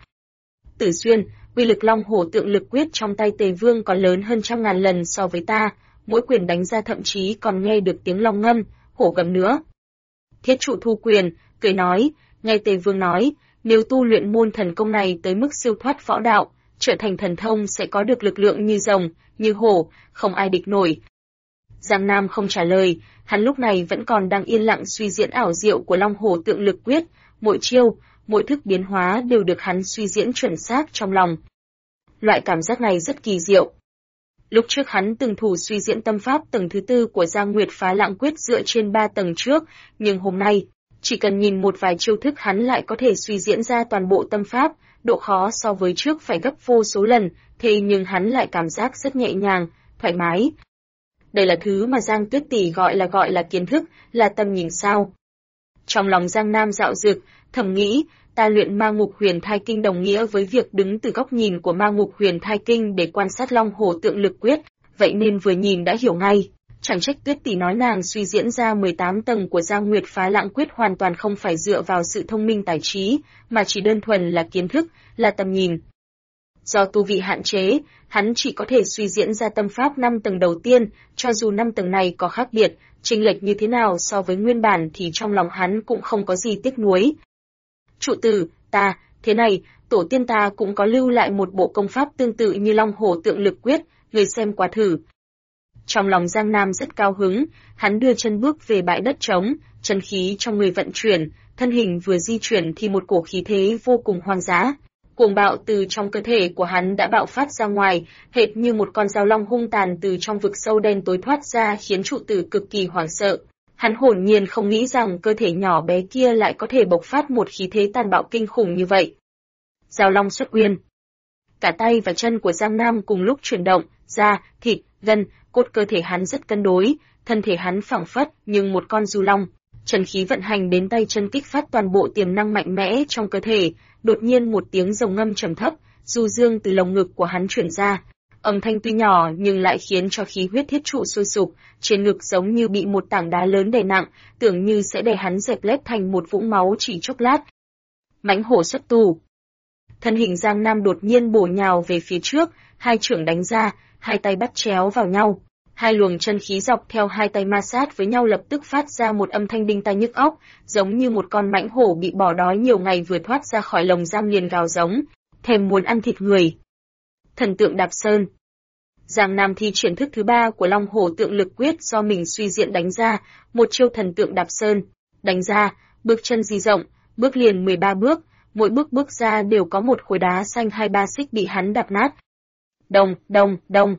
Tử Xuyên, uy lực Long Hổ Tượng Lực Quyết trong tay Tề Vương còn lớn hơn trăm ngàn lần so với ta, mỗi quyền đánh ra thậm chí còn nghe được tiếng long ngâm, hổ gầm nữa. Thiết Trụ thu quyền, cười nói, nghe Tề Vương nói, nếu tu luyện môn thần công này tới mức siêu thoát võ đạo, trở thành thần thông sẽ có được lực lượng như rồng, như hổ, không ai địch nổi. Giang Nam không trả lời, hắn lúc này vẫn còn đang yên lặng suy diễn ảo diệu của Long Hổ Tượng Lực Quyết, mỗi chiêu, mỗi thức biến hóa đều được hắn suy diễn chuẩn xác trong lòng. Loại cảm giác này rất kỳ diệu. Lúc trước hắn từng thử suy diễn tâm pháp tầng thứ 4 của Giang Nguyệt Phá Lãng Quyết dựa trên 3 tầng trước, nhưng hôm nay, chỉ cần nhìn một vài chiêu thức hắn lại có thể suy diễn ra toàn bộ tâm pháp, độ khó so với trước phải gấp vô số lần, thế nhưng hắn lại cảm giác rất nhẹ nhàng, thoải mái. Đây là thứ mà Giang Tuyết Tỷ gọi là kiến thức, là tầm nhìn sao. Trong lòng Giang Nam dạo dực, thầm nghĩ, ta luyện ma ngục huyền thai kinh đồng nghĩa với việc đứng từ góc nhìn của ma ngục huyền thai kinh để quan sát Long Hổ Tượng Lực Quyết, vậy nên vừa nhìn đã hiểu ngay. Chẳng trách Tuyết Tỷ nói nàng suy diễn ra 18 tầng của Giang Nguyệt Phá Lãng Quyết hoàn toàn không phải dựa vào sự thông minh tài trí, mà chỉ đơn thuần là kiến thức, là tầm nhìn. Do tu vị hạn chế, hắn chỉ có thể suy diễn ra tâm pháp 5 tầng đầu tiên, cho dù 5 tầng này có khác biệt, chênh lệch như thế nào so với nguyên bản thì trong lòng hắn cũng không có gì tiếc nuối. Trụ tử, thế này, tổ tiên ta cũng có lưu lại một bộ công pháp tương tự như Long Hổ Tượng Lực Quyết, người xem qua thử. Trong lòng Giang Nam rất cao hứng, hắn đưa chân bước về bãi đất trống, chân khí trong người vận chuyển, thân hình vừa di chuyển thì một cổ khí thế vô cùng hoang dã. Cuồng bạo từ trong cơ thể của hắn đã bạo phát ra ngoài, hệt như một con dao long hung tàn từ trong vực sâu đen tối thoát ra khiến trụ tử cực kỳ hoảng sợ. Hắn hồn nhiên không nghĩ rằng cơ thể nhỏ bé kia lại có thể bộc phát một khí thế tàn bạo kinh khủng như vậy. Dao long xuất uyên. Cả tay và chân của Giang Nam cùng lúc chuyển động, da, thịt, gân, cốt cơ thể hắn rất cân đối, thân thể hắn phẳng phất nhưng một con du long. Chân khí vận hành đến tay chân kích phát toàn bộ tiềm năng mạnh mẽ trong cơ thể, đột nhiên một tiếng rồng ngâm trầm thấp, du dương từ lồng ngực của hắn truyền ra. Âm thanh tuy nhỏ nhưng lại khiến cho khí huyết thiết trụ sôi sục, trên ngực giống như bị một tảng đá lớn đè nặng, tưởng như sẽ đè hắn dẹp lép thành một vũng máu chỉ chốc lát. Mãnh hổ xuất tù. Thân hình Giang Nam đột nhiên bổ nhào về phía trước, hai chưởng đánh ra, hai tay bắt chéo vào nhau. Hai luồng chân khí dọc theo hai tay ma sát với nhau lập tức phát ra một âm thanh đinh tai nhức óc, giống như một con mãnh hổ bị bỏ đói nhiều ngày vừa thoát ra khỏi lồng giam liền gào giống, thèm muốn ăn thịt người. Thần tượng đạp sơn. Giang Nam thi triển thức thứ 3 của Long Hổ Tượng Lực Quyết do mình suy diễn đánh ra, một chiêu thần tượng đạp sơn. Đánh ra, bước chân di rộng, bước liền 13 bước, mỗi bước ra đều có một khối đá xanh 2-3 xích bị hắn đạp nát. Đồng, đồng, đồng.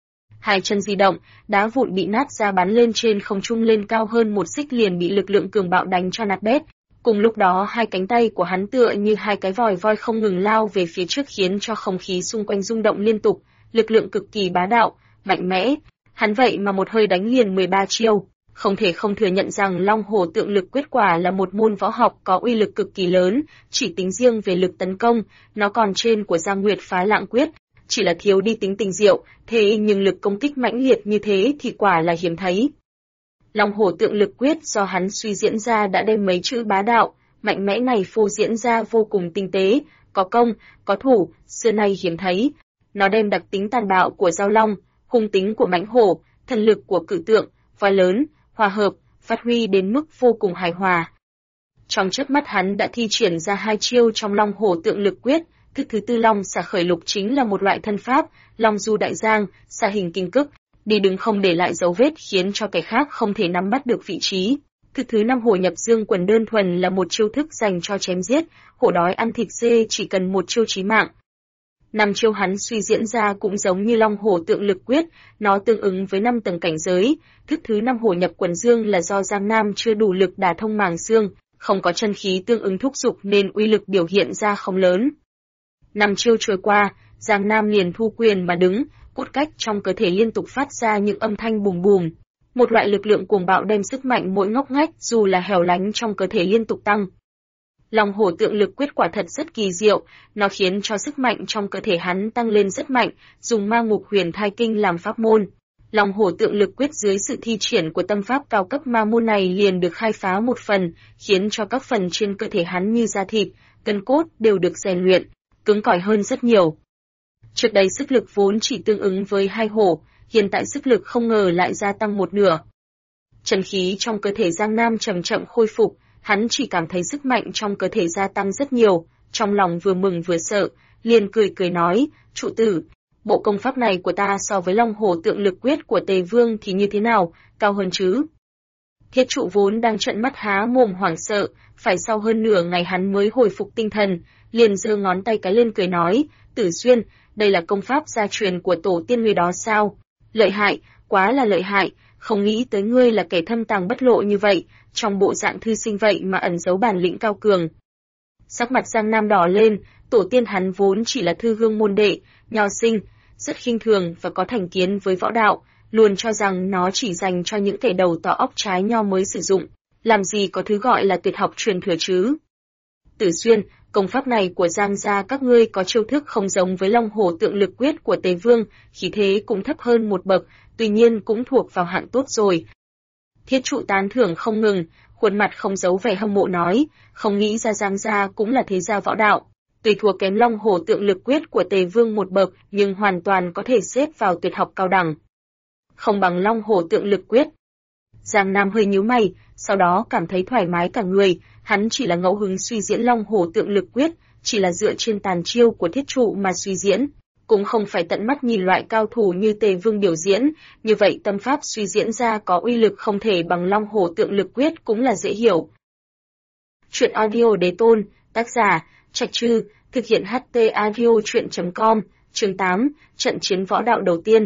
Hai chân di động, đá vụn bị nát ra bắn lên trên không trung lên cao hơn một xích liền bị lực lượng cường bạo đánh cho nát bét. Cùng lúc đó hai cánh tay của hắn tựa như hai cái vòi voi không ngừng lao về phía trước khiến cho không khí xung quanh rung động liên tục, lực lượng cực kỳ bá đạo, mạnh mẽ. Hắn vậy mà một hơi đánh liền 13 chiêu, không thể không thừa nhận rằng Long Hổ Tượng Lực Quyết quả là một môn võ học có uy lực cực kỳ lớn, chỉ tính riêng về lực tấn công, nó còn trên của Giang Nguyệt Phá Lãng Quyết. Chỉ là thiếu đi tính tình diệu, thế nhưng lực công kích mãnh liệt như thế thì quả là hiếm thấy. Long Hổ Tượng Lực Quyết do hắn suy diễn ra đã đem mấy chữ bá đạo, mạnh mẽ này phô diễn ra vô cùng tinh tế, có công, có thủ, xưa nay hiếm thấy. Nó đem đặc tính tàn bạo của dao long, hung tính của mãnh hổ, thần lực của cự tượng, voi lớn, hòa hợp, phát huy đến mức vô cùng hài hòa. Trong chớp mắt hắn đã thi triển ra hai chiêu trong Long Hổ Tượng Lực Quyết. Thức thứ 4 Long xả khởi lục chính là một loại thân pháp, Long du đại giang, xả hình kinh cức, đi đứng không để lại dấu vết khiến cho kẻ khác không thể nắm bắt được vị trí. Thức thứ 5 Hổ nhập dương quần đơn thuần là một chiêu thức dành cho chém giết, hổ đói ăn thịt dê chỉ cần một chiêu chí mạng. 5 chiêu hắn suy diễn ra cũng giống như Long Hổ Tượng Lực Quyết, nó tương ứng với 5 tầng cảnh giới. Thức thứ 5 Hổ nhập quần dương là do Giang Nam chưa đủ lực đả thông màng xương, không có chân khí tương ứng thúc giục nên uy lực biểu hiện ra không lớn. 5 chiêu trôi qua, Giang Nam liền thu quyền mà đứng, cốt cách trong cơ thể liên tục phát ra những âm thanh bùm bùm. Một loại lực lượng cuồng bạo đem sức mạnh mỗi ngóc ngách dù là hẻo lánh trong cơ thể liên tục tăng. Long Hổ Tượng Lực Quyết quả thật rất kỳ diệu, nó khiến cho sức mạnh trong cơ thể hắn tăng lên rất mạnh, dùng ma ngục huyền thai kinh làm pháp môn. Long hổ tượng lực quyết dưới sự thi triển của tâm pháp cao cấp ma môn này liền được khai phá một phần, khiến cho các phần trên cơ thể hắn như da thịt, gân cốt đều được rèn luyện, cứng cỏi hơn rất nhiều. Trước đây sức lực vốn chỉ tương ứng với 2 hổ, hiện tại sức lực không ngờ lại gia tăng một nửa. Chân khí trong cơ thể Giang Nam chậm chậm khôi phục, hắn chỉ cảm thấy sức mạnh trong cơ thể gia tăng rất nhiều, trong lòng vừa mừng vừa sợ, liền cười cười nói, trụ tử, bộ công pháp này của ta so với Long hổ tượng lực quyết của Tề Vương thì như thế nào, cao hơn chứ? Thiết trụ vốn đang trợn mắt há mồm hoảng sợ, phải sau hơn nửa ngày hắn mới hồi phục tinh thần, liền giơ ngón tay cái lên cười nói, Tử Xuyên, đây là công pháp gia truyền của tổ tiên người đó sao? Lợi hại, quá là lợi hại, không nghĩ tới ngươi là kẻ thâm tàng bất lộ như vậy, trong bộ dạng thư sinh vậy mà ẩn giấu bản lĩnh cao cường. Sắc mặt Giang Nam đỏ lên, tổ tiên hắn vốn chỉ là thư hương môn đệ, nho sinh, rất khinh thường và có thành kiến với võ đạo, luôn cho rằng nó chỉ dành cho những kẻ đầu to óc trái nho mới sử dụng, làm gì có thứ gọi là tuyệt học truyền thừa chứ. Tử Xuyên, công pháp này của Giang gia các ngươi có chiêu thức không giống với Long hổ tượng lực quyết của Tề Vương, khí thế cũng thấp hơn một bậc, tuy nhiên cũng thuộc vào hạng tốt rồi. Thiết trụ tán thưởng không ngừng, khuôn mặt không giấu vẻ hâm mộ nói, không nghĩ ra Giang gia cũng là thế gia võ đạo. Tuy thua kém Long hổ tượng lực quyết của Tề Vương một bậc, nhưng hoàn toàn có thể xếp vào tuyệt học cao đẳng. Không bằng Long hổ tượng lực quyết. Giang Nam hơi nhíu mày, sau đó cảm thấy thoải mái cả người, hắn chỉ là ngẫu hứng suy diễn Long hổ tượng lực quyết, chỉ là dựa trên tàn chiêu của thiết trụ mà suy diễn, cũng không phải tận mắt nhìn loại cao thủ như Tề Vương biểu diễn, như vậy tâm pháp suy diễn ra có uy lực không thể bằng Long hổ tượng lực quyết cũng là dễ hiểu. Truyện audio đế tôn, tác giả Trạch Trư, thực hiện HT audio truyện.com, chương 8, trận chiến võ đạo đầu tiên.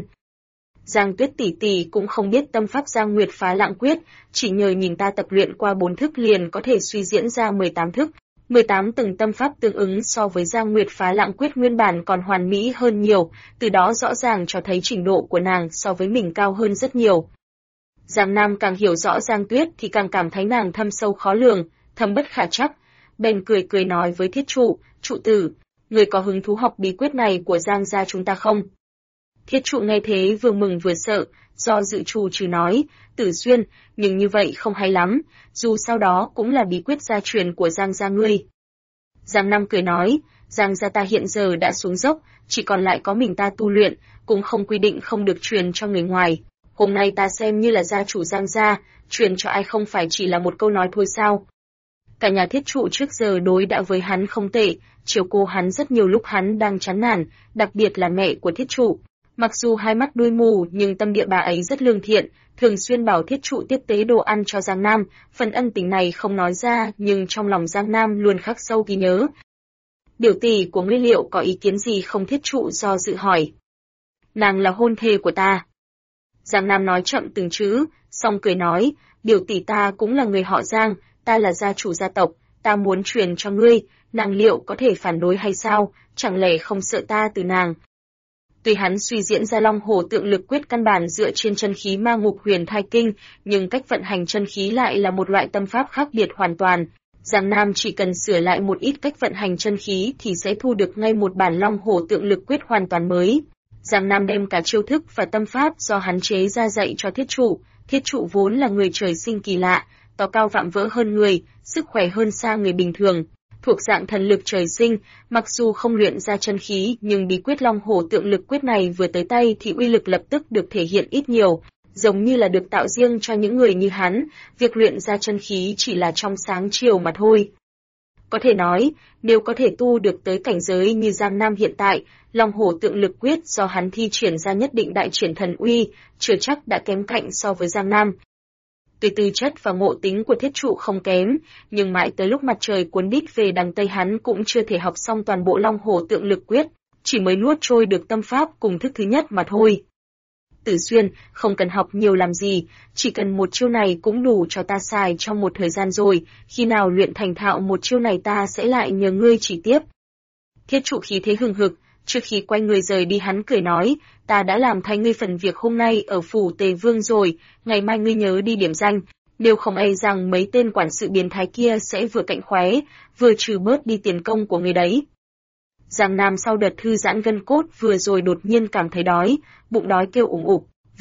Giang Tuyết tỷ tỷ cũng không biết tâm pháp Giang Nguyệt phá lạng quyết, chỉ nhờ nhìn ta tập luyện qua 4 thức liền có thể suy diễn ra 18 thức. 18 từng tâm pháp tương ứng so với Giang Nguyệt phá lạng quyết nguyên bản còn hoàn mỹ hơn nhiều, từ đó rõ ràng cho thấy trình độ của nàng so với mình cao hơn rất nhiều. Giang Nam càng hiểu rõ Giang Tuyết thì càng cảm thấy nàng thâm sâu khó lường, thâm bất khả trắc, bèn cười cười nói với thiết trụ, trụ tử, người có hứng thú học bí quyết này của Giang gia chúng ta không? Thiết trụ nghe thế vừa mừng vừa sợ, do dự trù trừ nói, Tử Xuyên, nhưng như vậy không hay lắm, dù sau đó cũng là bí quyết gia truyền của Giang gia ngươi. Giang Nam cười nói, Giang gia ta hiện giờ đã xuống dốc, chỉ còn lại có mình ta tu luyện, cũng không quy định không được truyền cho người ngoài. Hôm nay ta xem như là gia chủ Giang gia, truyền cho ai không phải chỉ là một câu nói thôi sao? Cả nhà thiết trụ trước giờ đối đã với hắn không tệ, chiều cô hắn rất nhiều lúc hắn đang chán nản, đặc biệt là mẹ của thiết trụ. Mặc dù hai mắt đuôi mù nhưng tâm địa bà ấy rất lương thiện, thường xuyên bảo thiết trụ tiếp tế đồ ăn cho Giang Nam, phần ân tình này không nói ra nhưng trong lòng Giang Nam luôn khắc sâu ghi nhớ. Biểu tỷ của ngươi liệu có ý kiến gì không? Thiết trụ do dự hỏi. Nàng là hôn thê của ta. Giang Nam nói chậm từng chữ, xong cười nói, biểu tỷ ta cũng là người họ Giang, ta là gia chủ gia tộc, ta muốn truyền cho ngươi, nàng liệu có thể phản đối hay sao, chẳng lẽ không sợ ta từ nàng. Tuy hắn suy diễn ra Long hổ tượng lực quyết căn bản dựa trên chân khí ma ngục huyền thai kinh, nhưng cách vận hành chân khí lại là một loại tâm pháp khác biệt hoàn toàn. Giang Nam chỉ cần sửa lại một ít cách vận hành chân khí thì sẽ thu được ngay một bản Long hổ tượng lực quyết hoàn toàn mới. Giang Nam đem cả chiêu thức và tâm pháp do hắn chế ra dạy cho thiết trụ. Thiết trụ vốn là người trời sinh kỳ lạ, to cao vạm vỡ hơn người, sức khỏe hơn xa người bình thường. Thuộc dạng thần lực trời sinh, mặc dù không luyện ra chân khí nhưng bí quyết Long hổ tượng lực quyết này vừa tới tay thì uy lực lập tức được thể hiện ít nhiều, giống như là được tạo riêng cho những người như hắn, việc luyện ra chân khí chỉ là trong sáng chiều mà thôi. Có thể nói, nếu có thể tu được tới cảnh giới như Giang Nam hiện tại, Long hổ tượng lực quyết do hắn thi triển ra nhất định đại triển thần uy, chưa chắc đã kém cạnh so với Giang Nam. Tuy tư chất và ngộ tính của thiết trụ không kém, nhưng mãi tới lúc mặt trời cuốn đít về đằng Tây hắn cũng chưa thể học xong toàn bộ Long hổ tượng lực quyết, chỉ mới nuốt trôi được tâm pháp cùng thức thứ nhất mà thôi. Tử Xuyên, không cần học nhiều làm gì, chỉ cần một chiêu này cũng đủ cho ta xài trong một thời gian rồi, khi nào luyện thành thạo một chiêu này ta sẽ lại nhờ ngươi chỉ tiếp. Thiết trụ khí thế hừng hực, trước khi quay người rời đi hắn cười nói, ta đã làm thay ngươi phần việc hôm nay ở phủ Tề Vương rồi, ngày mai ngươi nhớ đi điểm danh, nếu không e rằng mấy tên quản sự biến thái kia sẽ vừa cạnh khóe, vừa trừ bớt đi tiền công của người đấy. Giang Nam sau đợt thư giãn gân cốt vừa rồi đột nhiên cảm thấy đói, bụng đói kêu ủng ục,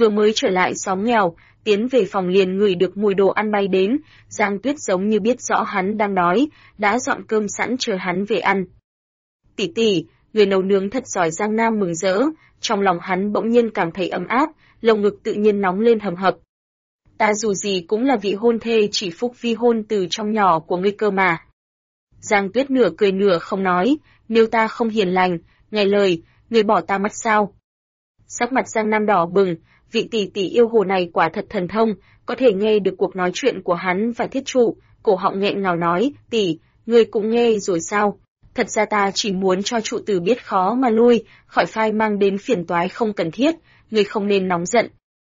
vừa mới trở lại xóm nghèo, tiến về phòng liền ngửi được mùi đồ ăn bay đến, Giang Tuyết giống như biết rõ hắn đang đói, đã dọn cơm sẵn chờ hắn về ăn. Tỷ tỷ, người nấu nướng thật giỏi. Giang Nam mừng rỡ, trong lòng hắn bỗng nhiên cảm thấy ấm áp, lồng ngực tự nhiên nóng lên hầm hập. Ta dù gì cũng là vị hôn thê chỉ phúc vi hôn từ trong nhỏ của ngươi cơ mà. Giang Tuyết nửa cười nửa không nói, nếu ta không hiền lành, nghe lời, ngươi bỏ ta mất sao? Sắc mặt Giang Nam đỏ bừng, vị tỷ tỷ yêu hồ này quả thật thần thông, có thể nghe được cuộc nói chuyện của hắn và thiết trụ, cổ họng nghẹn ngào nói, tỷ, ngươi cũng nghe rồi sao? Thật ra ta chỉ muốn cho trụ tử biết khó mà lui, khỏi phai mang đến phiền toái không cần thiết, ngươi không nên nóng giận.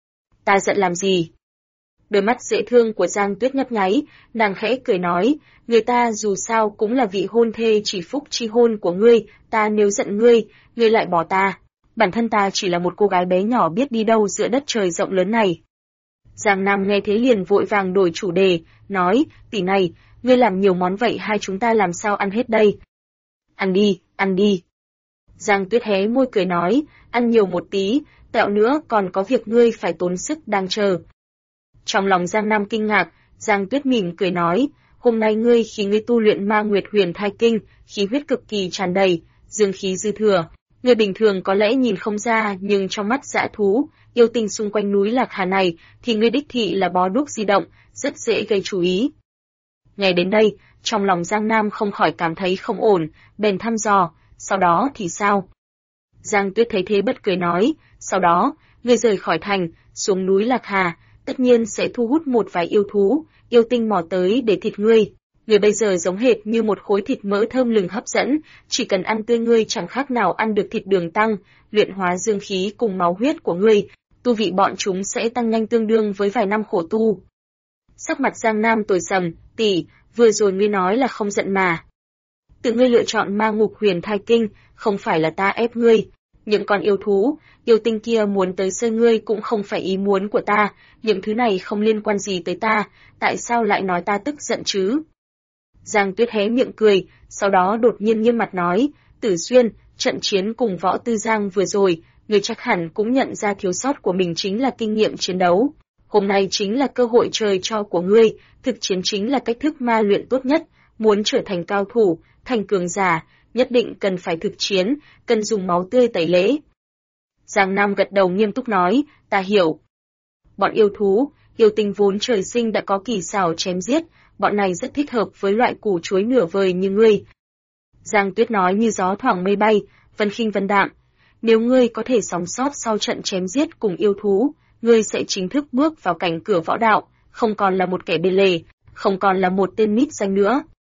Ta giận làm gì? Đôi mắt dễ thương của Giang Tuyết nhấp nháy, nàng khẽ cười nói, người ta dù sao cũng là vị hôn thê chỉ phúc chi hôn của ngươi, ta nếu giận ngươi, ngươi lại bỏ ta. Bản thân ta chỉ là một cô gái bé nhỏ biết đi đâu giữa đất trời rộng lớn này. Giang Nam nghe thế liền vội vàng đổi chủ đề, nói, tỷ này, ngươi làm nhiều món vậy hai chúng ta làm sao ăn hết đây? Ăn đi, ăn đi. Giang Tuyết hé môi cười nói, ăn nhiều một tí, tẹo nữa còn có việc ngươi phải tốn sức đang chờ. Trong lòng Giang Nam kinh ngạc, Giang Tuyết mỉm cười nói, hôm nay khi ngươi tu luyện Ma Nguyệt Huyền Thai Kinh, khí huyết cực kỳ tràn đầy, dương khí dư thừa. Người bình thường có lẽ nhìn không ra, nhưng trong mắt dã thú, yêu tinh xung quanh núi Lạc Hà này, thì ngươi đích thị là bó đuốc di động, rất dễ gây chú ý. Nghe đến đây, trong lòng Giang Nam không khỏi cảm thấy không ổn, bèn thăm dò, sau đó thì sao? Giang Tuyết thấy thế bật cười nói, sau đó, ngươi rời khỏi thành, xuống núi Lạc Hà, tất nhiên sẽ thu hút một vài yêu thú, yêu tinh mò tới để thịt ngươi. Ngươi bây giờ giống hệt như một khối thịt mỡ thơm lừng hấp dẫn, chỉ cần ăn tươi ngươi chẳng khác nào ăn được thịt đường tăng, luyện hóa dương khí cùng máu huyết của ngươi, tu vị bọn chúng sẽ tăng nhanh tương đương với vài năm khổ tu. Sắc mặt Giang Nam tối sầm, tỷ, vừa rồi ngươi nói là không giận mà. Tự ngươi lựa chọn Ma Ngục Huyền Thai Kinh, không phải là ta ép ngươi. Những con yêu thú, yêu tinh kia muốn tới sơi ngươi cũng không phải ý muốn của ta, những thứ này không liên quan gì tới ta, tại sao lại nói ta tức giận chứ? Giang Tuyết hé miệng cười, sau đó đột nhiên nghiêm mặt nói, Tử Xuyên, trận chiến cùng Võ Tư Giang vừa rồi, ngươi chắc hẳn cũng nhận ra thiếu sót của mình chính là kinh nghiệm chiến đấu. Hôm nay chính là cơ hội trời cho của ngươi, thực chiến chính là cách thức ma luyện tốt nhất, muốn trở thành cao thủ, thành cường giả, nhất định cần phải thực chiến, cần dùng máu tươi tẩy lễ. Giang Nam gật đầu nghiêm túc nói, ta hiểu. Bọn yêu thú, yêu tinh vốn trời sinh đã có kỳ xảo chém giết, bọn này rất thích hợp với loại củ chuối nửa vời như ngươi. Giang Tuyết nói như gió thoảng mây bay, vân khinh vân đạm. Nếu ngươi có thể sống sót sau trận chém giết cùng yêu thú, ngươi sẽ chính thức bước vào cảnh cửa võ đạo, không còn là một kẻ bê lề, không còn là một tên nít danh nữa.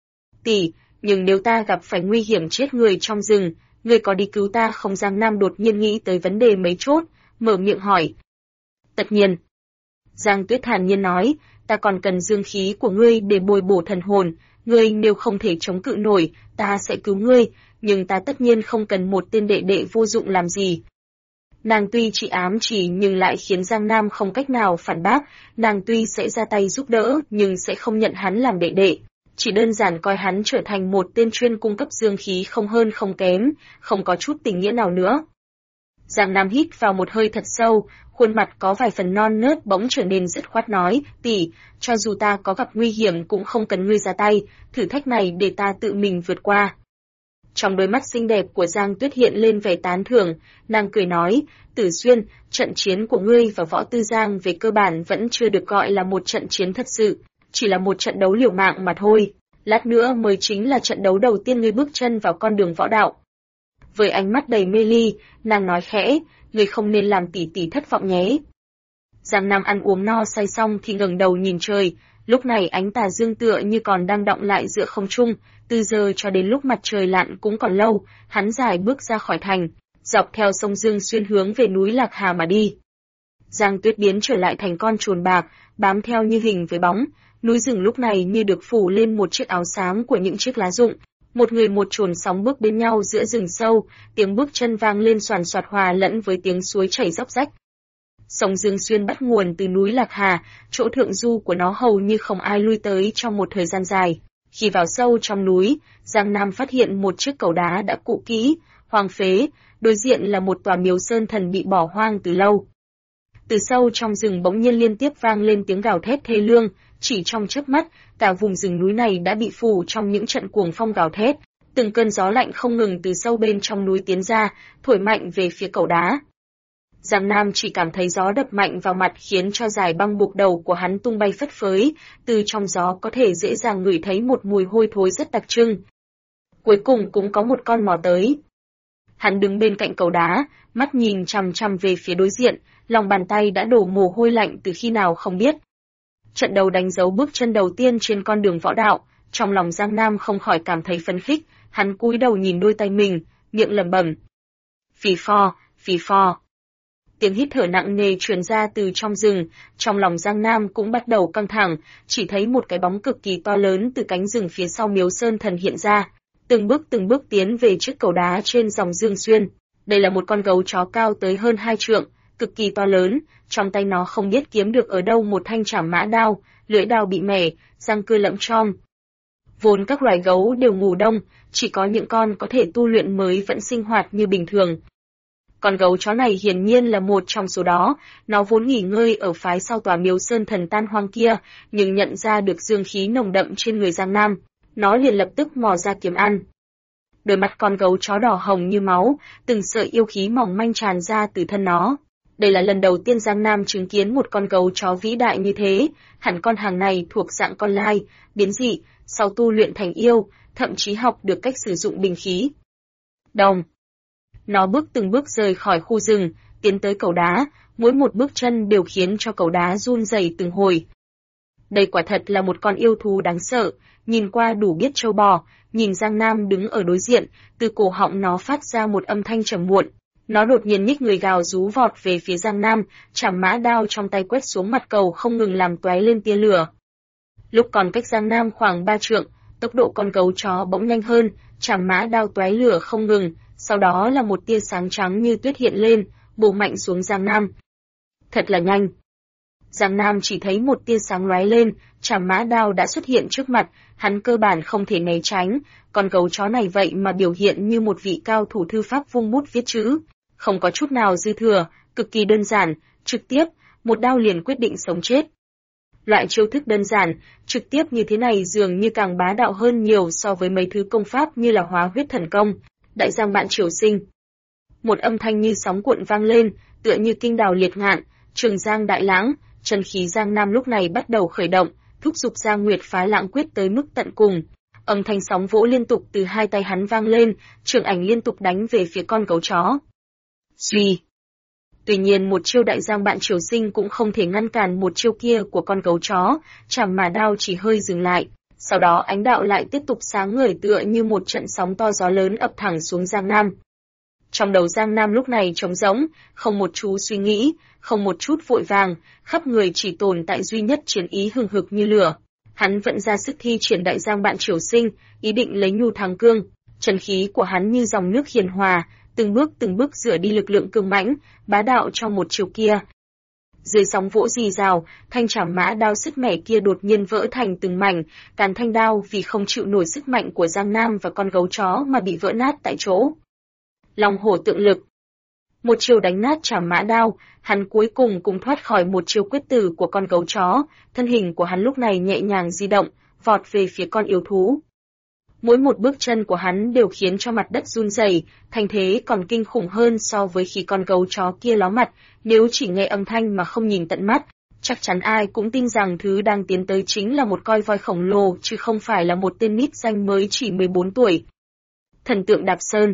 Tỷ, nhưng nếu ta gặp phải nguy hiểm chết người trong rừng, ngươi có đi cứu ta không? Giang Nam đột nhiên nghĩ tới vấn đề mấy chốt, mở miệng hỏi. Tất nhiên. Giang Tuyết thản nhiên nói, ta còn cần dương khí của ngươi để bồi bổ thần hồn, ngươi nếu không thể chống cự nổi, ta sẽ cứu ngươi, nhưng ta tất nhiên không cần một tên đệ đệ vô dụng làm gì. Nàng tuy chỉ ám chỉ nhưng lại khiến Giang Nam không cách nào phản bác, nàng tuy sẽ ra tay giúp đỡ nhưng sẽ không nhận hắn làm đệ đệ, chỉ đơn giản coi hắn trở thành một tên chuyên cung cấp dương khí không hơn không kém, không có chút tình nghĩa nào nữa. Giang Nam hít vào một hơi thật sâu, khuôn mặt có vài phần non nớt bỗng trở nên dứt khoát nói, tỷ, cho dù ta có gặp nguy hiểm cũng không cần ngươi ra tay, thử thách này để ta tự mình vượt qua. Trong đôi mắt xinh đẹp của Giang Tuyết hiện lên vẻ tán thưởng, nàng cười nói, Tử Xuyên, trận chiến của ngươi và Võ Tư Giang về cơ bản vẫn chưa được gọi là một trận chiến thật sự, chỉ là một trận đấu liều mạng mà thôi, lát nữa mới chính là trận đấu đầu tiên ngươi bước chân vào con đường võ đạo. Với ánh mắt đầy mê ly, nàng nói khẽ, ngươi không nên làm tỷ tỷ thất vọng nhé. Giang Nam ăn uống no say xong thì ngẩng đầu nhìn trời, lúc này ánh tà dương tựa như còn đang đọng lại giữa không trung, từ giờ cho đến lúc mặt trời lặn cũng còn lâu, hắn dài bước ra khỏi thành, dọc theo sông Dương xuyên hướng về núi Lạc Hà mà đi. Giang Tuyết biến trở lại thành con chuồn bạc, bám theo như hình với bóng, núi rừng lúc này như được phủ lên một chiếc áo xám của những chiếc lá rụng. Một người một chuồn sóng bước bên nhau giữa rừng sâu, tiếng bước chân vang lên xoàn xoạt hòa lẫn với tiếng suối chảy róc rách. Sông Dương Xuyên bắt nguồn từ núi Lạc Hà, chỗ thượng du của nó hầu như không ai lui tới trong một thời gian dài. Khi vào sâu trong núi, Giang Nam phát hiện một chiếc cầu đá đã cũ kỹ, hoang phế, đối diện là một tòa miếu sơn thần bị bỏ hoang từ lâu. Từ sâu trong rừng bỗng nhiên liên tiếp vang lên tiếng gào thét thê lương, chỉ trong chớp mắt, cả vùng rừng núi này đã bị phủ trong những trận cuồng phong gào thét. Từng cơn gió lạnh không ngừng từ sâu bên trong núi tiến ra, thổi mạnh về phía cầu đá. Giang Nam chỉ cảm thấy gió đập mạnh vào mặt khiến cho dải băng buộc đầu của hắn tung bay phất phới, từ trong gió có thể dễ dàng ngửi thấy một mùi hôi thối rất đặc trưng. Cuối cùng cũng có một con mò tới. Hắn đứng bên cạnh cầu đá, mắt nhìn chằm chằm về phía đối diện, lòng bàn tay đã đổ mồ hôi lạnh từ khi nào không biết. Trận đầu đánh dấu bước chân đầu tiên trên con đường võ đạo, trong lòng Giang Nam không khỏi cảm thấy phấn khích, hắn cúi đầu nhìn đôi tay mình, miệng lẩm bẩm. Phì phò, phì phò. Tiếng hít thở nặng nề truyền ra từ trong rừng, trong lòng Giang Nam cũng bắt đầu căng thẳng, chỉ thấy một cái bóng cực kỳ to lớn từ cánh rừng phía sau Miếu Sơn Thần hiện ra, từng bước tiến về trước cầu đá trên dòng Dương Xuyên. Đây là một con gấu chó cao tới hơn 2 trượng, cực kỳ to lớn, trong tay nó không biết kiếm được ở đâu một thanh trảm mã đao, lưỡi đao bị mẻ, răng cưa lẫm chom. Vốn các loài gấu đều ngủ đông, chỉ có những con có thể tu luyện mới vẫn sinh hoạt như bình thường. Con gấu chó này hiển nhiên là một trong số đó, nó vốn nghỉ ngơi ở phái sau tòa Miếu Sơn Thần tan hoang kia, nhưng nhận ra được dương khí nồng đậm trên người Giang Nam, nó liền lập tức mò ra kiếm ăn. Đôi mắt con gấu chó đỏ hồng như máu, từng sợi yêu khí mỏng manh tràn ra từ thân nó. Đây là lần đầu tiên Giang Nam chứng kiến một con gấu chó vĩ đại như thế, hẳn con hàng này thuộc dạng con lai, biến dị, sau tu luyện thành yêu, thậm chí học được cách sử dụng binh khí. Đồng. Nó từng bước rời khỏi khu rừng, tiến tới cầu đá, mỗi một bước chân đều khiến cho cầu đá run rẩy từng hồi. Đây quả thật là một con yêu thú đáng sợ, nhìn qua đủ biết trâu bò, nhìn Giang Nam đứng ở đối diện, từ cổ họng nó phát ra một âm thanh trầm muộn. Nó đột nhiên nhích người gào rú vọt về phía Giang Nam, trảm mã đao trong tay quét xuống mặt cầu không ngừng làm tóe lên tia lửa. Lúc còn cách Giang Nam khoảng 3 trượng, tốc độ con gấu chó bỗng nhanh hơn, trảm mã đao tóe lửa không ngừng, sau đó là một tia sáng trắng như tuyết hiện lên, bổ mạnh xuống Giang Nam. Thật là nhanh. Giang Nam chỉ thấy một tia sáng lóe lên, trảm mã đao đã xuất hiện trước mặt, hắn cơ bản không thể né tránh, con gấu chó này vậy mà biểu hiện như một vị cao thủ thư pháp vung bút viết chữ, không có chút nào dư thừa, cực kỳ đơn giản, trực tiếp, một đao liền quyết định sống chết. Loại chiêu thức đơn giản, trực tiếp như thế này dường như càng bá đạo hơn nhiều so với mấy thứ công pháp như là hóa huyết thần công, đại giang bạn triều sinh. Một âm thanh như sóng cuộn vang lên, tựa như kinh đào liệt ngạn, trường giang đại lãng, chân khí Giang Nam lúc này bắt đầu khởi động, thúc giục Giang Nguyệt phá lãng quyết tới mức tận cùng. Âm thanh sóng vỗ liên tục từ hai tay hắn vang lên, trường ảnh liên tục đánh về phía con gấu chó. Suy. Tuy nhiên một chiêu đại giang bạn triều sinh cũng không thể ngăn cản một chiêu kia của con gấu chó, chảm mà đao chỉ hơi dừng lại. Sau đó ánh đạo lại tiếp tục sáng ngời tựa như một trận sóng to gió lớn ập thẳng xuống Giang Nam. Trong đầu Giang Nam lúc này trống rỗng, không một chú suy nghĩ, không một chút vội vàng, khắp người chỉ tồn tại duy nhất chiến ý hừng hực như lửa. Hắn vẫn ra sức thi triển đại giang bạn triều sinh, ý định lấy nhu thắng cương. Chân khí của hắn như dòng nước hiền hòa, từng bước rửa đi lực lượng cường mãnh, bá đạo trong một chiều kia. Dưới sóng vỗ rì rào, thanh trảm mã đao sứt mẻ kia đột nhiên vỡ thành từng mảnh, cán thanh đao vì không chịu nổi sức mạnh của Giang Nam và con gấu chó mà bị vỡ nát tại chỗ. Long hổ tượng lực. Một chiều đánh nát trảm mã đao, hắn cuối cùng cũng thoát khỏi một chiều quyết tử của con gấu chó, thân hình của hắn lúc này nhẹ nhàng di động, vọt về phía con yêu thú. Mỗi một bước chân của hắn đều khiến cho mặt đất run rẩy, thành thế còn kinh khủng hơn so với khi con gấu chó kia ló mặt, nếu chỉ nghe âm thanh mà không nhìn tận mắt, chắc chắn ai cũng tin rằng thứ đang tiến tới chính là một con voi khổng lồ chứ không phải là một tên nít danh mới chỉ 14 tuổi. Thần tượng Đạp Sơn.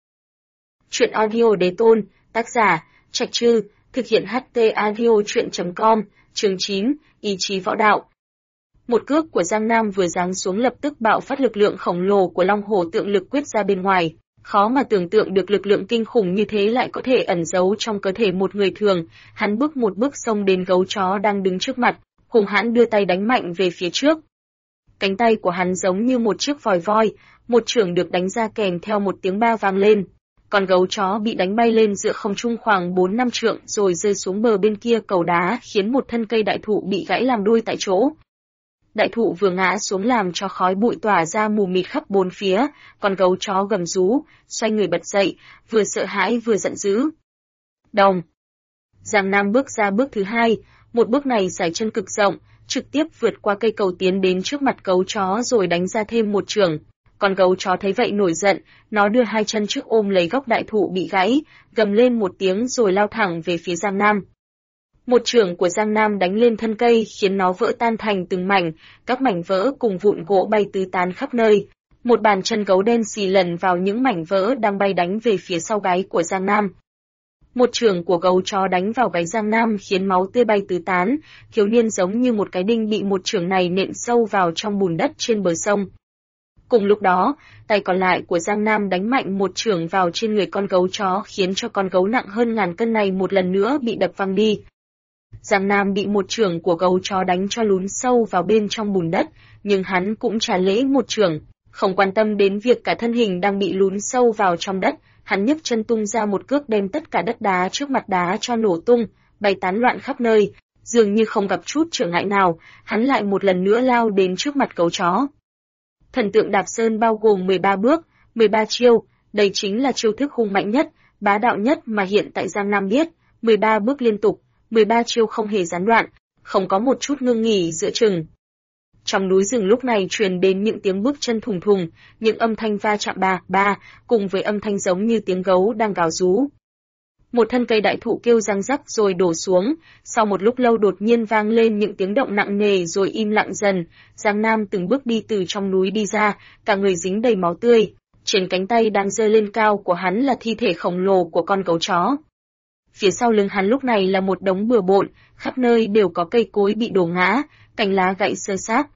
Truyện audio Đế Tôn, tác giả, Trạch Trư, thực hiện HT Audio Truyện.com, chương 9, ý chí võ đạo. Một cước của Giang Nam vừa giáng xuống lập tức bạo phát lực lượng khổng lồ của Long Hổ tượng lực quyết ra bên ngoài. Khó mà tưởng tượng được lực lượng kinh khủng như thế lại có thể ẩn giấu trong cơ thể một người thường. Hắn bước một bước xông đến gấu chó đang đứng trước mặt, hùng hãn đưa tay đánh mạnh về phía trước. Cánh tay của hắn giống như một chiếc vòi voi, một chưởng được đánh ra kèm theo một tiếng ba vang lên. Con gấu chó bị đánh bay lên giữa không trung khoảng 4-5 trượng rồi rơi xuống bờ bên kia cầu đá khiến một thân cây đại thụ bị gãy làm đôi tại chỗ. Đại thụ vừa ngã xuống làm cho khói bụi tỏa ra mù mịt khắp bốn phía, con gấu chó gầm rú, xoay người bật dậy, vừa sợ hãi vừa giận dữ. Đồng. Giang Nam bước ra bước thứ hai, một bước này sải chân cực rộng, trực tiếp vượt qua cây cầu tiến đến trước mặt gấu chó rồi đánh ra thêm một chưởng. Con gấu chó thấy vậy nổi giận, nó đưa hai chân trước ôm lấy gốc đại thụ bị gãy, gầm lên một tiếng rồi lao thẳng về phía Giang Nam. Một chưởng của Giang Nam đánh lên thân cây khiến nó vỡ tan thành từng mảnh, các mảnh vỡ cùng vụn gỗ bay tứ tán khắp nơi. Một bàn chân gấu đen xì lần vào những mảnh vỡ đang bay đánh về phía sau gáy của Giang Nam. Một chưởng của gấu chó đánh vào gáy Giang Nam khiến máu tươi bay tứ tán, thiếu niên giống như một cái đinh bị một chưởng này nện sâu vào trong bùn đất trên bờ sông. Cùng lúc đó, tay còn lại của Giang Nam đánh mạnh một chưởng vào trên người con gấu chó khiến cho con gấu nặng hơn ngàn cân này một lần nữa bị đập văng đi. Giang Nam bị một chưởng của gấu chó đánh cho lún sâu vào bên trong bùn đất, nhưng hắn cũng trả lễ một chưởng, không quan tâm đến việc cả thân hình đang bị lún sâu vào trong đất, hắn nhấc chân tung ra một cước đem tất cả đất đá trước mặt đá cho nổ tung, bay tán loạn khắp nơi, dường như không gặp chút trở ngại nào, hắn lại một lần nữa lao đến trước mặt gấu chó. Thần tượng đạp sơn bao gồm 13 bước, 13 chiêu, đây chính là chiêu thức hung mạnh nhất, bá đạo nhất mà hiện tại Giang Nam biết, 13 bước liên tục, 13 chiêu không hề gián đoạn, không có một chút ngưng nghỉ giữa chừng. Trong núi rừng lúc này truyền đến những tiếng bước chân thùng thùng, những âm thanh va chạm ba, cùng với âm thanh giống như tiếng gấu đang gào rú. Một thân cây đại thụ kêu răng rắc rồi đổ xuống, sau một lúc lâu đột nhiên vang lên những tiếng động nặng nề rồi im lặng dần, Giang Nam từng bước đi từ trong núi đi ra, cả người dính đầy máu tươi, trên cánh tay đang giơ lên cao của hắn là thi thể khổng lồ của con gấu chó. Phía sau lưng hắn lúc này là một đống bừa bộn, khắp nơi đều có cây cối bị đổ ngã, cành lá gãy xơ xác.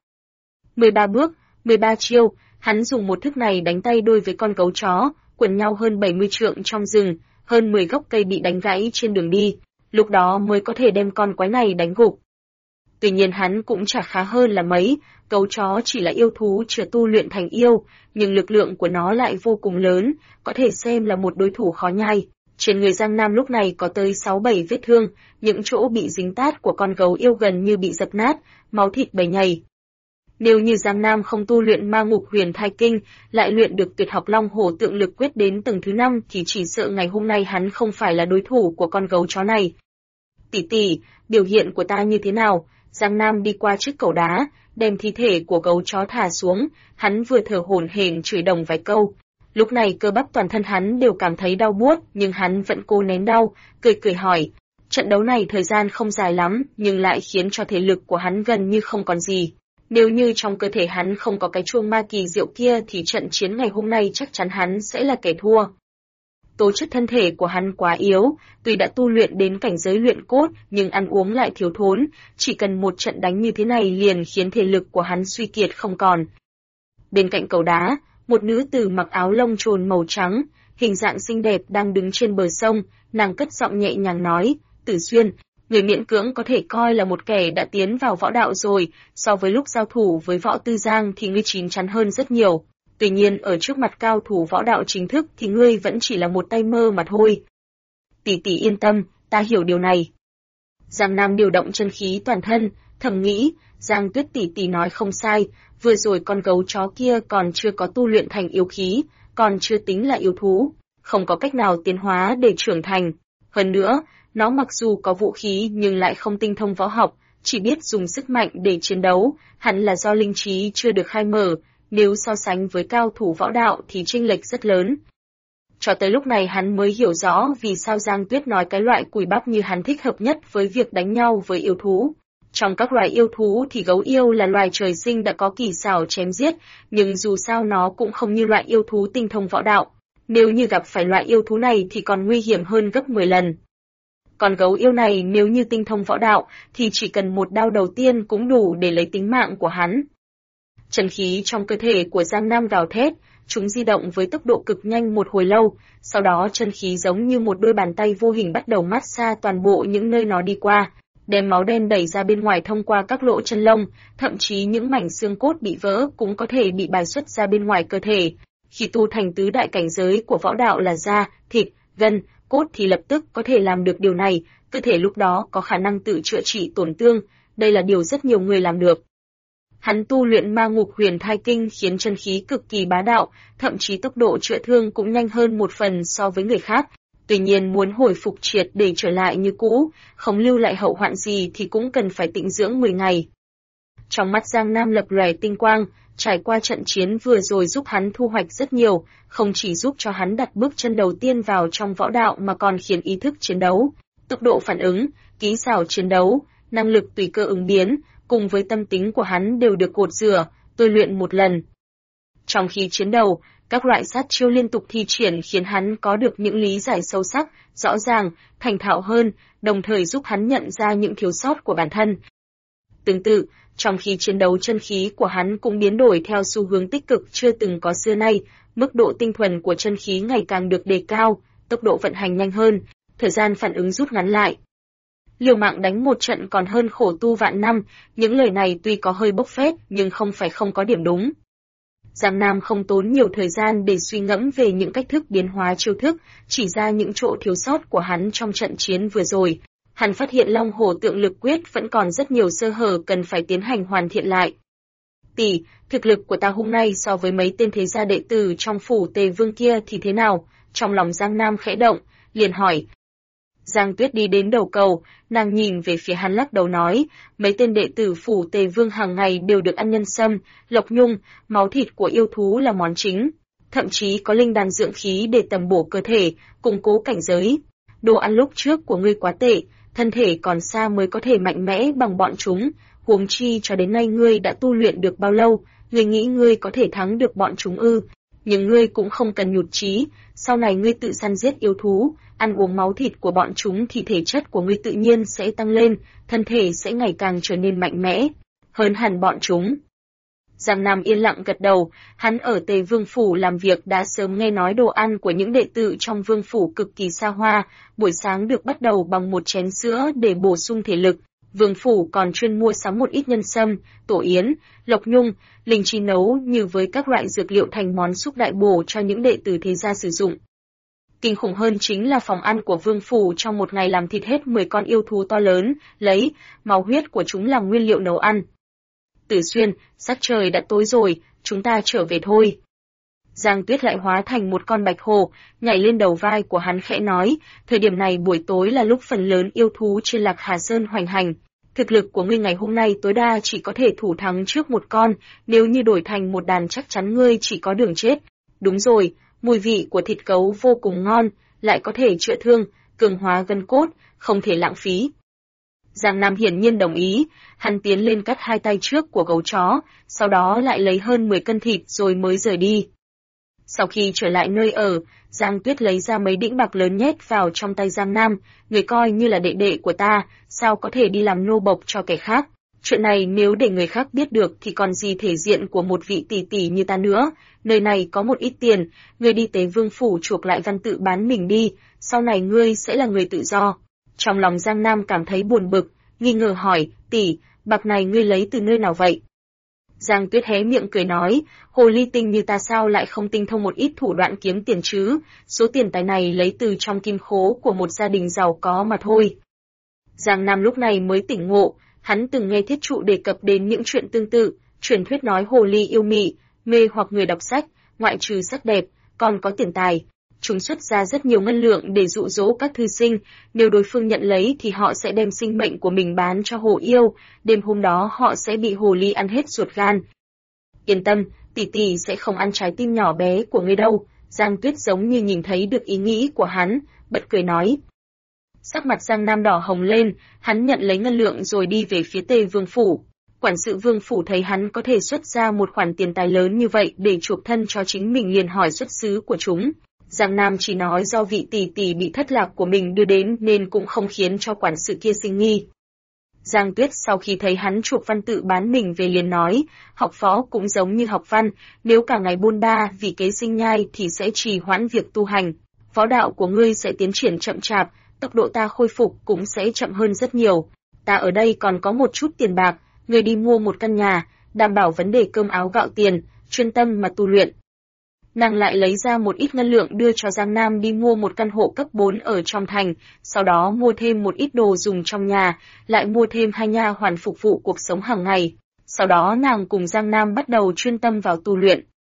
13 bước, 13 chiêu, hắn dùng một thức này đánh tay đôi với con gấu chó, quần nhau hơn 70 trượng trong rừng, hơn 10 gốc cây bị đánh gãy trên đường đi, lúc đó mới có thể đem con quái này đánh gục. Tuy nhiên hắn cũng chả khá hơn là mấy, gấu chó chỉ là yêu thú chưa tu luyện thành yêu, nhưng lực lượng của nó lại vô cùng lớn, có thể xem là một đối thủ khó nhai. Trên người Giang Nam lúc này có tới 6-7 vết thương, những chỗ bị dính tát của con gấu yêu gần như bị dập nát, máu thịt bầy nhầy. Nếu như Giang Nam không tu luyện ma ngục huyền thai kinh, lại luyện được tuyệt học long hổ tượng lực quyết đến tầng thứ 5 thì chỉ sợ ngày hôm nay hắn không phải là đối thủ của con gấu chó này. Tỷ tỷ, biểu hiện của ta như thế nào? Giang Nam đi qua chiếc cầu đá, đem thi thể của gấu chó thả xuống, hắn vừa thở hổn hển chửi đồng vài câu. Lúc này cơ bắp toàn thân hắn đều cảm thấy đau buốt, nhưng hắn vẫn cố nén đau, cười hỏi. Trận đấu này thời gian không dài lắm, nhưng lại khiến cho thể lực của hắn gần như không còn gì. Nếu như trong cơ thể hắn không có cái chuông ma kỳ diệu kia thì trận chiến ngày hôm nay chắc chắn hắn sẽ là kẻ thua. Tố chất thân thể của hắn quá yếu, tuy đã tu luyện đến cảnh giới luyện cốt nhưng ăn uống lại thiếu thốn, chỉ cần một trận đánh như thế này liền khiến thể lực của hắn suy kiệt không còn. Bên cạnh cầu đá, một nữ tử mặc áo lông trồn màu trắng, hình dạng xinh đẹp đang đứng trên bờ sông, nàng cất giọng nhẹ nhàng nói, Tử Xuyên, người miễn cưỡng có thể coi là một kẻ đã tiến vào võ đạo rồi, so với lúc giao thủ với Võ Tư Giang thì ngươi chín chắn hơn rất nhiều. Tuy nhiên ở trước mặt cao thủ võ đạo chính thức thì ngươi vẫn chỉ là một tay mơ mà thôi. Tỷ tỷ yên tâm, ta hiểu điều này. Giang Nam điều động chân khí toàn thân, thầm nghĩ, Giang Tuyết tỷ tỷ nói không sai, vừa rồi con gấu chó kia còn chưa có tu luyện thành yêu khí, còn chưa tính là yêu thú, không có cách nào tiến hóa để trưởng thành. Hơn nữa, nó mặc dù có vũ khí nhưng lại không tinh thông võ học, chỉ biết dùng sức mạnh để chiến đấu, hẳn là do linh trí chưa được khai mở, nếu so sánh với cao thủ võ đạo thì chênh lệch rất lớn. Cho tới lúc này hắn mới hiểu rõ vì sao Giang Tuyết nói cái loại cùi bắp như hắn thích hợp nhất với việc đánh nhau với yêu thú. Trong các loài yêu thú thì gấu yêu là loài trời sinh đã có kỳ xảo chém giết, nhưng dù sao nó cũng không như loại yêu thú tinh thông võ đạo. Nếu như gặp phải loại yêu thú này thì còn nguy hiểm hơn gấp 10 lần. Còn gấu yêu này nếu như tinh thông võ đạo thì chỉ cần một đao đầu tiên cũng đủ để lấy tính mạng của hắn. Chân khí trong cơ thể của Giang Nam gào thét, chúng di động với tốc độ cực nhanh một hồi lâu, sau đó chân khí giống như một đôi bàn tay vô hình bắt đầu mát xa toàn bộ những nơi nó đi qua, đem máu đen đẩy ra bên ngoài thông qua các lỗ chân lông, thậm chí những mảnh xương cốt bị vỡ cũng có thể bị bài xuất ra bên ngoài cơ thể. Khi tu thành tứ đại cảnh giới của võ đạo là da, thịt, gân, cốt thì lập tức có thể làm được điều này, cơ thể lúc đó có khả năng tự chữa trị tổn thương, đây là điều rất nhiều người làm được. Hắn tu luyện ma ngục huyền thai kinh khiến chân khí cực kỳ bá đạo, thậm chí tốc độ chữa thương cũng nhanh hơn một phần so với người khác. Tuy nhiên muốn hồi phục triệt để trở lại như cũ, không lưu lại hậu hoạn gì thì cũng cần phải tĩnh dưỡng 10 ngày. Trong mắt Giang Nam lập lòe tinh quang, trải qua trận chiến vừa rồi giúp hắn thu hoạch rất nhiều, không chỉ giúp cho hắn đặt bước chân đầu tiên vào trong võ đạo mà còn khiến ý thức chiến đấu, tốc độ phản ứng, kỹ xảo chiến đấu, năng lực tùy cơ ứng biến, cùng với tâm tính của hắn đều được cột rửa, tôi luyện một lần. Trong khi chiến đấu, các loại sát chiêu liên tục thi triển khiến hắn có được những lý giải sâu sắc, rõ ràng, thành thạo hơn, đồng thời giúp hắn nhận ra những thiếu sót của bản thân. Tương tự, trong khi chiến đấu chân khí của hắn cũng biến đổi theo xu hướng tích cực chưa từng có xưa nay, mức độ tinh thuần của chân khí ngày càng được đề cao, tốc độ vận hành nhanh hơn, thời gian phản ứng rút ngắn lại. Liều mạng đánh một trận còn hơn khổ tu vạn năm, những lời này tuy có hơi bốc phét nhưng không phải không có điểm đúng. Giang Nam không tốn nhiều thời gian để suy ngẫm về những cách thức biến hóa chiêu thức, chỉ ra những chỗ thiếu sót của hắn trong trận chiến vừa rồi. Hắn phát hiện Long Hổ Tượng Lực Quyết vẫn còn rất nhiều sơ hở cần phải tiến hành hoàn thiện lại. Tỷ, thực lực của ta hôm nay so với mấy tên thế gia đệ tử trong phủ Tề Vương kia thì thế nào? Trong lòng Giang Nam khẽ động, liền hỏi. Giang Tuyết đi đến đầu cầu, nàng nhìn về phía hắn lắc đầu nói, mấy tên đệ tử phủ Tề Vương hàng ngày đều được ăn nhân sâm, lộc nhung, máu thịt của yêu thú là món chính. Thậm chí có linh đan dưỡng khí để tầm bổ cơ thể, củng cố cảnh giới. Đồ ăn lúc trước của ngươi quá tệ, thân thể còn xa mới có thể mạnh mẽ bằng bọn chúng, huống chi cho đến nay ngươi đã tu luyện được bao lâu, ngươi nghĩ ngươi có thể thắng được bọn chúng ư? Nhưng ngươi cũng không cần nhụt chí, sau này ngươi tự săn giết yêu thú, ăn uống máu thịt của bọn chúng thì thể chất của ngươi tự nhiên sẽ tăng lên, thân thể sẽ ngày càng trở nên mạnh mẽ, hơn hẳn bọn chúng. Giang Nam yên lặng gật đầu, hắn ở Tề Vương Phủ làm việc đã sớm nghe nói đồ ăn của những đệ tử trong Vương Phủ cực kỳ xa hoa, buổi sáng được bắt đầu bằng một chén sữa để bổ sung thể lực. Vương Phủ còn chuyên mua sắm một ít nhân sâm, tổ yến, lộc nhung, linh chi nấu như với các loại dược liệu thành món xúc đại bổ cho những đệ tử thế gia sử dụng. Kinh khủng hơn chính là phòng ăn của Vương Phủ trong một ngày làm thịt hết 10 con yêu thú to lớn, lấy máu huyết của chúng làm nguyên liệu nấu ăn. Tử Xuyên, sắc trời đã tối rồi, chúng ta trở về thôi. Giang Tuyết lại hóa thành một con bạch hổ, nhảy lên đầu vai của hắn khẽ nói, thời điểm này buổi tối là lúc phần lớn yêu thú trên Lạc Hà Sơn hoành hành. Thực lực của ngươi ngày hôm nay tối đa chỉ có thể thủ thắng trước một con, nếu như đổi thành một đàn chắc chắn ngươi chỉ có đường chết. Đúng rồi, mùi vị của thịt gấu vô cùng ngon, lại có thể chữa thương, cường hóa gân cốt, không thể lãng phí. Giang Nam hiển nhiên đồng ý, hắn tiến lên cắt hai tay trước của gấu chó, sau đó lại lấy hơn 10 cân thịt rồi mới rời đi. Sau khi trở lại nơi ở, Giang Tuyết lấy ra mấy đĩnh bạc lớn nhét vào trong tay Giang Nam, người coi như là đệ đệ của ta, sao có thể đi làm nô bộc cho kẻ khác. Chuyện này nếu để người khác biết được thì còn gì thể diện của một vị tỷ tỷ như ta nữa, nơi này có một ít tiền, ngươi đi Tế Vương Phủ chuộc lại văn tự bán mình đi, sau này ngươi sẽ là người tự do. Trong lòng Giang Nam cảm thấy buồn bực, nghi ngờ hỏi, tỷ, bạc này ngươi lấy từ nơi nào vậy? Giang Tuyết hé miệng cười nói, hồ ly tinh như ta sao lại không tinh thông một ít thủ đoạn kiếm tiền chứ, số tiền tài này lấy từ trong kim khố của một gia đình giàu có mà thôi. Giang Nam lúc này mới tỉnh ngộ, hắn từng nghe thiết trụ đề cập đến những chuyện tương tự, truyền thuyết nói hồ ly yêu mị, mê hoặc người đọc sách, ngoại trừ sắc đẹp, còn có tiền tài. Chúng xuất ra rất nhiều ngân lượng để dụ dỗ các thư sinh, nếu đối phương nhận lấy thì họ sẽ đem sinh mệnh của mình bán cho hồ yêu, đêm hôm đó họ sẽ bị hồ ly ăn hết ruột gan. Yên tâm, tỷ tỷ sẽ không ăn trái tim nhỏ bé của ngươi đâu, Giang Tuyết giống như nhìn thấy được ý nghĩ của hắn, bật cười nói. Sắc mặt Giang Nam đỏ hồng lên, hắn nhận lấy ngân lượng rồi đi về phía Tề Vương Phủ. Quản sự Vương Phủ thấy hắn có thể xuất ra một khoản tiền tài lớn như vậy để chuộc thân cho chính mình liền hỏi xuất xứ của chúng. Giang Nam chỉ nói do vị tỷ tỷ bị thất lạc của mình đưa đến nên cũng không khiến cho quản sự kia sinh nghi. Giang Tuyết sau khi thấy hắn chuộc văn tự bán mình về liền nói, học võ cũng giống như học văn, nếu cả ngày bôn ba vì kế sinh nhai thì sẽ trì hoãn việc tu hành. Võ đạo của ngươi sẽ tiến triển chậm chạp, tốc độ ta khôi phục cũng sẽ chậm hơn rất nhiều. Ta ở đây còn có một chút tiền bạc, ngươi đi mua một căn nhà, đảm bảo vấn đề cơm áo gạo tiền, chuyên tâm mà tu luyện. Nàng lại lấy ra một ít ngân lượng đưa cho Giang Nam đi mua một căn hộ cấp 4 ở trong thành, sau đó mua thêm một ít đồ dùng trong nhà, lại mua thêm 2 nha hoàn phục vụ cuộc sống hàng ngày. Sau đó nàng cùng Giang Nam bắt đầu chuyên tâm vào tu luyện.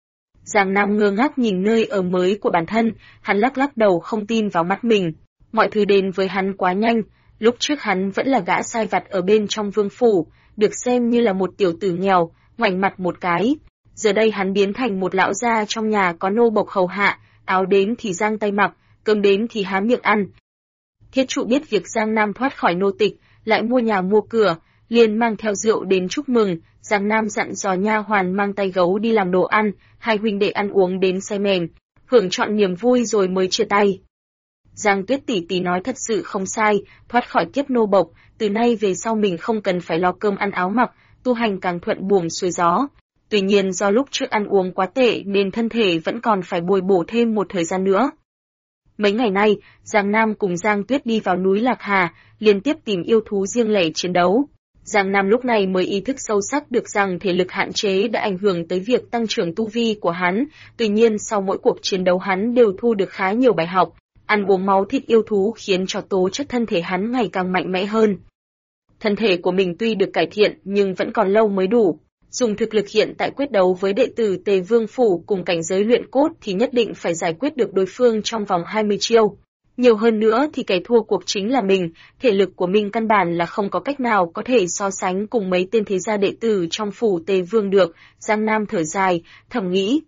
Giang Nam ngơ ngác nhìn nơi ở mới của bản thân, hắn lắc lắc đầu không tin vào mắt mình. Mọi thứ đến với hắn quá nhanh, lúc trước hắn vẫn là gã sai vặt ở bên trong vương phủ, được xem như là một tiểu tử nghèo, ngoảnh mặt một cái. Giờ đây hắn biến thành một lão gia trong nhà có nô bộc hầu hạ, áo đến thì giang tay mặc, cơm đến thì há miệng ăn. Thiết trụ biết việc Giang Nam thoát khỏi nô tịch, lại mua nhà mua cửa, liền mang theo rượu đến chúc mừng. Giang Nam dặn dò nha hoàn mang tay gấu đi làm đồ ăn, hai huynh đệ ăn uống đến say mềm, hưởng trọn niềm vui rồi mới chia tay. Giang Tuyết tỷ tỷ nói thật sự không sai, thoát khỏi kiếp nô bộc, từ nay về sau mình không cần phải lo cơm ăn áo mặc, tu hành càng thuận buồm xuôi gió. Tuy nhiên do lúc trước ăn uống quá tệ nên thân thể vẫn còn phải bồi bổ thêm một thời gian nữa. Mấy ngày nay, Giang Nam cùng Giang Tuyết đi vào núi Lạc Hà, liên tiếp tìm yêu thú riêng lẻ chiến đấu. Giang Nam lúc này mới ý thức sâu sắc được rằng thể lực hạn chế đã ảnh hưởng tới việc tăng trưởng tu vi của hắn, tuy nhiên sau mỗi cuộc chiến đấu hắn đều thu được khá nhiều bài học, ăn uống máu thịt yêu thú khiến cho tố chất thân thể hắn ngày càng mạnh mẽ hơn. Thân thể của mình tuy được cải thiện nhưng vẫn còn lâu mới đủ. Dùng thực lực hiện tại quyết đấu với đệ tử Tề Vương Phủ cùng cảnh giới luyện cốt thì nhất định phải giải quyết được đối phương trong vòng 20 chiêu. Nhiều hơn nữa thì kẻ thua cuộc chính là mình, thể lực của mình căn bản là không có cách nào có thể so sánh cùng mấy tên thế gia đệ tử trong Phủ Tề Vương được. Giang Nam thở dài, thầm nghĩ.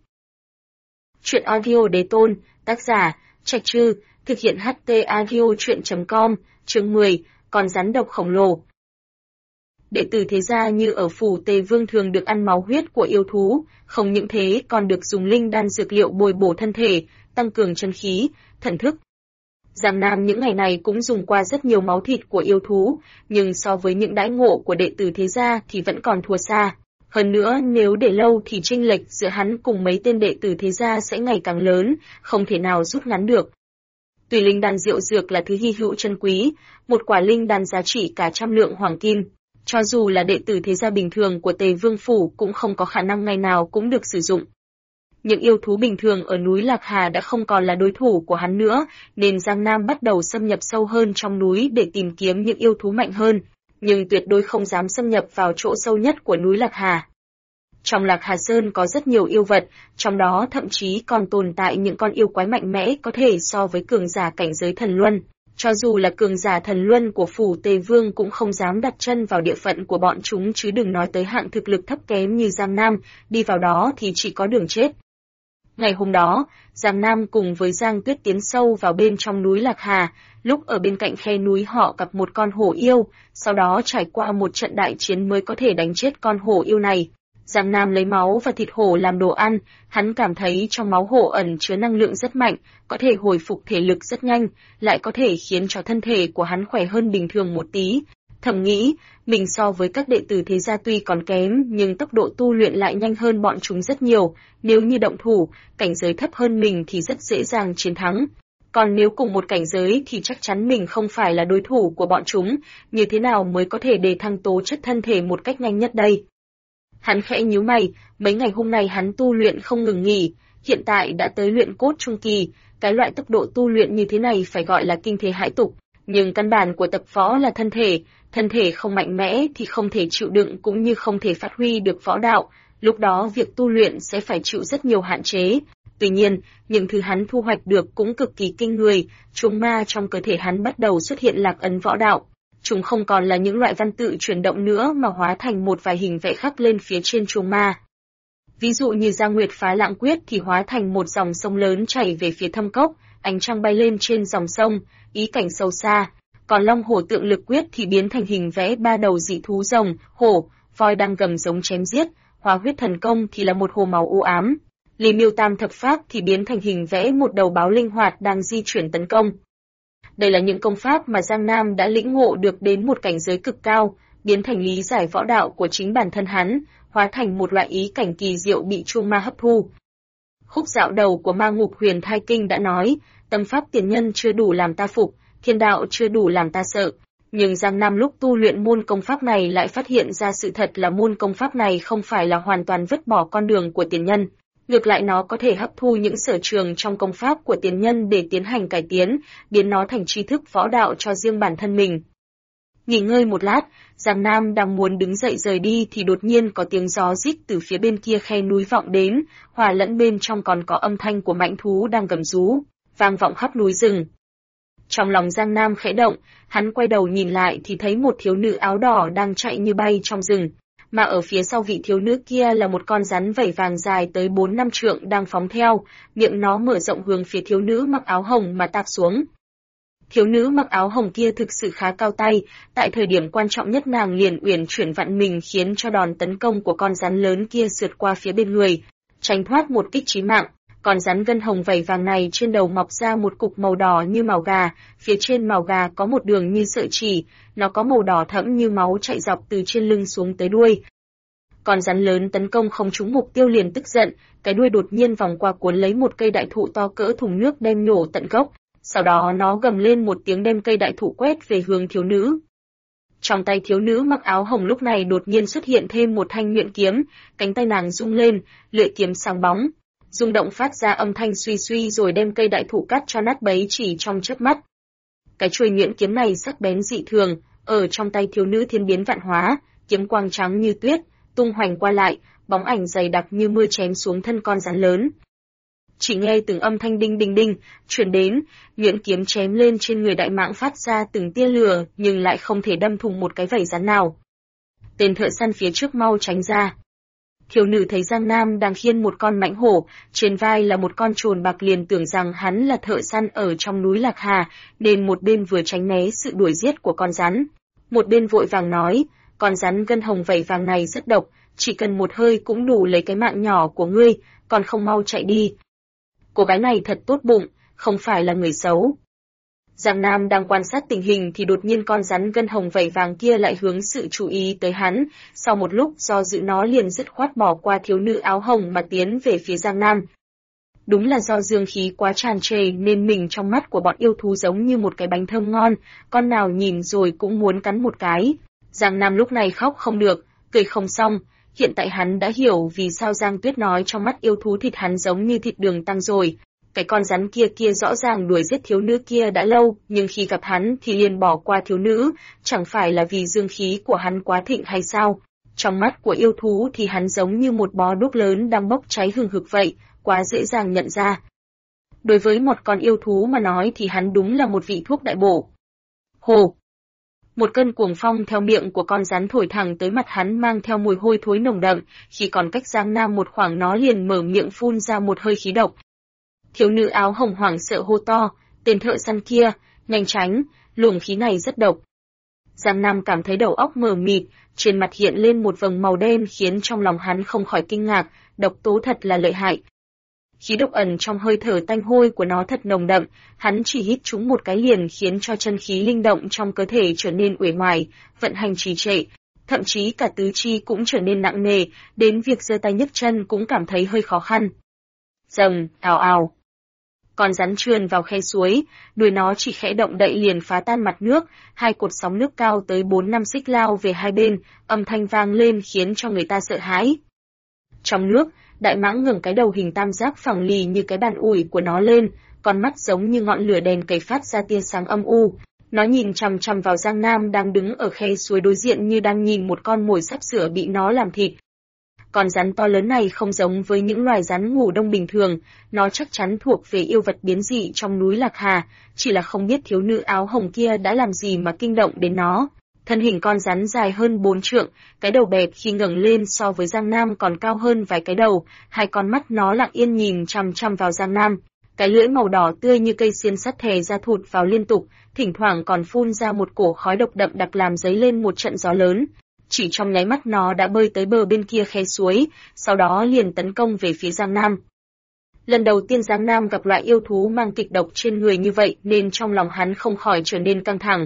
Chuyện audio đề tôn, tác giả, Trạch Trư, thực hiện HT audio chuyện.com, chương 10, con rắn độc khổng lồ. Đệ tử thế gia như ở Phủ Tề Vương thường được ăn máu huyết của yêu thú, không những thế còn được dùng linh đan dược liệu bồi bổ thân thể, tăng cường chân khí, thần thức. Giang Nam những ngày này cũng dùng qua rất nhiều máu thịt của yêu thú, nhưng so với những đãi ngộ của đệ tử thế gia thì vẫn còn thua xa. Hơn nữa nếu để lâu thì chênh lệch giữa hắn cùng mấy tên đệ tử thế gia sẽ ngày càng lớn, không thể nào rút ngắn được. Tuy linh đan diệu dược là thứ hy hữu chân quý, một quả linh đan giá trị cả 100 lượng hoàng kim. Cho dù là đệ tử thế gia bình thường của Tề Vương Phủ cũng không có khả năng ngày nào cũng được sử dụng. Những yêu thú bình thường ở núi Lạc Hà đã không còn là đối thủ của hắn nữa, nên Giang Nam bắt đầu xâm nhập sâu hơn trong núi để tìm kiếm những yêu thú mạnh hơn, nhưng tuyệt đối không dám xâm nhập vào chỗ sâu nhất của núi Lạc Hà. Trong Lạc Hà Sơn có rất nhiều yêu vật, trong đó thậm chí còn tồn tại những con yêu quái mạnh mẽ có thể so với cường giả cảnh giới thần luân. Cho dù là cường giả thần luân của Phủ Tề Vương cũng không dám đặt chân vào địa phận của bọn chúng chứ đừng nói tới hạng thực lực thấp kém như Giang Nam, đi vào đó thì chỉ có đường chết. Ngày hôm đó, Giang Nam cùng với Giang Tuyết tiến sâu vào bên trong núi Lạc Hà, lúc ở bên cạnh khe núi họ gặp một con hổ yêu, sau đó trải qua một trận đại chiến mới có thể đánh chết con hổ yêu này. Giang Nam lấy máu và thịt hổ làm đồ ăn, hắn cảm thấy trong máu hổ ẩn chứa năng lượng rất mạnh, có thể hồi phục thể lực rất nhanh, lại có thể khiến cho thân thể của hắn khỏe hơn bình thường một tí. Thầm nghĩ, mình so với các đệ tử thế gia tuy còn kém nhưng tốc độ tu luyện lại nhanh hơn bọn chúng rất nhiều, nếu như động thủ, cảnh giới thấp hơn mình thì rất dễ dàng chiến thắng. Còn nếu cùng một cảnh giới thì chắc chắn mình không phải là đối thủ của bọn chúng, như thế nào mới có thể đề thăng tố chất thân thể một cách nhanh nhất đây? Hắn khẽ nhíu mày, mấy ngày hôm nay hắn tu luyện không ngừng nghỉ, hiện tại đã tới luyện cốt trung kỳ, cái loại tốc độ tu luyện như thế này phải gọi là kinh thế hãi tục, nhưng căn bản của tập võ là thân thể không mạnh mẽ thì không thể chịu đựng cũng như không thể phát huy được võ đạo, lúc đó việc tu luyện sẽ phải chịu rất nhiều hạn chế. Tuy nhiên, những thứ hắn thu hoạch được cũng cực kỳ kinh người, trùng ma trong cơ thể hắn bắt đầu xuất hiện lạc ấn võ đạo. Chúng không còn là những loại văn tự chuyển động nữa mà hóa thành một vài hình vẽ khắc lên phía trên chuông ma. Ví dụ như Giang Nguyệt Phá Lãng Quyết thì hóa thành một dòng sông lớn chảy về phía thâm cốc, ánh trăng bay lên trên dòng sông, ý cảnh sâu xa. Còn Long Hổ Tượng Lực Quyết thì biến thành hình vẽ 3 đầu dị thú rồng, hổ, voi đang gầm giống chém giết, Hóa Huyết Thần Công thì là một hồ màu u ám. Lý Miêu Tam Thập Pháp thì biến thành hình vẽ một đầu báo linh hoạt đang di chuyển tấn công. Đây là những công pháp mà Giang Nam đã lĩnh ngộ được đến một cảnh giới cực cao, biến thành lý giải võ đạo của chính bản thân hắn, hóa thành một loại ý cảnh kỳ diệu bị chuông ma hấp thu. Khúc dạo đầu của Ma Ngục Huyền Thai Kinh đã nói, tâm pháp tiền nhân chưa đủ làm ta phục, thiên đạo chưa đủ làm ta sợ. Nhưng Giang Nam lúc tu luyện môn công pháp này lại phát hiện ra sự thật là môn công pháp này không phải là hoàn toàn vứt bỏ con đường của tiền nhân. Ngược lại nó có thể hấp thu những sở trường trong công pháp của tiền nhân để tiến hành cải tiến, biến nó thành tri thức võ đạo cho riêng bản thân mình. Nghỉ ngơi một lát, Giang Nam đang muốn đứng dậy rời đi thì đột nhiên có tiếng gió rít từ phía bên kia khe núi vọng đến, hòa lẫn bên trong còn có âm thanh của mãnh thú đang gầm rú, vang vọng khắp núi rừng. Trong lòng Giang Nam khẽ động, hắn quay đầu nhìn lại thì thấy một thiếu nữ áo đỏ đang chạy như bay trong rừng, mà ở phía sau vị thiếu nữ kia là một con rắn vảy vàng dài tới 4-5 trượng đang phóng theo, miệng nó mở rộng hướng phía thiếu nữ mặc áo hồng mà tạp xuống. Thiếu nữ mặc áo hồng kia thực sự khá cao tay, tại thời điểm quan trọng nhất nàng liền uyển chuyển vặn mình khiến cho đòn tấn công của con rắn lớn kia sượt qua phía bên người, tránh thoát một kích chí mạng. Con rắn gân hồng vảy vàng này trên đầu mọc ra một cục màu đỏ như mào gà, phía trên mào gà có một đường như sợi chỉ, nó có màu đỏ thẫm như máu chạy dọc từ trên lưng xuống tới đuôi. Con rắn lớn tấn công không trúng mục tiêu liền tức giận, cái đuôi đột nhiên vòng qua cuốn lấy một cây đại thụ to cỡ thùng nước đem nhổ tận gốc, sau đó nó gầm lên một tiếng đem cây đại thụ quét về hướng thiếu nữ. Trong tay thiếu nữ mặc áo hồng lúc này đột nhiên xuất hiện thêm một thanh nhuyễn kiếm, cánh tay nàng rung lên, lưỡi kiếm sáng bóng, rung động phát ra âm thanh suy suy rồi đem cây đại thụ cắt cho nát bấy chỉ trong chớp mắt. Cái chuôi nhuyễn kiếm này sắc bén dị thường, ở trong tay thiếu nữ thiên biến vạn hóa, kiếm quang trắng như tuyết, tung hoành qua lại, bóng ảnh dày đặc như mưa chém xuống thân con rắn lớn. Chỉ nghe từng âm thanh đinh đinh đinh truyền đến, nhuyễn kiếm chém lên trên người đại mãng phát ra từng tia lửa, nhưng lại không thể đâm thủng một cái vảy rắn nào. Tên thợ săn phía trước mau tránh ra. Thiếu nữ thấy Giang Nam đang khiêng một con mãnh hổ, trên vai là một con trồn bạc liền tưởng rằng hắn là thợ săn ở trong núi Lạc Hà, nên một bên vừa tránh né sự đuổi giết của con rắn, một bên vội vàng nói, con rắn gân hồng vảy vàng này rất độc, chỉ cần một hơi cũng đủ lấy cái mạng nhỏ của ngươi, còn không mau chạy đi. Cô gái này thật tốt bụng, không phải là người xấu. Giang Nam đang quan sát tình hình thì đột nhiên con rắn gân hồng vảy vàng kia lại hướng sự chú ý tới hắn, sau một lúc do dự nó liền dứt khoát bỏ qua thiếu nữ áo hồng mà tiến về phía Giang Nam. Đúng là do dương khí quá tràn trề nên mình trong mắt của bọn yêu thú giống như một cái bánh thơm ngon, con nào nhìn rồi cũng muốn cắn một cái. Giang Nam lúc này khóc không được, cười không xong, hiện tại hắn đã hiểu vì sao Giang Tuyết nói trong mắt yêu thú thịt hắn giống như thịt đường tăng rồi. Cái con rắn kia rõ ràng đuổi giết thiếu nữ kia đã lâu, nhưng khi gặp hắn thì liền bỏ qua thiếu nữ, chẳng phải là vì dương khí của hắn quá thịnh hay sao? Trong mắt của yêu thú thì hắn giống như một bó đuốc lớn đang bốc cháy hừng hực vậy, quá dễ dàng nhận ra. Đối với một con yêu thú mà nói thì hắn đúng là một vị thuốc đại bổ. Hồ! Một cơn cuồng phong theo miệng của con rắn thổi thẳng tới mặt hắn mang theo mùi hôi thối nồng đậm, khi còn cách Giang Nam một khoảng nó liền mở miệng phun ra một hơi khí độc. Thiếu nữ áo hồng hoảng sợ hô to, tên thợ săn kia, nhanh tránh, luồng khí này rất độc. Giang Nam cảm thấy đầu óc mờ mịt, trên mặt hiện lên một vầng màu đen khiến trong lòng hắn không khỏi kinh ngạc, độc tố thật là lợi hại. Khí độc ẩn trong hơi thở tanh hôi của nó thật nồng đậm, hắn chỉ hít chúng một cái liền khiến cho chân khí linh động trong cơ thể trở nên uể oải, vận hành trì trệ, thậm chí cả tứ chi cũng trở nên nặng nề, đến việc giơ tay nhấc chân cũng cảm thấy hơi khó khăn. Rầm, ào ào. Con rắn trườn vào khe suối, đuôi nó chỉ khẽ động đậy liền phá tan mặt nước, hai cột sóng nước cao tới 4-5 xích lao về hai bên, âm thanh vang lên khiến cho người ta sợ hãi. Trong nước, đại mãng ngẩng cái đầu hình tam giác phẳng lì như cái bàn ủi của nó lên, con mắt giống như ngọn lửa đèn cầy phát ra tia sáng âm u. Nó nhìn chằm chằm vào Giang Nam đang đứng ở khe suối đối diện như đang nhìn một con mồi sắp sửa bị nó làm thịt. Con rắn to lớn này không giống với những loài rắn ngủ đông bình thường, nó chắc chắn thuộc về yêu vật biến dị trong núi Lạc Hà, chỉ là không biết thiếu nữ áo hồng kia đã làm gì mà kinh động đến nó. Thân hình con rắn dài hơn 4 trượng, cái đầu bẹp khi ngẩng lên so với Giang Nam còn cao hơn vài cái đầu, hai con mắt nó lặng yên nhìn chằm chằm vào Giang Nam. Cái lưỡi màu đỏ tươi như cây xiên sắt thè ra thụt vào liên tục, thỉnh thoảng còn phun ra một cổ khói độc đậm đặc làm dấy lên một trận gió lớn. Chỉ trong nháy mắt nó đã bơi tới bờ bên kia khe suối, sau đó liền tấn công về phía Giang Nam. Lần đầu tiên Giang Nam gặp loại yêu thú mang kịch độc trên người như vậy nên trong lòng hắn không khỏi trở nên căng thẳng.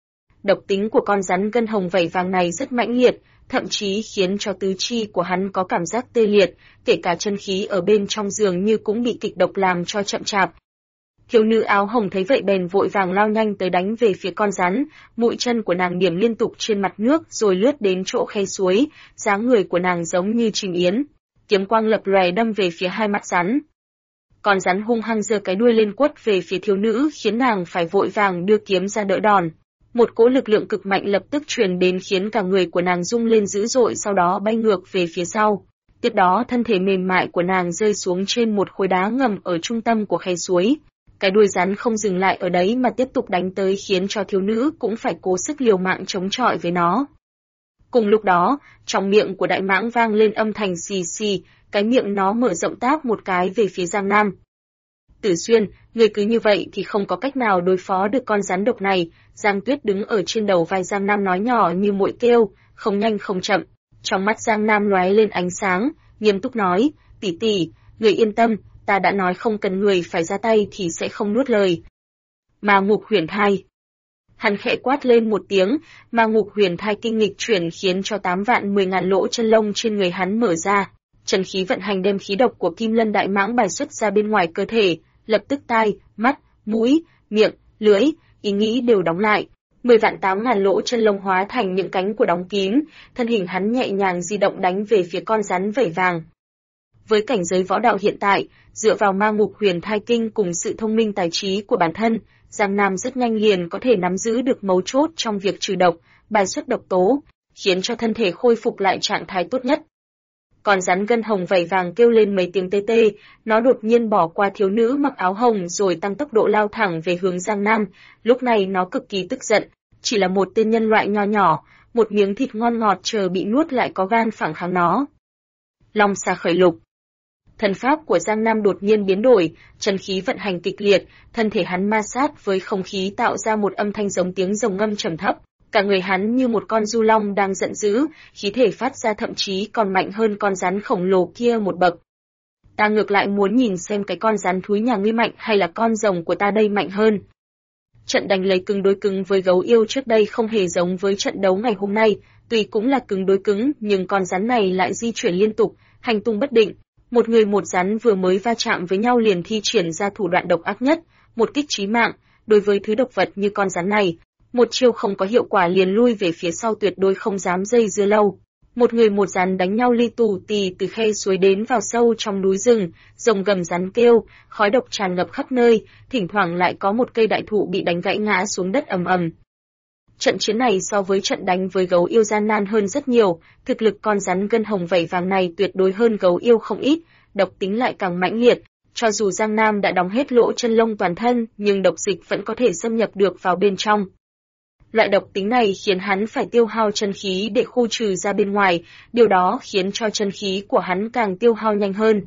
Độc tính của con rắn gân hồng vảy vàng này rất mãnh liệt, thậm chí khiến cho tứ chi của hắn có cảm giác tê liệt, kể cả chân khí ở bên trong dường như cũng bị kịch độc làm cho chậm chạp. Thiếu nữ áo hồng thấy vậy bèn vội vàng lao nhanh tới đánh về phía con rắn, mũi chân của nàng điểm liên tục trên mặt nước rồi lướt đến chỗ khe suối, dáng người của nàng giống như chim yến, kiếm quang lập lòe đâm về phía hai mắt rắn. Con rắn hung hăng giơ cái đuôi lên quất về phía thiếu nữ khiến nàng phải vội vàng đưa kiếm ra đỡ đòn. Một cỗ lực lượng cực mạnh lập tức truyền đến khiến cả người của nàng rung lên dữ dội, sau đó bay ngược về phía sau. Tiếp đó thân thể mềm mại của nàng rơi xuống trên một khối đá ngầm ở trung tâm của khe suối. Cái đuôi rắn không dừng lại ở đấy mà tiếp tục đánh tới, khiến cho thiếu nữ cũng phải cố sức liều mạng chống chọi với nó. Cùng lúc đó, trong miệng của đại mãng vang lên âm thanh xì xì, cái miệng nó mở rộng táp một cái về phía Giang Nam. Tử Xuyên, người cứ như vậy thì không có cách nào đối phó được con rắn độc này. Giang Tuyết đứng ở trên đầu vai Giang Nam nói nhỏ như muội kêu, không nhanh không chậm. Trong mắt Giang Nam lóe lên ánh sáng, nghiêm túc nói, tỷ tỷ, người yên tâm, ta đã nói không cần người phải ra tay thì sẽ không nuốt lời. Ma Ngục Huyền Thai. Hắn khẽ quát lên một tiếng, Ma Ngục Huyền Thai kinh nghịch chuyển khiến cho 8 vạn 10 ngàn lỗ chân lông trên người hắn mở ra. Chân khí vận hành đem khí độc của Kim Lân Đại Mãng bài xuất ra bên ngoài cơ thể, lập tức tai, mắt, mũi, miệng, lưỡi, ý nghĩ đều đóng lại. 10 vạn 8 ngàn lỗ chân lông hóa thành những cánh của đóng kín, thân hình hắn nhẹ nhàng di động đánh về phía con rắn vảy vàng. Với cảnh giới võ đạo hiện tại, dựa vào Ma Ngục Huyền Thai kinh cùng sự thông minh tài trí của bản thân, Giang Nam rất nhanh liền có thể nắm giữ được mấu chốt trong việc trừ độc, bài xuất độc tố, khiến cho thân thể khôi phục lại trạng thái tốt nhất. Con rắn gân hồng vảy vàng kêu lên mấy tiếng tê tê, nó đột nhiên bỏ qua thiếu nữ mặc áo hồng rồi tăng tốc độ lao thẳng về hướng Giang Nam. Lúc này nó cực kỳ tức giận, chỉ là một tên nhân loại nho nhỏ, một miếng thịt ngon ngọt chờ bị nuốt lại có gan phản kháng nó. Long xà khởi lục. Thần pháp của Giang Nam đột nhiên biến đổi, chân khí vận hành kịch liệt, thân thể hắn ma sát với không khí tạo ra một âm thanh giống tiếng rồng ngâm trầm thấp. Cả người hắn như một con du long đang giận dữ, khí thể phát ra thậm chí còn mạnh hơn con rắn khổng lồ kia một bậc. Ta ngược lại muốn nhìn xem cái con rắn thúi nhà ngươi mạnh hay là con rồng của ta đây mạnh hơn. Trận đánh lấy cứng đối cứng với gấu yêu trước đây không hề giống với trận đấu ngày hôm nay, tuy cũng là cứng đối cứng nhưng con rắn này lại di chuyển liên tục, hành tung bất định. Một người một rắn vừa mới va chạm với nhau liền thi triển ra thủ đoạn độc ác nhất, một kích chí mạng. Đối với thứ độc vật như con rắn này, một chiêu không có hiệu quả liền lui về phía sau, tuyệt đối không dám dây dưa lâu. Một người một rắn đánh nhau li tù tì từ khe suối đến vào sâu trong núi rừng, rồng gầm rắn kêu, khói độc tràn ngập khắp nơi, thỉnh thoảng lại có một cây đại thụ bị đánh gãy ngã xuống đất ầm ầm. Trận chiến này so với trận đánh với gấu yêu gian nan hơn rất nhiều, thực lực con rắn gân hồng vảy vàng này tuyệt đối hơn gấu yêu không ít, độc tính lại càng mãnh liệt. Cho dù Giang Nam đã đóng hết lỗ chân lông toàn thân, nhưng độc dịch vẫn có thể xâm nhập được vào bên trong. Loại độc tính này khiến hắn phải tiêu hao chân khí để khu trừ ra bên ngoài, điều đó khiến cho chân khí của hắn càng tiêu hao nhanh hơn.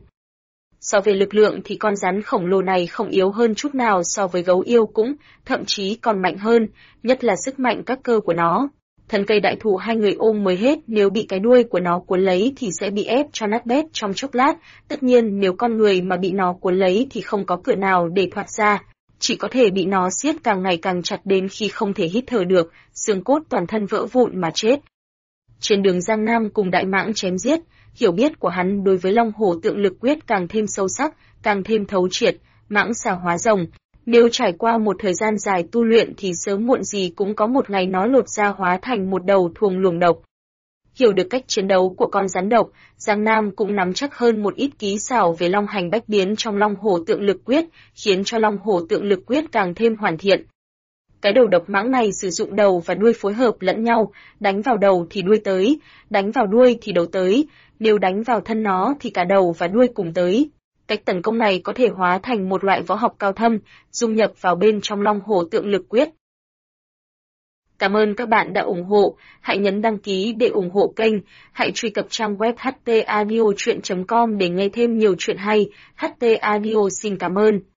So về lực lượng thì con rắn khổng lồ này không yếu hơn chút nào so với gấu yêu cũng, thậm chí còn mạnh hơn, nhất là sức mạnh các cơ của nó. Thân cây đại thụ hai người ôm mới hết, nếu bị cái đuôi của nó cuốn lấy thì sẽ bị ép cho nát bét trong chốc lát, tất nhiên nếu con người mà bị nó cuốn lấy thì không có cửa nào để thoát ra, chỉ có thể bị nó siết càng ngày càng chặt đến khi không thể hít thở được, xương cốt toàn thân vỡ vụn mà chết. Trên đường Giang Nam cùng Đại Mãng chém giết, hiểu biết của hắn đối với Long Hổ Tượng Lực Quyết càng thêm sâu sắc, càng thêm thấu triệt, mãng xà hóa rồng. Nếu trải qua một thời gian dài tu luyện thì sớm muộn gì cũng có một ngày nó lột ra hóa thành một đầu thuồng luồng độc. Hiểu được cách chiến đấu của con rắn độc, Giang Nam cũng nắm chắc hơn một ít kỹ xảo về long hành bách biến trong Long Hổ Tượng Lực Quyết, khiến cho Long Hổ Tượng Lực Quyết càng thêm hoàn thiện. Cái đầu độc mãng này sử dụng đầu và đuôi phối hợp lẫn nhau, đánh vào đầu thì đuôi tới, đánh vào đuôi thì đầu tới, nếu đánh vào thân nó thì cả đầu và đuôi cùng tới. Cách tấn công này có thể hóa thành một loại võ học cao thâm, dung nhập vào bên trong Long Hổ Tượng Lực Quyết. Cảm ơn các bạn đã ủng hộ, hãy nhấn đăng ký để ủng hộ kênh, hãy truy cập trang web htaudio.com để nghe thêm nhiều chuyện hay. HT Audio xin cảm ơn.